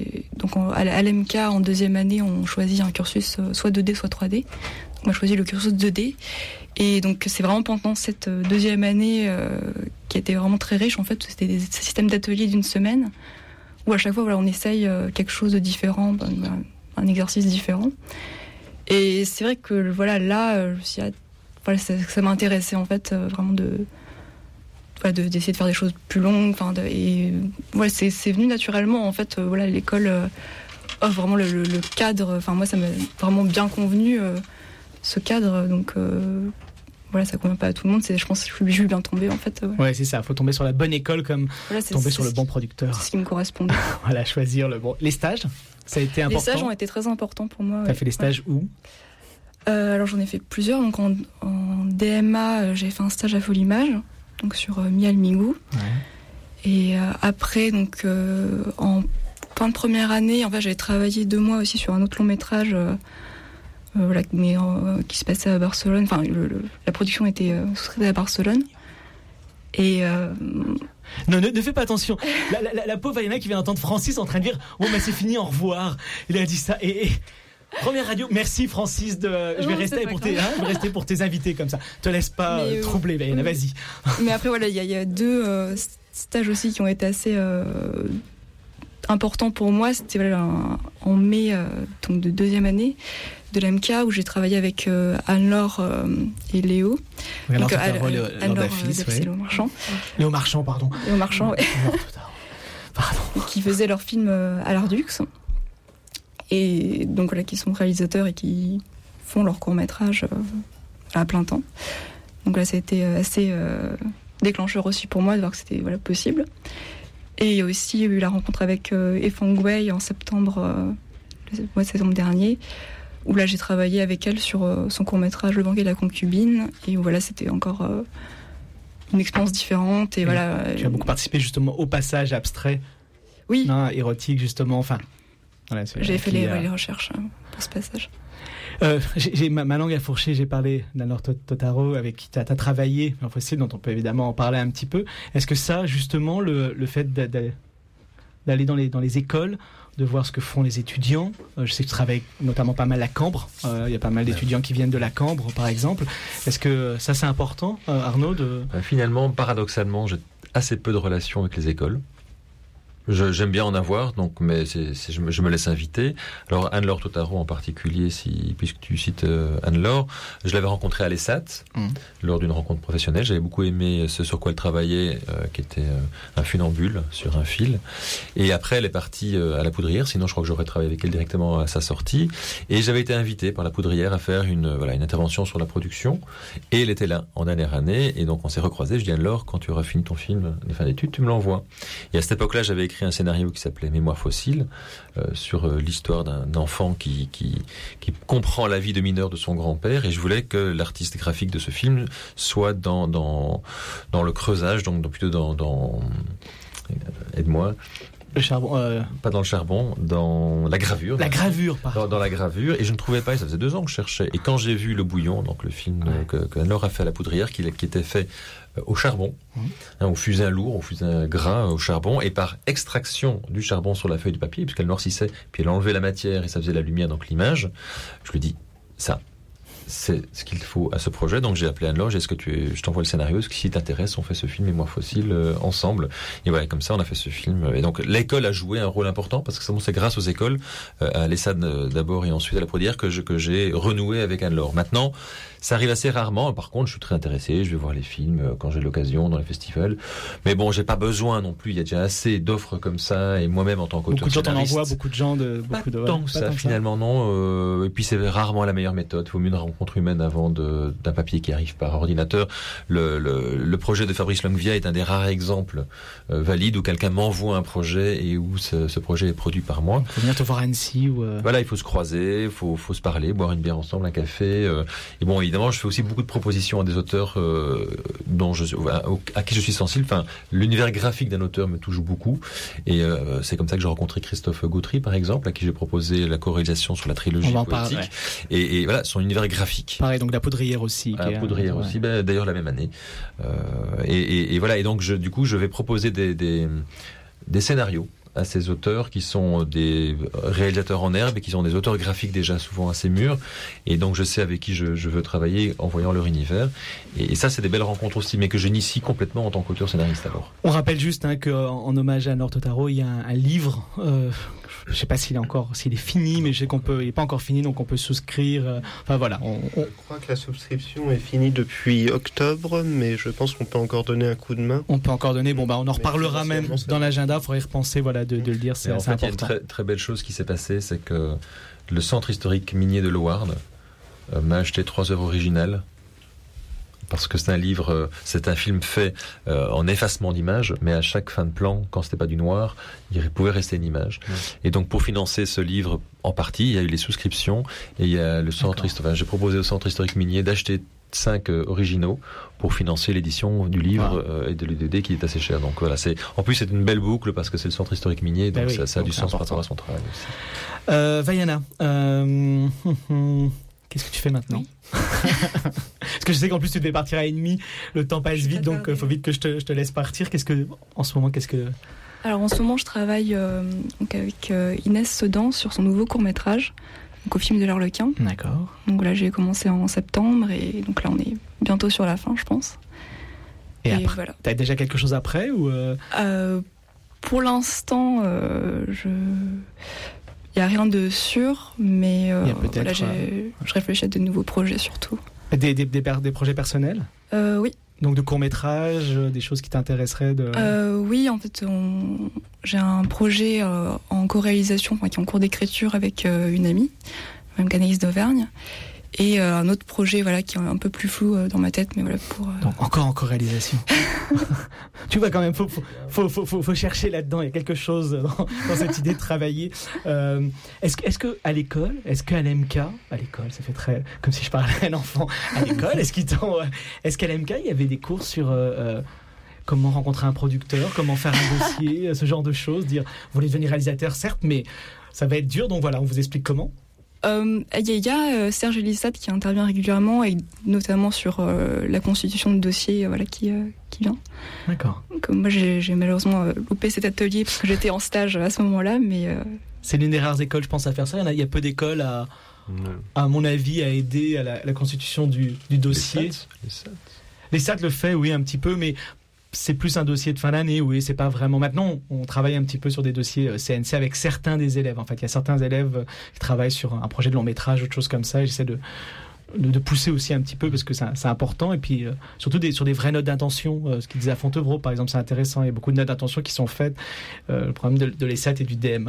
à l'MK en 2e année on choisit un cursus soit 2D soit 3D. Donc, moi j'ai choisi le cursus 2D. Et donc c'est vraiment pendant cette 2e année qui était vraiment très riche en fait, c'était des systèmes d'ateliers d'1 semaine où à chaque fois voilà, on essaye quelque chose de différent, un exercice différent. Et c'est vrai que voilà là voilà, ça m'a intéressé en fait vraiment d'essayer de faire des choses plus longues, et voilà, c'est venu naturellement en fait. Voilà, l'école offre vraiment le cadre. Enfin moi ça m'a vraiment bien convenu ce cadre, donc voilà, ça convient pas à tout le monde. Je pense que je suis bien tombée en fait. Ouais, c'est ça. Faut tomber sur la bonne école comme tomber sur le bon producteur. C'est ce qui me correspondait. Voilà, choisir le bon. Les stages, ça a été important. Les stages ont été très importants pour moi. T'as fait les stages où? Alors j'en ai fait plusieurs. Donc en DMA, j'ai fait un stage à Folimage, donc sur Miel Migou. Ouais. Et après, donc en fin de première année, en fait, j'avais travaillé 2 mois aussi sur un autre long métrage. Voilà, mais qui se passait à Barcelone. Enfin, la production était sous-traitée à Barcelone. Et non, ne fais pas attention. La pauvre Ayana qui vient d'entendre Francis en train de dire « Oh, mais c'est fini, au revoir ». Il a dit ça. Et première radio, merci Francis. Je vais rester pour tes invités comme ça. Te laisse pas troubler, Ayana, vas-y. Mais après, voilà, il y a 2 stages aussi qui ont été assez importants pour moi. C'était voilà, en mai donc de 2e année de l'MK où j'ai travaillé avec Anne-Laure et Léo. Oui, donc Anne-Laure et Léo Marchand. Léo Marchand, pardon. Léo Marchand, ouais. Pardon. Qui faisaient leur film à l'Ardux. Et donc voilà, qui sont réalisateurs et qui font leur court-métrage à plein temps. Donc là, ça a été assez déclencheur aussi pour moi de voir que c'était possible. Et il y a aussi eu la rencontre avec Efang Wei en septembre dernier, où là j'ai travaillé avec elle sur son court-métrage Le Banquet de la concubine, et où voilà, c'était encore une expérience différente. Et voilà, tu as beaucoup participé justement au passage abstrait, érotique justement, enfin... Voilà, j'ai fait les recherches pour ce passage. J'ai ma langue à fourcher, j'ai parlé d'Anne-Laure Totaro avec qui tu as travaillé, dont on peut évidemment en parler un petit peu. Est-ce que ça, justement, le fait d'aller dans les écoles, de voir ce que font les étudiants, je sais que tu travailles notamment pas mal à Cambre, il y a pas mal d'étudiants qui viennent de la Cambre, par exemple. Est-ce que ça, c'est important, Arnaud Finalement, paradoxalement, j'ai assez peu de relations avec les écoles. J'aime bien en avoir, donc, mais je me laisse inviter. Alors Anne-Laure Totaro en particulier, puisque tu cites Anne-Laure, je l'avais rencontrée à l'ESAT lors d'une rencontre professionnelle. J'avais beaucoup aimé ce sur quoi elle travaillait, qui était un funambule sur un fil. Et après, elle est partie à la Poudrière. Sinon, je crois que j'aurais travaillé avec elle directement à sa sortie. Et j'avais été invité par la Poudrière à faire une intervention sur la production. Et elle était là en dernière année. Et donc, on s'est recroisés. Je dis Anne-Laure, quand tu auras fini ton film de fin d'études, tu me l'envoies. Et à cette époque-là, j'avais écrit écrit un scénario qui s'appelait Mémoire fossile, sur l'histoire d'un enfant qui comprend la vie de mineur de son grand-père, et je voulais que l'artiste graphique de ce film soit dans le creusage, donc plutôt dans aide-moi. Le charbon. Pas dans le charbon, dans la gravure. La gravure, pardon. Dans la gravure, et je ne trouvais pas, et ça faisait 2 ans que je cherchais. Et quand j'ai vu Le Bouillon, donc le film que Anne-Laure a fait à la Poudrière, qui était fait au charbon, au fusain lourd, au fusain gras, au charbon, et par extraction du charbon sur la feuille de papier, puisqu'elle noircissait, puis elle enlevait la matière et ça faisait la lumière, donc l'image, je lui dis, ça, c'est ce qu'il faut à ce projet. Donc j'ai appelé Anne-Laure, je t'envoie le scénario, est-ce que si t'intéresse, on fait ce film Mémoire fossile ensemble. Et voilà, comme ça on a fait ce film. Et donc l'école a joué un rôle important, parce que c'est grâce aux écoles, à l'ESSAD d'abord et ensuite à la Poudrière, que j'ai renoué avec Anne-Laure. Maintenant, ça arrive assez rarement. Par contre, je suis très intéressé. Je vais voir les films quand j'ai l'occasion dans les festivals. Mais bon, j'ai pas besoin non plus. Il y a déjà assez d'offres comme ça. Et moi-même, en tant qu'auteur scénariste, beaucoup de gens t'en envoient, beaucoup de gens pas tant que ça, finalement, non. Et puis c'est rarement la meilleure méthode. Il vaut mieux une rencontre humaine avant d'un papier qui arrive par ordinateur. Le projet de Fabrice Longuevia est un des rares exemples valides où quelqu'un m'envoie un projet et où ce projet est produit par moi. Il faut venir te voir à Annecy ou. Voilà, il faut se croiser, il faut se parler, boire une bière ensemble, un café. Et bon, évidemment, je fais aussi beaucoup de propositions à des auteurs à qui je suis sensible. Enfin, l'univers graphique d'un auteur me touche beaucoup, et c'est comme ça que j'ai rencontré Christophe Gautry, par exemple, à qui j'ai proposé la co-réalisation sur la trilogie poétique. Ouais. Et voilà, son univers graphique. Pareil, donc la Poudrière aussi. La Poudrière aussi, d'ailleurs la même année. Et voilà, et donc du coup, je vais proposer des scénarios à ces auteurs qui sont des réalisateurs en herbe et qui sont des auteurs graphiques déjà souvent assez mûrs, et donc je sais avec qui je veux travailler en voyant leur univers, et ça c'est des belles rencontres aussi, mais que j'initie complètement en tant qu'auteur scénariste. Alors on rappelle juste qu'en hommage à Anne-Laure Totaro, il y a un livre, je sais pas s'il est fini, mais je sais il est pas encore fini, donc on peut souscrire. Enfin voilà. Je crois que la souscription est finie depuis octobre, mais je pense qu'on peut encore donner un coup de main. On peut encore donner. Bon on en reparlera même dans l'agenda. Il faudrait y repenser, voilà, de le dire. C'est important. Il y a une très très belle chose qui s'est passée, c'est que le Centre historique minier de Louarn m'a acheté 3 œuvres originales. Parce que c'est un film fait en effacement d'image, mais à chaque fin de plan, quand c'était pas du noir, il pouvait rester une image. Et donc pour financer ce livre en partie, il y a eu les souscriptions, et il y a le centre historique. J'ai proposé au Centre historique minier d'acheter 5 originaux pour financer l'édition du livre et de l'UDD qui est assez cher. Donc voilà, en plus c'est une belle boucle parce que c'est le Centre historique minier, donc ça a du sens par rapport à son travail aussi. Vaiana, qu'est-ce que tu fais maintenant? Parce que je sais qu'en plus tu devais partir à 1h30, le temps passe vite, donc il faut vite que je te laisse partir. En ce moment, Alors en ce moment, je travaille donc avec Inès Sedan sur son nouveau court-métrage, donc au film de l'Arlequin. D'accord. Donc là, j'ai commencé en septembre, et donc là, on est bientôt sur la fin, je pense. Et après, voilà. T'as déjà quelque chose après ou Pour l'instant, il n'y a rien de sûr, mais voilà, je réfléchis à de nouveaux projets surtout. Des projets personnels? Oui. Donc de courts-métrages, des choses qui t'intéresseraient Oui, en fait, j'ai un projet en co-réalisation, qui est en cours d'écriture avec une amie, même Canaïs d'Auvergne. Et un autre projet, voilà, qui est un peu plus flou dans ma tête, mais voilà pour. Donc encore en co-réalisation. Tu vois, quand même, faut chercher là-dedans. Il y a quelque chose dans cette idée de travailler. Est-ce que à l'école, est-ce qu'à l'MK, à l'école, ça fait très comme si je parlais à un enfant. À l'école, est-ce qu'à l'MK il y avait des cours sur comment rencontrer un producteur, comment faire un dossier, ce genre de choses. Dire, vous voulez devenir réalisateur, certes, mais ça va être dur. Donc voilà, on vous explique comment. Il y a Serge Elissat qui intervient régulièrement, et notamment sur la constitution de dossiers qui vient. D'accord. Donc, moi j'ai malheureusement loupé cet atelier parce que j'étais en stage à ce moment-là, mais c'est l'une des rares écoles, je pense, à faire ça. Il y a peu d'écoles à mon avis, à aider à la constitution du dossier. Les SAT le fait, oui, un petit peu, mais c'est plus un dossier de fin d'année, oui, c'est pas vraiment. Maintenant, on travaille un petit peu sur des dossiers CNC avec certains des élèves. En fait, il y a certains élèves qui travaillent sur un projet de long métrage, autre chose comme ça, et j'essaie de pousser aussi un petit peu parce que c'est important, et puis surtout sur des vraies notes d'intention, ce qu'il disait à Fontevraud, par exemple, c'est intéressant. Il y a beaucoup de notes d'intention qui sont faites. Le problème de l'ESAT et du DMA,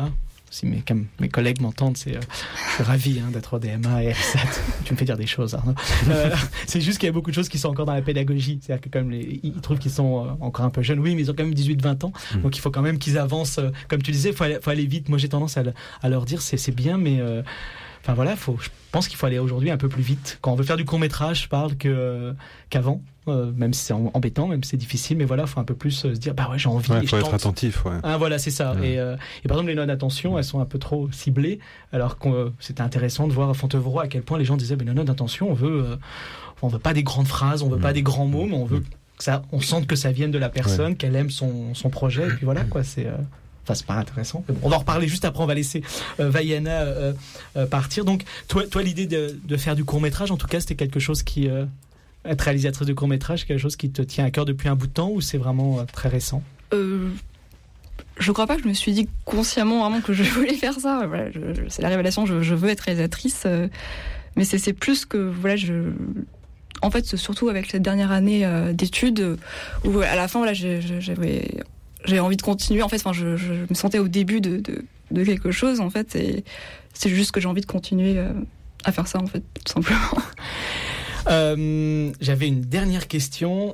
si mes collègues m'entendent, je suis ravi d'être au DMA et RSAT. Tu me fais dire des choses, Arnaud. C'est juste qu'il y a beaucoup de choses qui sont encore dans la pédagogie. C'est-à-dire que comme ils trouvent qu'ils sont encore un peu jeunes, oui, mais ils ont quand même 18-20 ans. Donc il faut quand même qu'ils avancent. Comme tu disais, il faut aller vite. Moi, j'ai tendance à leur dire, c'est bien, mais... Enfin voilà, je pense qu'il faut aller aujourd'hui un peu plus vite. Quand on veut faire du court-métrage, je parle qu'avant. Même si c'est embêtant, même si c'est difficile, mais voilà, il faut un peu plus se dire, bah ouais, j'ai envie. Il faut être attentif, ouais. Voilà, c'est ça. Ouais. Et par exemple, les notes d'attention, elles sont un peu trop ciblées, alors que c'était intéressant de voir à Fontevraud à quel point les gens disaient, les notes d'attention, on veut pas des grandes phrases, on veut pas des grands mots, mais on veut on sente que ça vienne de la personne, qu'elle aime son projet, et puis voilà, quoi, c'est pas intéressant. Bon, on va en reparler juste après, on va laisser Vaiana partir. Donc, toi, l'idée de faire du court-métrage, en tout cas, c'était quelque chose qui... être réalisatrice de court-métrage, quelque chose qui te tient à cœur depuis un bout de temps, ou c'est vraiment très récent? Je crois pas que je me suis dit consciemment vraiment que je voulais faire ça. Voilà, c'est la révélation, je veux être réalisatrice. Mais c'est plus que... Voilà, en fait, surtout avec cette dernière année d'études, où à la fin, voilà, j'ai envie de continuer. En fait, je me sentais au début de quelque chose, en fait, et c'est juste que j'ai envie de continuer à faire ça, en fait, tout simplement. J'avais une dernière question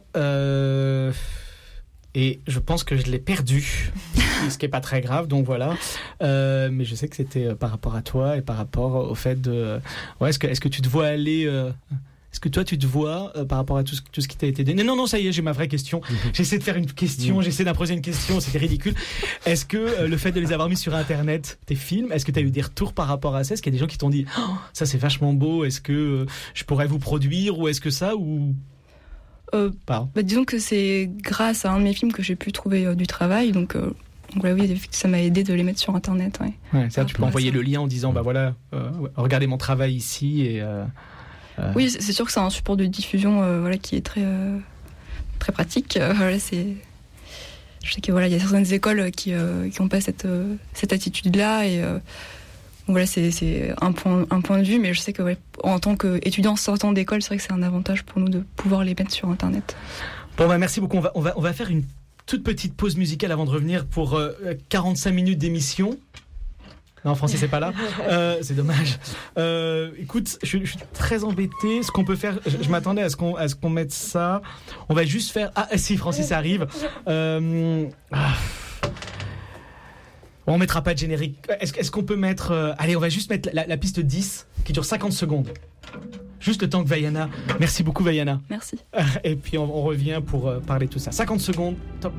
et je pense que je l'ai perdue, ce qui est pas très grave, donc voilà. Mais je sais que c'était par rapport à toi et par rapport au fait de... Ouais, est-ce que tu te vois aller... Est-ce que toi, tu te vois par rapport à tout ce qui t'a été donné? Non, ça y est, j'ai ma vraie question. J'essaie de faire une question, j'essaie d'imposer une question, c'était ridicule. Est-ce que le fait de les avoir mis sur Internet, tes films, est-ce que tu as eu des retours par rapport à ça? Est-ce qu'il y a des gens qui t'ont dit ça c'est vachement beau, est-ce que je pourrais vous produire, ou est-ce que ça, ou pas? Disons que c'est grâce à un de mes films que j'ai pu trouver du travail, donc voilà, oui, ça m'a aidé de les mettre sur Internet. Ouais, ça, tu peux envoyer le lien en disant voilà, regardez mon travail ici et... Oui, c'est sûr que c'est un support de diffusion voilà, qui est très, très pratique. Voilà, je sais qu'il y a certaines écoles qui n'ont pas cette attitude-là. Et voilà, c'est un point de vue, mais je sais que en tant qu'étudiant sortant d'école, c'est vrai que c'est un avantage pour nous de pouvoir les mettre sur Internet. Bon, merci beaucoup. On va faire une toute petite pause musicale avant de revenir pour 45 minutes d'émission. Non, Francis, c'est pas là. C'est dommage. Écoute, je suis très embêté. Ce qu'on peut faire, je m'attendais à ce qu'on mette ça. On va juste faire... Ah, si, Francis arrive. On mettra pas de générique. Est-ce qu'on peut mettre... Allez, on va juste mettre la piste 10, qui dure 50 secondes. Juste le temps que Vaiana... Merci beaucoup, Vaiana. Merci. Et puis, on revient pour parler de tout ça. 50 secondes, top.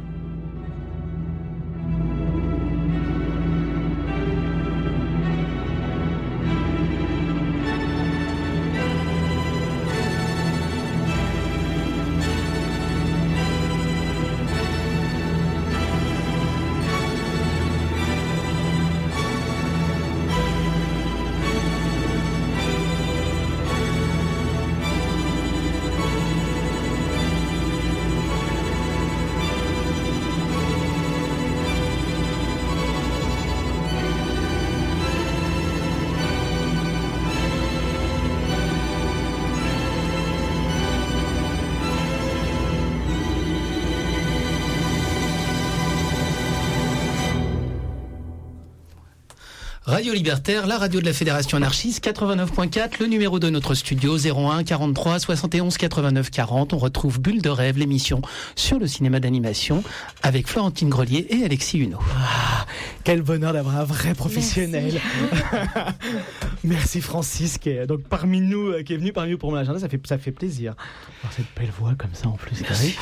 Radio Libertaire, la radio de la Fédération anarchiste, 89.4, le numéro de notre studio, 01 43 71 89 40. On retrouve Bulle de rêve, l'émission sur le cinéma d'animation, avec Florentine Grelier et Alexis Huneau. Quel bonheur d'avoir un vrai professionnel. Merci Francis, qui est donc parmi nous, qui est venu parmi nous pour mon agenda, ça fait plaisir. Alors, cette belle voix comme ça en plus,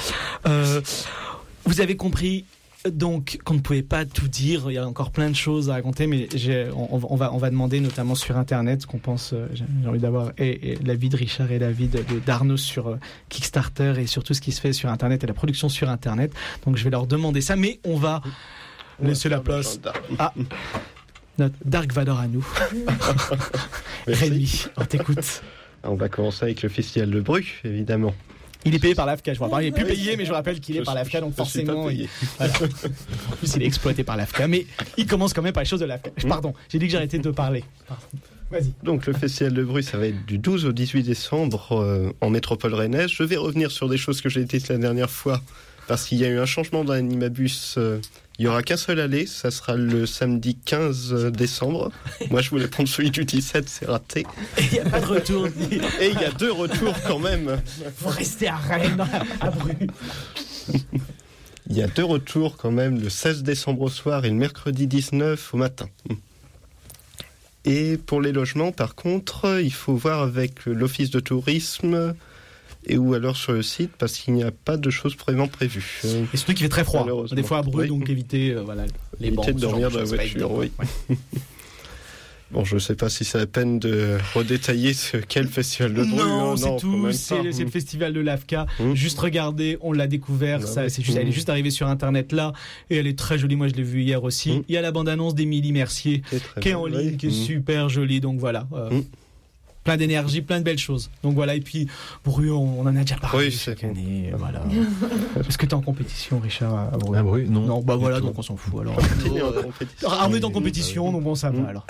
vous avez compris donc qu'on ne pouvait pas tout dire, il y a encore plein de choses à raconter, mais on va demander notamment sur Internet ce qu'on pense, j'ai envie d'avoir et l'avis de Richard et l'avis d'Arnaud sur Kickstarter et sur tout ce qui se fait sur Internet et la production sur Internet, donc je vais leur demander ça, mais on va laisser la place à notre Dark Vador à nous. Rémi, on t'écoute. On va commencer avec le Festival de Bru, évidemment. Il est payé par l'AFCA, je vois. Il n'est plus payé, mais je rappelle qu'il est par l'AFCA, donc forcément. Voilà. En plus, il est exploité par l'AFCA, mais il commence quand même par les choses de l'AFCA. Pardon, j'ai dit que j'arrêtais de te parler. Vas-y. Donc, le Festival de Bru, ça va être du 12 au 18 décembre en métropole rennaise. Je vais revenir sur des choses que j'ai été la dernière fois, parce qu'il y a eu un changement dans l'animabus Il n'y aura qu'un seul aller, ça sera le samedi 15 décembre. Moi, je voulais prendre celui du 17, c'est raté. Et il n'y a pas de retour. Et il y a 2 retours quand même. Faut rester à Rennes, à Bru. Il y a 2 retours quand même, le 16 décembre au soir et le mercredi 19 au matin. Et pour les logements, par contre, il faut voir avec l'office de tourisme ou alors sur le site, parce qu'il n'y a pas de choses vraiment prévues. Et surtout qu'il fait très froid, des fois à Bru, donc éviter les bancs. Éviter de dormir dans la voiture, oui. Bon, je ne sais pas si c'est la peine de redétailler quel festival de Bru. Non, c'est tout, c'est le festival de l'AFCA. Juste regardez, on l'a découvert, elle est juste arrivée sur Internet là, et elle est très jolie, moi je l'ai vue hier aussi. Il y a la bande-annonce d'Émilie Mercier, qui est en ligne, qui est super jolie, donc voilà. Plein d'énergie, plein de belles choses. Donc voilà, et puis Bru, on en a déjà parlé chaque année. Voilà. Est-ce que tu es en compétition, Richard, à Bru? À Bru, non. Non, bah voilà, donc on s'en fout. Alors, on est en compétition, donc bon, ça va alors.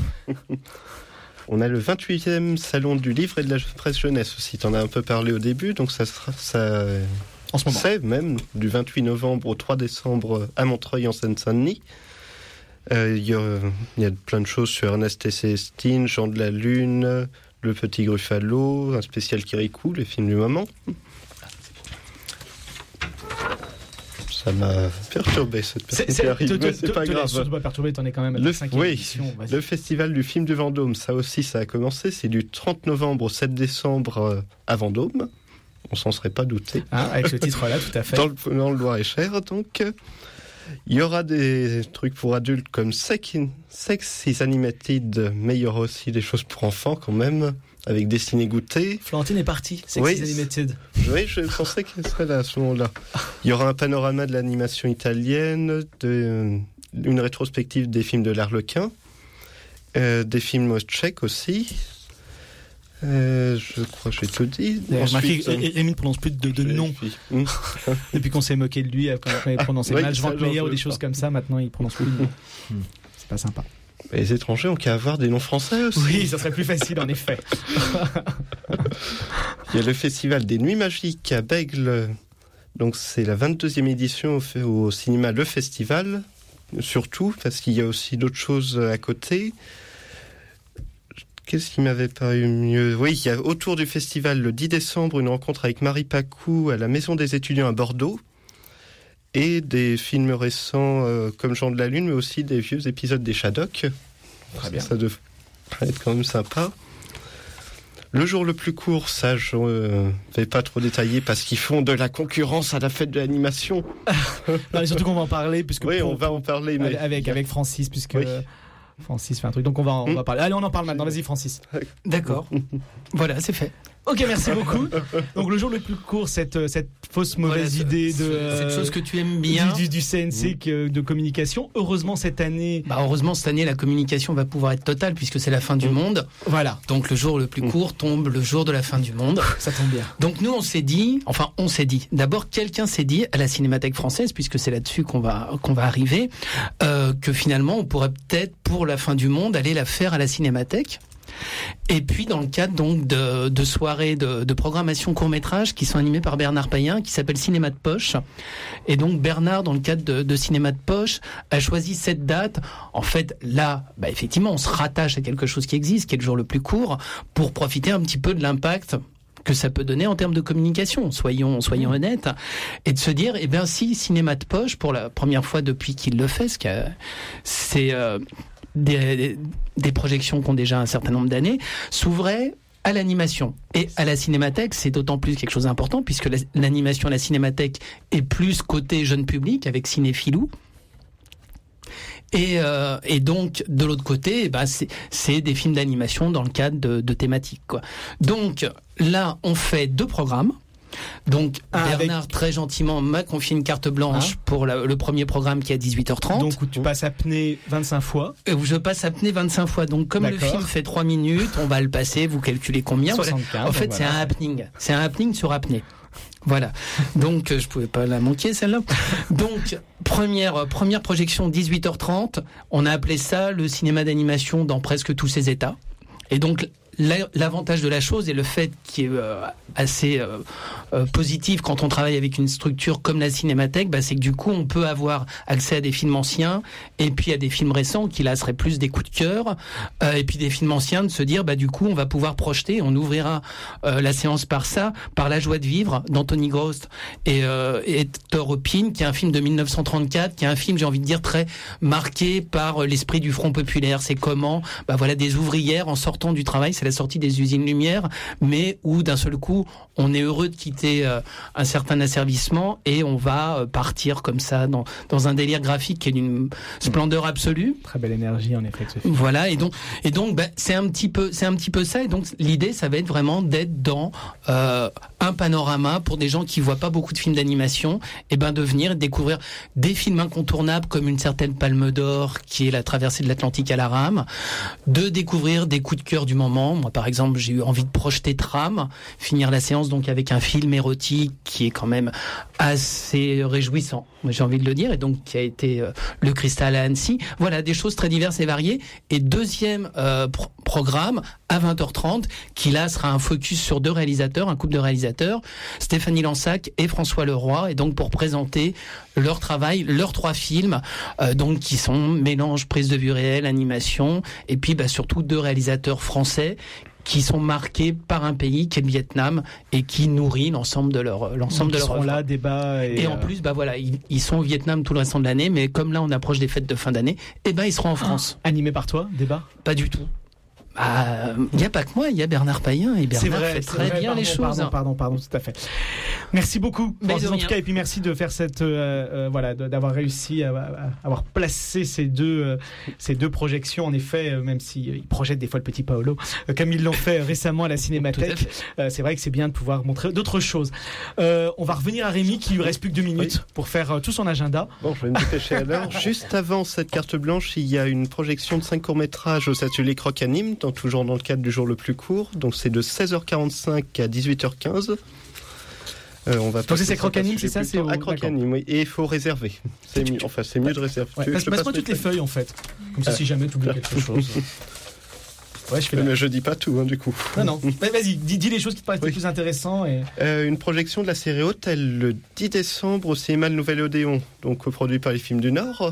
On a le 28e salon du livre et de la presse jeunesse aussi. Tu en as un peu parlé au début, donc ça en ce moment. C'est même du 28 novembre au 3 décembre à Montreuil en Seine-Saint-Denis. Il y a plein de choses sur Ernest et Célestine, Jean de la Lune, Le Petit Gruffalo, un spécial Kirikou, les films du moment. Ça m'a perturbé cette personne qui arrive, mais c'est pas grave. Surtout pas perturbé, t'en es quand même à la 5e édition. Le festival du film du Vendôme, ça aussi, ça a commencé. C'est du 30 novembre au 7 décembre à Vendôme. On s'en serait pas douté. Avec ce titre-là, tout à fait. Dans le Loir-et-Cher, donc. Il y aura des trucs pour adultes comme Sex is Animated, mais il y aura aussi des choses pour enfants quand même, avec Destiné Goûter. Florentine est partie, Sex is Animated. Oui, je pensais qu'elle serait là à ce moment-là. Il y aura un panorama de l'animation italienne, une rétrospective des films de l'Arlequin, des films tchèques aussi. Je crois que j'ai tout dit. Rémi ne prononce plus de noms. Depuis qu'on s'est moqué de lui, quand il prononçait mal Jean-Meyer ou des choses comme ça, maintenant il prononce plus de noms. C'est pas sympa. Les étrangers ont qu'à avoir des noms français aussi. Oui, ça serait plus facile en effet. Il y a le festival des Nuits Magiques à Bègle. Donc c'est la 22e édition au cinéma Le Festival, surtout parce qu'il y a aussi d'autres choses à côté. Qu'est-ce qui m'avait paru mieux ? Oui, il y a autour du festival, le 10 décembre, une rencontre avec Marie Pacou à la Maison des étudiants à Bordeaux. Et des films récents comme Jean de la Lune, mais aussi des vieux épisodes des Shadocks. Très bien. Ça devrait être quand même sympa. Le jour le plus court, ça, je ne vais pas trop détailler parce qu'ils font de la concurrence à la fête de l'animation. Non, mais surtout qu'on va en parler. Puisque on va en parler. Mais... Avec Francis, puisque... Oui. Francis fait un truc, donc on va parler. Allez, on en parle maintenant, vas-y Francis. D'accord. Voilà, c'est fait. Ok, merci beaucoup. Donc le jour le plus court, cette fausse mauvaise idée de cette chose que tu aimes bien du CNC de communication. Heureusement cette année, la communication va pouvoir être totale puisque c'est la fin du monde. Voilà. Donc le jour le plus court tombe le jour de la fin du monde. Ça tombe bien. Donc nous on s'est dit. D'abord quelqu'un s'est dit à la Cinémathèque française, puisque c'est là-dessus qu'on va arriver, que finalement on pourrait peut-être pour la fin du monde aller la faire à la Cinémathèque. Et puis dans le cadre donc de soirées de programmation court-métrage qui sont animées par Bernard Payen, qui s'appelle Cinéma de Poche. Et donc Bernard, dans le cadre de Cinéma de Poche, a choisi cette date. En fait, là, effectivement, on se rattache à quelque chose qui existe, qui est le jour le plus court, pour profiter un petit peu de l'impact que ça peut donner en termes de communication, soyons honnêtes, et de se dire, si Cinéma de Poche, pour la première fois depuis qu'il le fait, c'est des projections qui ont déjà un certain nombre d'années, s'ouvrait à l'animation. Et à la Cinémathèque, c'est d'autant plus quelque chose d'important, puisque l'animation à la Cinémathèque est plus côté jeune public, avec Cinéphilou. Et donc, de l'autre côté, c'est des films d'animation dans le cadre de thématiques, quoi. Donc, là, on fait 2 programmes. Donc Bernard très gentiment m'a confié une carte blanche pour le premier programme qui est à 18h30. Donc où tu passes apnée 25 fois. Où je passe apnée 25 fois. Donc comme le film fait 3 minutes, on va le passer, vous calculez combien. 75, en fait c'est un happening. C'est un happening sur apnée. Voilà. Donc je pouvais pas la manquer celle-là. Donc première projection 18h30, on a appelé ça le cinéma d'animation dans presque tous ses états. Et donc l'avantage de la chose et le fait qui est assez positif quand on travaille avec une structure comme la Cinémathèque, c'est que du coup on peut avoir accès à des films anciens et puis à des films récents qui là seraient plus des coups de cœur, et puis des films anciens de se dire du coup on va pouvoir projeter, on ouvrira la séance par La joie de vivre d'Anthony Grost et Hector Opine, qui est un film de 1934, qui est un film, j'ai envie de dire, très marqué par l'esprit du Front populaire. C'est comment des ouvrières en sortant du travail, c'est la sortie des usines Lumière, mais où d'un seul coup on est heureux de quitter un certain asservissement et on va partir comme ça dans un délire graphique qui est d'une splendeur absolue. Très belle énergie en effet de ce film. Voilà, et donc c'est un petit peu ça, et donc l'idée ça va être vraiment d'être dans un panorama pour des gens qui voient pas beaucoup de films d'animation, et de venir et découvrir des films incontournables comme une certaine Palme d'Or qui est La traversée de l'Atlantique à la rame, de découvrir des coups de cœur du moment. Moi par exemple j'ai eu envie de projeter Tram, finir la séance donc avec un film érotique qui est quand même assez réjouissant, j'ai envie de le dire, et donc qui a été Le Cristal à Annecy. Voilà, des choses très diverses et variées. Et deuxième programme à 20h30 qui là sera un focus sur deux réalisateurs, un couple de réalisateurs, Stéphanie Lansac et François Leroy, et donc pour présenter leur travail, leurs 3 films, donc qui sont mélange prise de vue réelle, animation, et puis surtout 2 réalisateurs français qui sont marqués par un pays qui est le Vietnam et qui nourrit l'ensemble de leur seront là, débat et en plus ils sont au Vietnam tout le restant de l'année, mais comme là on approche des fêtes de fin d'année, ils seront en France. Animé par toi, débat? Pas du tout. Il n'y a pas que moi, il y a Bernard Payen, et Bernard fait très bien les choses. Pardon, tout à fait. Merci beaucoup, Francis, en tout cas, et puis merci de faire d'avoir réussi à avoir placé ces deux projections. En effet, même s'ils projettent des fois le petit Paolo, comme ils l'ont fait récemment à la Cinémathèque, c'est vrai que c'est bien de pouvoir montrer d'autres choses. On va revenir à Rémi, qui lui reste plus que 2 minutes pour faire tout son agenda. Bon, je vais me dépêcher alors. Juste avant cette carte blanche, il y a une projection de 5 courts-métrages au Atelier Croc-Anime, toujours dans le cadre du jour le plus court, donc c'est de 16h45 à 18h15. Donc c'est Croc-Anime, c'est ça, c'est à Croc-Anime, oui. Et il faut réserver. C'est mieux de réserver. Passe-moi toutes les feuilles en fait, comme ça si jamais tu oublies quelque chose. Ouais, mais je dis pas tout, du coup. Non. Vas-y, dis les choses qui te paraissent les plus intéressantes. Une projection de la série Hôtel le 10 décembre au cinéma Le Nouvel Odéon, donc coproduit par les Films du Nord.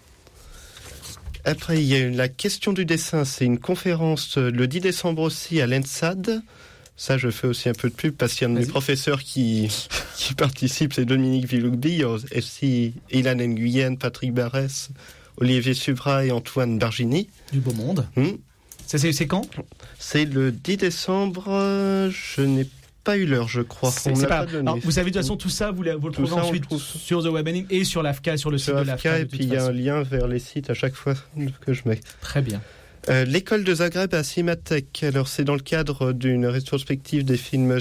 Après, il y a la question du dessin. C'est une conférence le 10 décembre aussi à l'ENSAD. Ça, je fais aussi un peu de pub parce qu'il y a un de mes professeurs qui participe, c'est Dominique Villougby, aussi Ilan Nguyen, Patrick Barès, Olivier Subra et Antoine Bargini. Du beau monde. C'est quand? C'est le 10 décembre. Je n'ai pas eu l'heure, je crois. Alors, vous savez, de toute façon, tout ça, vous le trouvez ensuite sur The Web Anime et sur l'AFCA, sur le site de l'AFCA. Et puis il y a un lien vers les sites à chaque fois que je mets. Très bien. L'école de Zagreb à Cinémathèque. Alors, c'est dans le cadre d'une rétrospective des films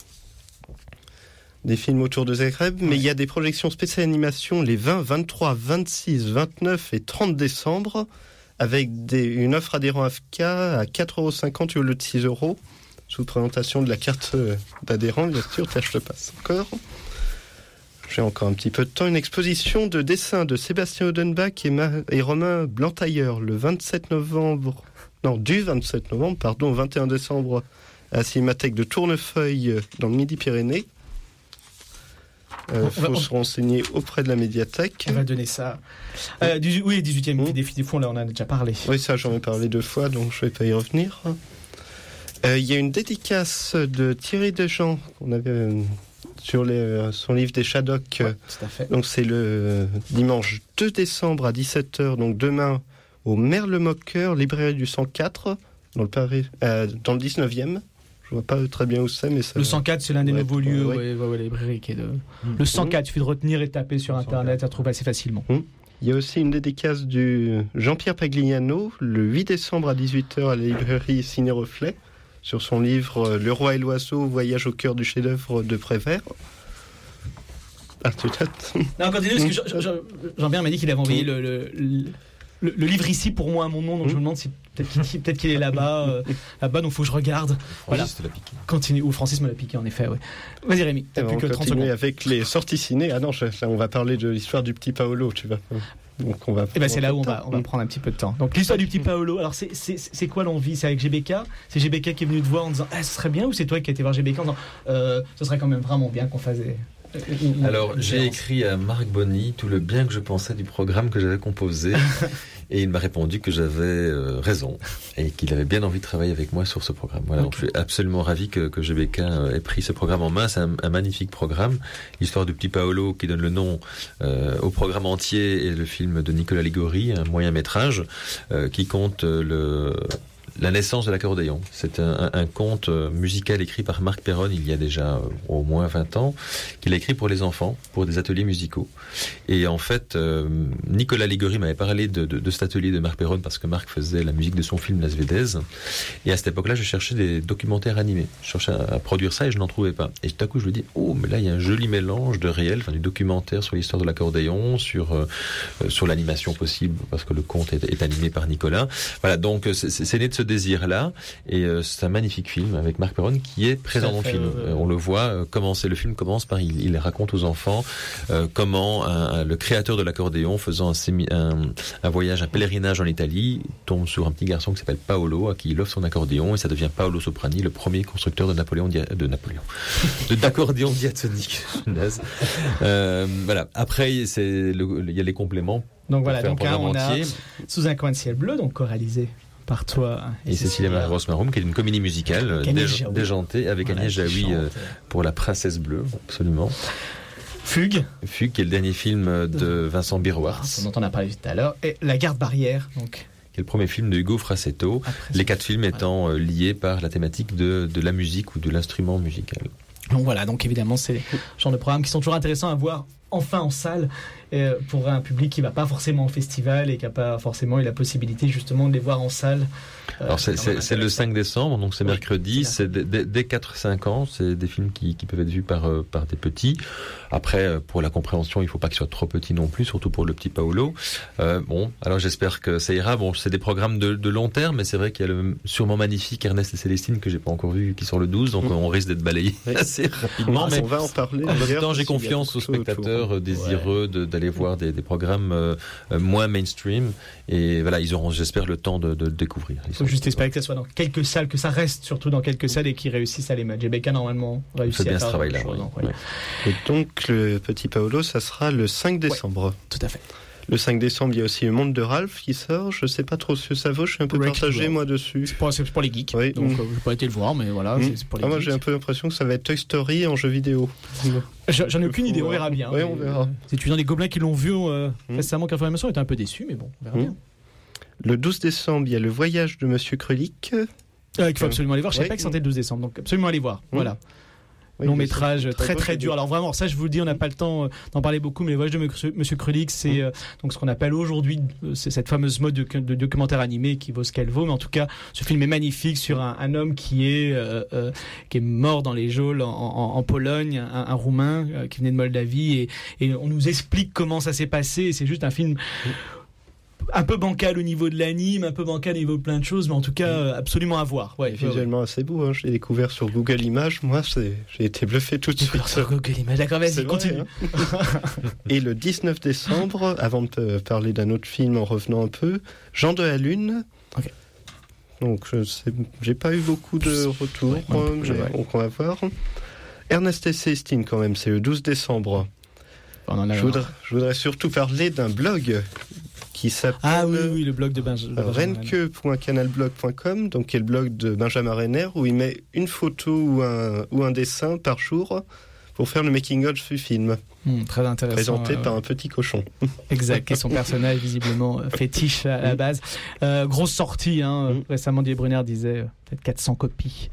autour de Zagreb, mais il y a des projections spéciales animation les 20, 23, 26, 29 et 30 décembre, avec une offre adhérent AFCA à 4,50€ au lieu de 6€. Sous présentation de la carte d'adhérent, bien sûr, je te passe encore. J'ai encore un petit peu de temps. Une exposition de dessins de Sébastien Odenbach et Romain Blantailleur du 27 novembre, au 21 décembre à la Cinémathèque de Tournefeuille dans le Midi-Pyrénées. Faut se renseigner auprès de la médiathèque. On va donner ça. 18e défi fond, là on en a déjà parlé. Oui, ça j'en ai parlé 2 fois, donc je ne vais pas y revenir. Il y a une dédicace de Thierry Dejean qu'on avait sur son livre des Shadocks. Tout à fait. Donc c'est le dimanche 2 décembre à 17h, donc demain au Merle-Moqueur, librairie du 104, dans le 19e. Je vois pas très bien où c'est, mais ça. Le 104, c'est l'un des nouveaux lieux, la librairie qui est de. Le 104, il suffit de retenir et taper sur Internet, ça trouve assez facilement. Il y a aussi une dédicace du Jean-Pierre Pagliano, le 8 décembre à 18h à la librairie Ciné Reflet, sur son livre Le Roi et l'Oiseau, voyage au cœur du chef-d'œuvre de Prévert. Non, continue, parce que Jean-Pierre m'a dit qu'il avait envoyé le livre ici pour moi à mon nom, donc je me demande si peut-être qu'il est là-bas, donc faut que je regarde. Voilà. Francis te l'a piqué. Continue. Ou Francis me l'a piqué en effet. Ouais. Vas-y Rémi. T'as plus que 30 secondes. Avec les sorties ciné. Ah non, on va parler de l'histoire du petit Paolo, tu vois. Donc on va. Et c'est là où on va prendre un petit peu de temps. Donc l'histoire du petit Paolo. Alors c'est quoi l'envie? C'est avec GBK. C'est GBK qui est venu te voir en disant ce serait bien, ou c'est toi qui as été voir GBK en disant ce serait quand même vraiment bien qu'on fasse. Alors, j'ai écrit à Marc Bonny tout le bien que je pensais du programme que j'avais composé et il m'a répondu que j'avais raison et qu'il avait bien envie de travailler avec moi sur ce programme. Voilà, donc je suis absolument ravi que GBK ait pris ce programme en main. C'est un magnifique programme. L'histoire du petit Paolo qui donne le nom au programme entier et le film de Nicolas Ligori, un moyen métrage qui compte la naissance de l'accordéon. C'est un conte musical écrit par Marc Perron il y a déjà au moins 20 ans, qu'il a écrit pour les enfants, pour des ateliers musicaux. Et en fait, Nicolas Ligori m'avait parlé de cet atelier de Marc Perron parce que Marc faisait la musique de son film Las Vedese. Et à cette époque-là, je cherchais des documentaires animés. Je cherchais à produire ça et je n'en trouvais pas. Et tout à coup, je me dis, mais là, il y a un joli mélange de réel, du documentaire sur l'histoire de l'accordéon, sur l'animation possible, parce que le conte est animé par Nicolas. Voilà, donc c'est né de ce désir-là, et c'est un magnifique film avec Marc Perron qui est présent dans le film. On le voit, le film commence par, il raconte aux enfants comment le créateur de l'accordéon, faisant un voyage, un pèlerinage en Italie, tombe sur un petit garçon qui s'appelle Paolo, à qui il offre son accordéon, et ça devient Paolo Soprani, le premier constructeur d'accordéon diatonique. Voilà. Après, il y a les compléments. Donc voilà, on a Sous un coin de ciel bleu, donc choralisé par toi et Cécilia Ross-Maroum, qui est une comédie musicale déjantée avec Agnès Jaoui pour La Princesse Bleue, absolument. Fugue, qui est le dernier film de Vincent Birouart, dont on a parlé tout à l'heure, et La Garde Barrière, donc qui est le premier film de Hugo Frassetto, les 4 films étant liés par la thématique de la musique ou de l'instrument musical. Donc voilà, donc évidemment c'est le genre de programmes qui sont toujours intéressants à voir enfin en salle pour un public qui va pas forcément au festival et qui a pas forcément eu la possibilité justement de les voir en salle. Alors c'est le 5 décembre, donc c'est mercredi, c'est dès 4-5 ans, c'est des films qui peuvent être vus par des petits. Après, pour la compréhension, il faut pas qu'ils soient trop petits non plus, surtout pour le petit Paolo. Alors j'espère que ça ira. Bon, c'est des programmes de long terme, mais c'est vrai qu'il y a le sûrement magnifique Ernest et Célestine que j'ai pas encore vu, qui sort le 12, donc on risque d'être balayé assez rapidement. Mais on va en parler. En même temps, j'ai confiance aux spectateurs désireux d'aller voir des programmes moins mainstream, et voilà, ils auront, j'espère, le temps de découvrir. Il faut juste espérer que ça soit dans quelques salles, que ça reste surtout dans quelques salles et qu'ils réussissent à les mettre. GBK normalement réussit à faire ce travail-là. Et donc le petit Paolo, ça sera le 5 décembre. Tout à fait. Le 5 décembre, il y a aussi Le Monde de Ralph qui sort. Je sais pas trop ce que ça vaut. Je suis un peu partagé moi dessus. C'est pour les geeks. Oui. Donc je n'ai pas été le voir, mais voilà, c'est pour les geeks. Moi, j'ai un peu l'impression que ça va être Toy Story en jeu vidéo. J'en ai aucune idée. On verra bien. Oui, on verra. C'est étudiant des Gobelins qui l'ont vu récemment. Confirmation était un peu déçu, mais bon, on verra bien. Le 12 décembre, il y a Le Voyage de Monsieur Krullik. Il faut absolument aller voir. Je ne savais pas que c'était le 12 décembre, donc absolument aller voir. Voilà. Long métrage très très dur. Alors vraiment, ça je vous le dis, on n'a pas le temps d'en parler beaucoup, mais Le Voyage de Monsieur Krullik, c'est donc ce qu'on appelle aujourd'hui c'est cette fameuse mode de documentaire animé qui vaut ce qu'elle vaut. Mais en tout cas, ce film est magnifique sur un homme qui est mort dans les geôles en Pologne, un Roumain qui venait de Moldavie, et on nous explique comment ça s'est passé. Et c'est juste un film un peu bancal au niveau de l'anime, un peu bancal au niveau de plein de choses, mais en tout cas absolument à voir. Visuellement assez beau, hein. Je l'ai découvert sur Google Images. Moi, j'ai été bluffé tout de suite. Sur Google Images, d'accord, vas-y, continue. Et le 19 décembre, avant de te parler d'un autre film en revenant un peu, Jean de la Lune. Okay. Donc, j'ai pas eu beaucoup de retours, donc on va voir. Ernest et Célestine, quand même, c'est le 12 décembre. Je voudrais surtout parler d'un blog qui s'appelle le blog de Benjamin renke.canalblog.com, donc qui est le blog de Benjamin Renner, où il met une photo ou un dessin par jour pour faire le making-of du film. Très intéressant. Présenté par un petit cochon. Exact, et son personnage visiblement fétiche à la base. Grosse sortie, récemment Didier Brunner disait peut-être 400 copies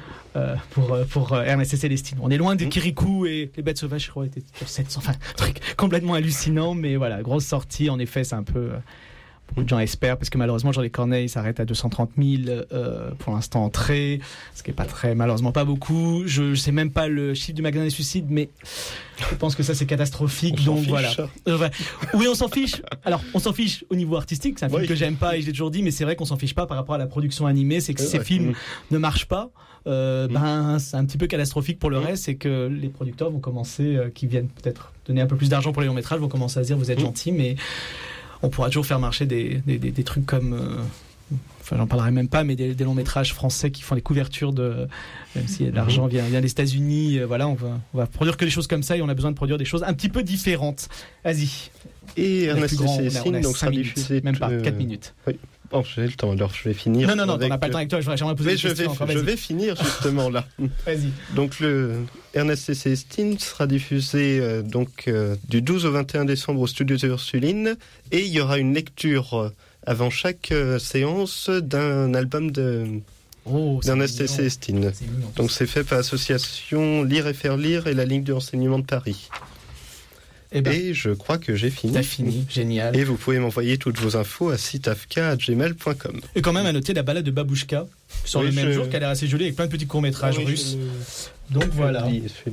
pour Ernest et Célestine. On est loin de Kirikou et Les Bêtes Sauvages, je crois, étaient sur 700, un truc complètement hallucinant, mais voilà, grosse sortie, en effet, c'est un peu... beaucoup de gens espèrent, parce que malheureusement Jean Les Corneilles s'arrête à 230 000 pour l'instant entrées, ce qui est pas malheureusement pas beaucoup. Je sais même pas le chiffre du magasin des suicides, mais je pense que ça c'est catastrophique. Donc voilà. Oui, on s'en fiche. Alors on s'en fiche au niveau artistique, c'est un film que j'aime pas et je l'ai toujours dit, mais c'est vrai qu'on s'en fiche pas par rapport à la production animée. C'est que si ces films ne marchent pas, c'est un petit peu catastrophique pour le reste. C'est que les producteurs vont commencer, qui viennent peut-être donner un peu plus d'argent pour les longs métrages, vont commencer à se dire vous êtes gentils, mais on pourra toujours faire marcher des trucs comme enfin j'en parlerai même pas, mais des longs métrages français qui font les couvertures même si l'argent vient des États-Unis, voilà, on va produire que des choses comme ça et on a besoin de produire des choses un petit peu différentes. Vas-y. Et Ernest et Cécile, donc sera diffusé même pas 4 minutes. Oui. Bon, j'ai le temps, alors je vais finir. Non, on n'a pas le temps avec toi, j'aimerais poser des questions. Je vais finir justement là. Vas-y. Donc le Ernest et Célestine sera diffusé du 12 au 21 décembre au studio Ursuline et il y aura une lecture avant chaque séance d'un album d'Ernest et Célestine. Donc c'est fait par l'association Lire et Faire Lire et la Ligue du Renseignement de Paris. Et je crois que j'ai fini. T'as fini, génial. Et vous pouvez m'envoyer toutes vos infos à sitafka@gmail.com. Et quand même à noter la balade de Babouchka sur le même jour, qui a l'air assez jolie avec plein de petits courts-métrages russes. Donc voilà.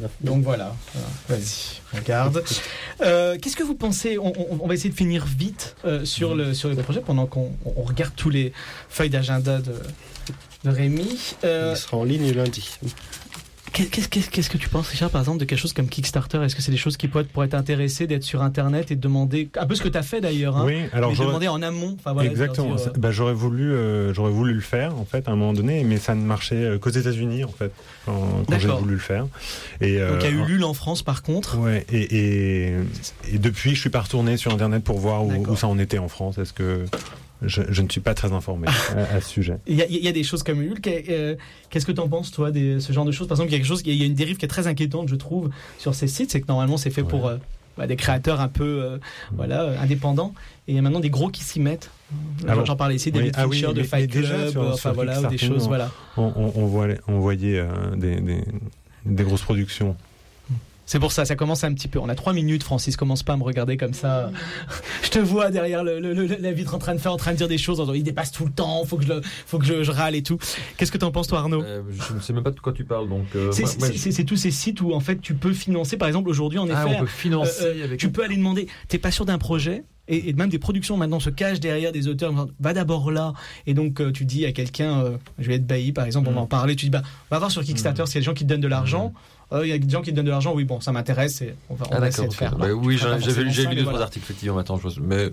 Vas-y, regarde. Qu'est-ce que vous pensez, on va essayer de finir vite sur le projet pendant qu'on regarde tous les feuilles d'agenda de Rémi. Il sera en ligne lundi. Qu'est-ce que tu penses, Richard, par exemple, de quelque chose comme Kickstarter? Est-ce que c'est des choses qui pourraient t'intéresser, d'être sur Internet et de demander un peu ce que tu as fait d'ailleurs, hein, oui, alors demander en amont, voilà, exactement. J'aurais voulu le faire en fait à un moment donné, mais ça ne marchait qu'aux États-Unis en fait quand j'ai voulu le faire. Et donc il y a eu Ulule en France par contre. Ouais. Et depuis, je suis pas retourné sur Internet pour voir où ça en était en France. Est-ce que je ne suis pas très informé à ce sujet. Il y a des choses comme Ulule. Qu'est-ce que tu en penses, toi, ce genre de choses? Par exemple, il y a une dérive qui est très inquiétante, je trouve, sur ces sites. C'est que normalement, c'est fait pour des créateurs un peu indépendants. Et il y a maintenant des gros qui s'y mettent. J'en parlais ici, David Fincher de Fight Club, ou des choses. On voyait des grosses productions. C'est pour ça commence un petit peu. On a 3 minutes, Francis, commence pas à me regarder comme ça. Je te vois derrière la vitre en train de dire des choses. Il dépasse tout le temps, faut que je râle et tout. Qu'est-ce que t'en penses, toi, Arnaud? Je ne sais même pas de quoi tu parles. Donc, c'est tous ces sites où en fait tu peux financer. Par exemple, aujourd'hui, en effet, on peut financer tu peux aller demander. T'es pas sûr d'un projet? Et même des productions maintenant se cachent derrière des auteurs. Va d'abord là. Et donc tu dis à quelqu'un, je vais être bailli par exemple, on va en parler. Tu dis va voir sur Kickstarter s'il y a des gens qui te donnent de l'argent. Il y a des gens qui te donnent de l'argent. Oui, bon, ça m'intéresse. Et on va essayer de faire. Oui, j'ai lu 2-3 articles effectivement. Maintenant, mais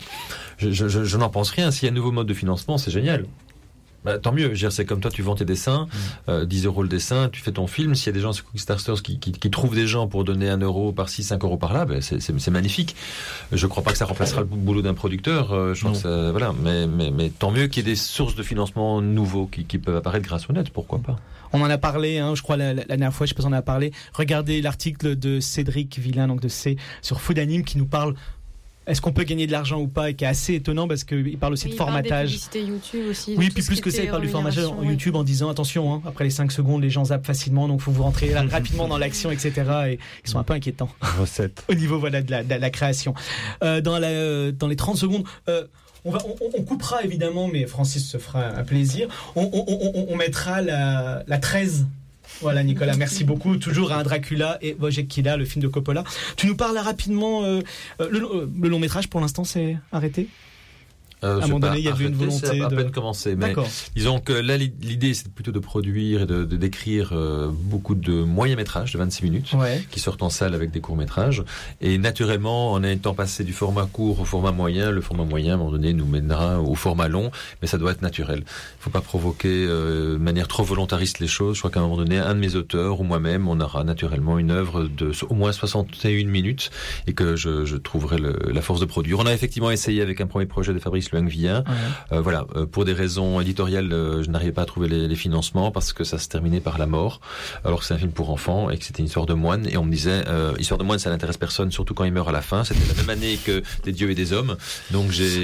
je n'en pense rien. S'il y a un nouveau mode de financement, c'est génial. Tant mieux, c'est comme toi, tu vends tes dessins, 10 € le dessin, tu fais ton film. S'il y a des gens sur Kickstarter qui trouvent des gens pour donner 1 € par-ci, 5 € par là, c'est magnifique. Je ne crois pas que ça remplacera le boulot d'un producteur. Je crois que ça, voilà. Mais tant mieux qu'il y ait des sources de financement nouveaux qui peuvent apparaître grâce au net, pourquoi pas. On en a parlé, je crois, la dernière fois, je sais pas si on en a parlé. Regardez l'article de Cédric Villain, donc de C, sur Food Anime, qui nous parle est-ce qu'on peut gagner de l'argent ou pas, et qui est assez étonnant parce qu'il parle aussi de formatage. Il parle des publicités YouTube aussi. Oui, puis plus que ça, il parle du formatage en YouTube en disant attention, après les 5 secondes, les gens zappent facilement, donc il faut vous rentrer là, rapidement dans l'action, etc. Et ils sont un peu inquiétants. Recette. Au niveau de la création. Dans les 30 secondes. On coupera évidemment, mais Francis se fera un plaisir. On mettra la 13. Voilà, Nicolas, merci beaucoup. Toujours un Dracula et Wojciech Kila, le film de Coppola. Tu nous parles rapidement. Le long métrage, pour l'instant, c'est arrêté? À un moment donné, il y avait une volonté c'est à peine commencé. Mais disons que là, l'idée, c'est plutôt de produire et d'écrire beaucoup de moyens métrages de 26 minutes qui sortent en salle avec des courts métrages. Et naturellement, en étant passé du format court au format moyen, le format moyen, à un moment donné, nous mènera au format long. Mais ça doit être naturel. Il ne faut pas provoquer de manière trop volontariste les choses. Je crois qu'à un moment donné, un de mes auteurs ou moi-même, on aura naturellement une œuvre de au moins 61 minutes et que je trouverai la force de produire. On a effectivement essayé avec un premier projet de Fabrice Luang-Vien. Pour des raisons éditoriales, je n'arrivais pas à trouver les financements parce que ça se terminait par la mort, alors que c'est un film pour enfants et que c'était une histoire de moine. Et on me disait, histoire de moine, ça n'intéresse personne, surtout quand il meurt à la fin. C'était la même année que des dieux et des hommes. Donc j'ai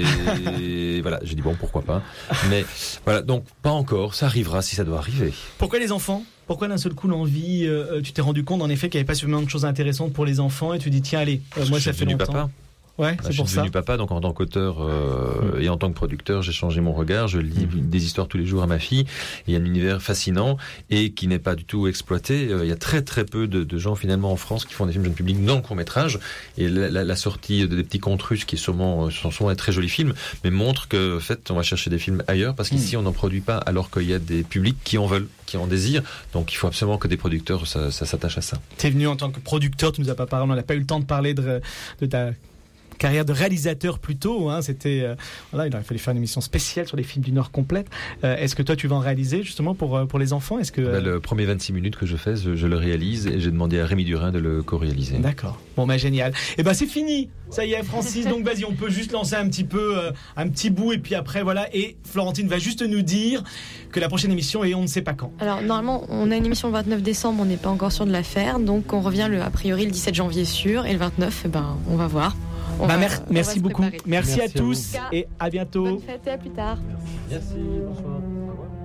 dit bon, pourquoi pas. Mais voilà, donc pas encore. Ça arrivera si ça doit arriver. Pourquoi les enfants? Pourquoi d'un seul coup l'envie tu t'es rendu compte en effet qu'il n'y avait pas suffisamment de choses intéressantes pour les enfants et tu dis tiens allez, moi ça fait longtemps. Papa. Ouais, c'est je pour suis ça. devenu papa, donc en tant qu'auteur et en tant que producteur, j'ai changé mon regard. Je lis des histoires tous les jours à ma fille. Il y a un univers fascinant et qui n'est pas du tout exploité. Il y a très très peu de gens finalement en France qui font des films jeunes publics non court-métrage. Et la sortie des petits contes russes, qui sont souvent des très jolis films, mais montre que en fait, on va chercher des films ailleurs parce qu'ici on n'en produit pas, alors qu'il y a des publics qui en veulent, qui en désirent. Donc il faut absolument que des producteurs ça s'attachent à ça. T'es venu en tant que producteur, tu nous as pas parlé, on n'a pas eu le temps de parler de ta carrière de réalisateur plus tôt, hein. C'était voilà, il aurait fallu faire une émission spéciale sur les films du Nord complète. Est-ce que toi tu vas en réaliser justement pour les enfants? Est-ce que le premier 26 minutes que je fais, je le réalise et j'ai demandé à Rémi Durin de le co-réaliser. D'accord. Bon génial. Et c'est fini. Ça y est, Francis. Donc vas-y, on peut juste lancer un petit peu un petit bout et puis après voilà. Et Florentine va juste nous dire que la prochaine émission est on ne sait pas quand. Alors normalement, on a une émission le 29 décembre, on n'est pas encore sûr de la faire, donc on revient a priori le 17 janvier sûr, et le 29, on va voir. Merci beaucoup. Merci à tous et et à bientôt. Bonne fête et à plus tard. Merci, bonsoir. Au revoir.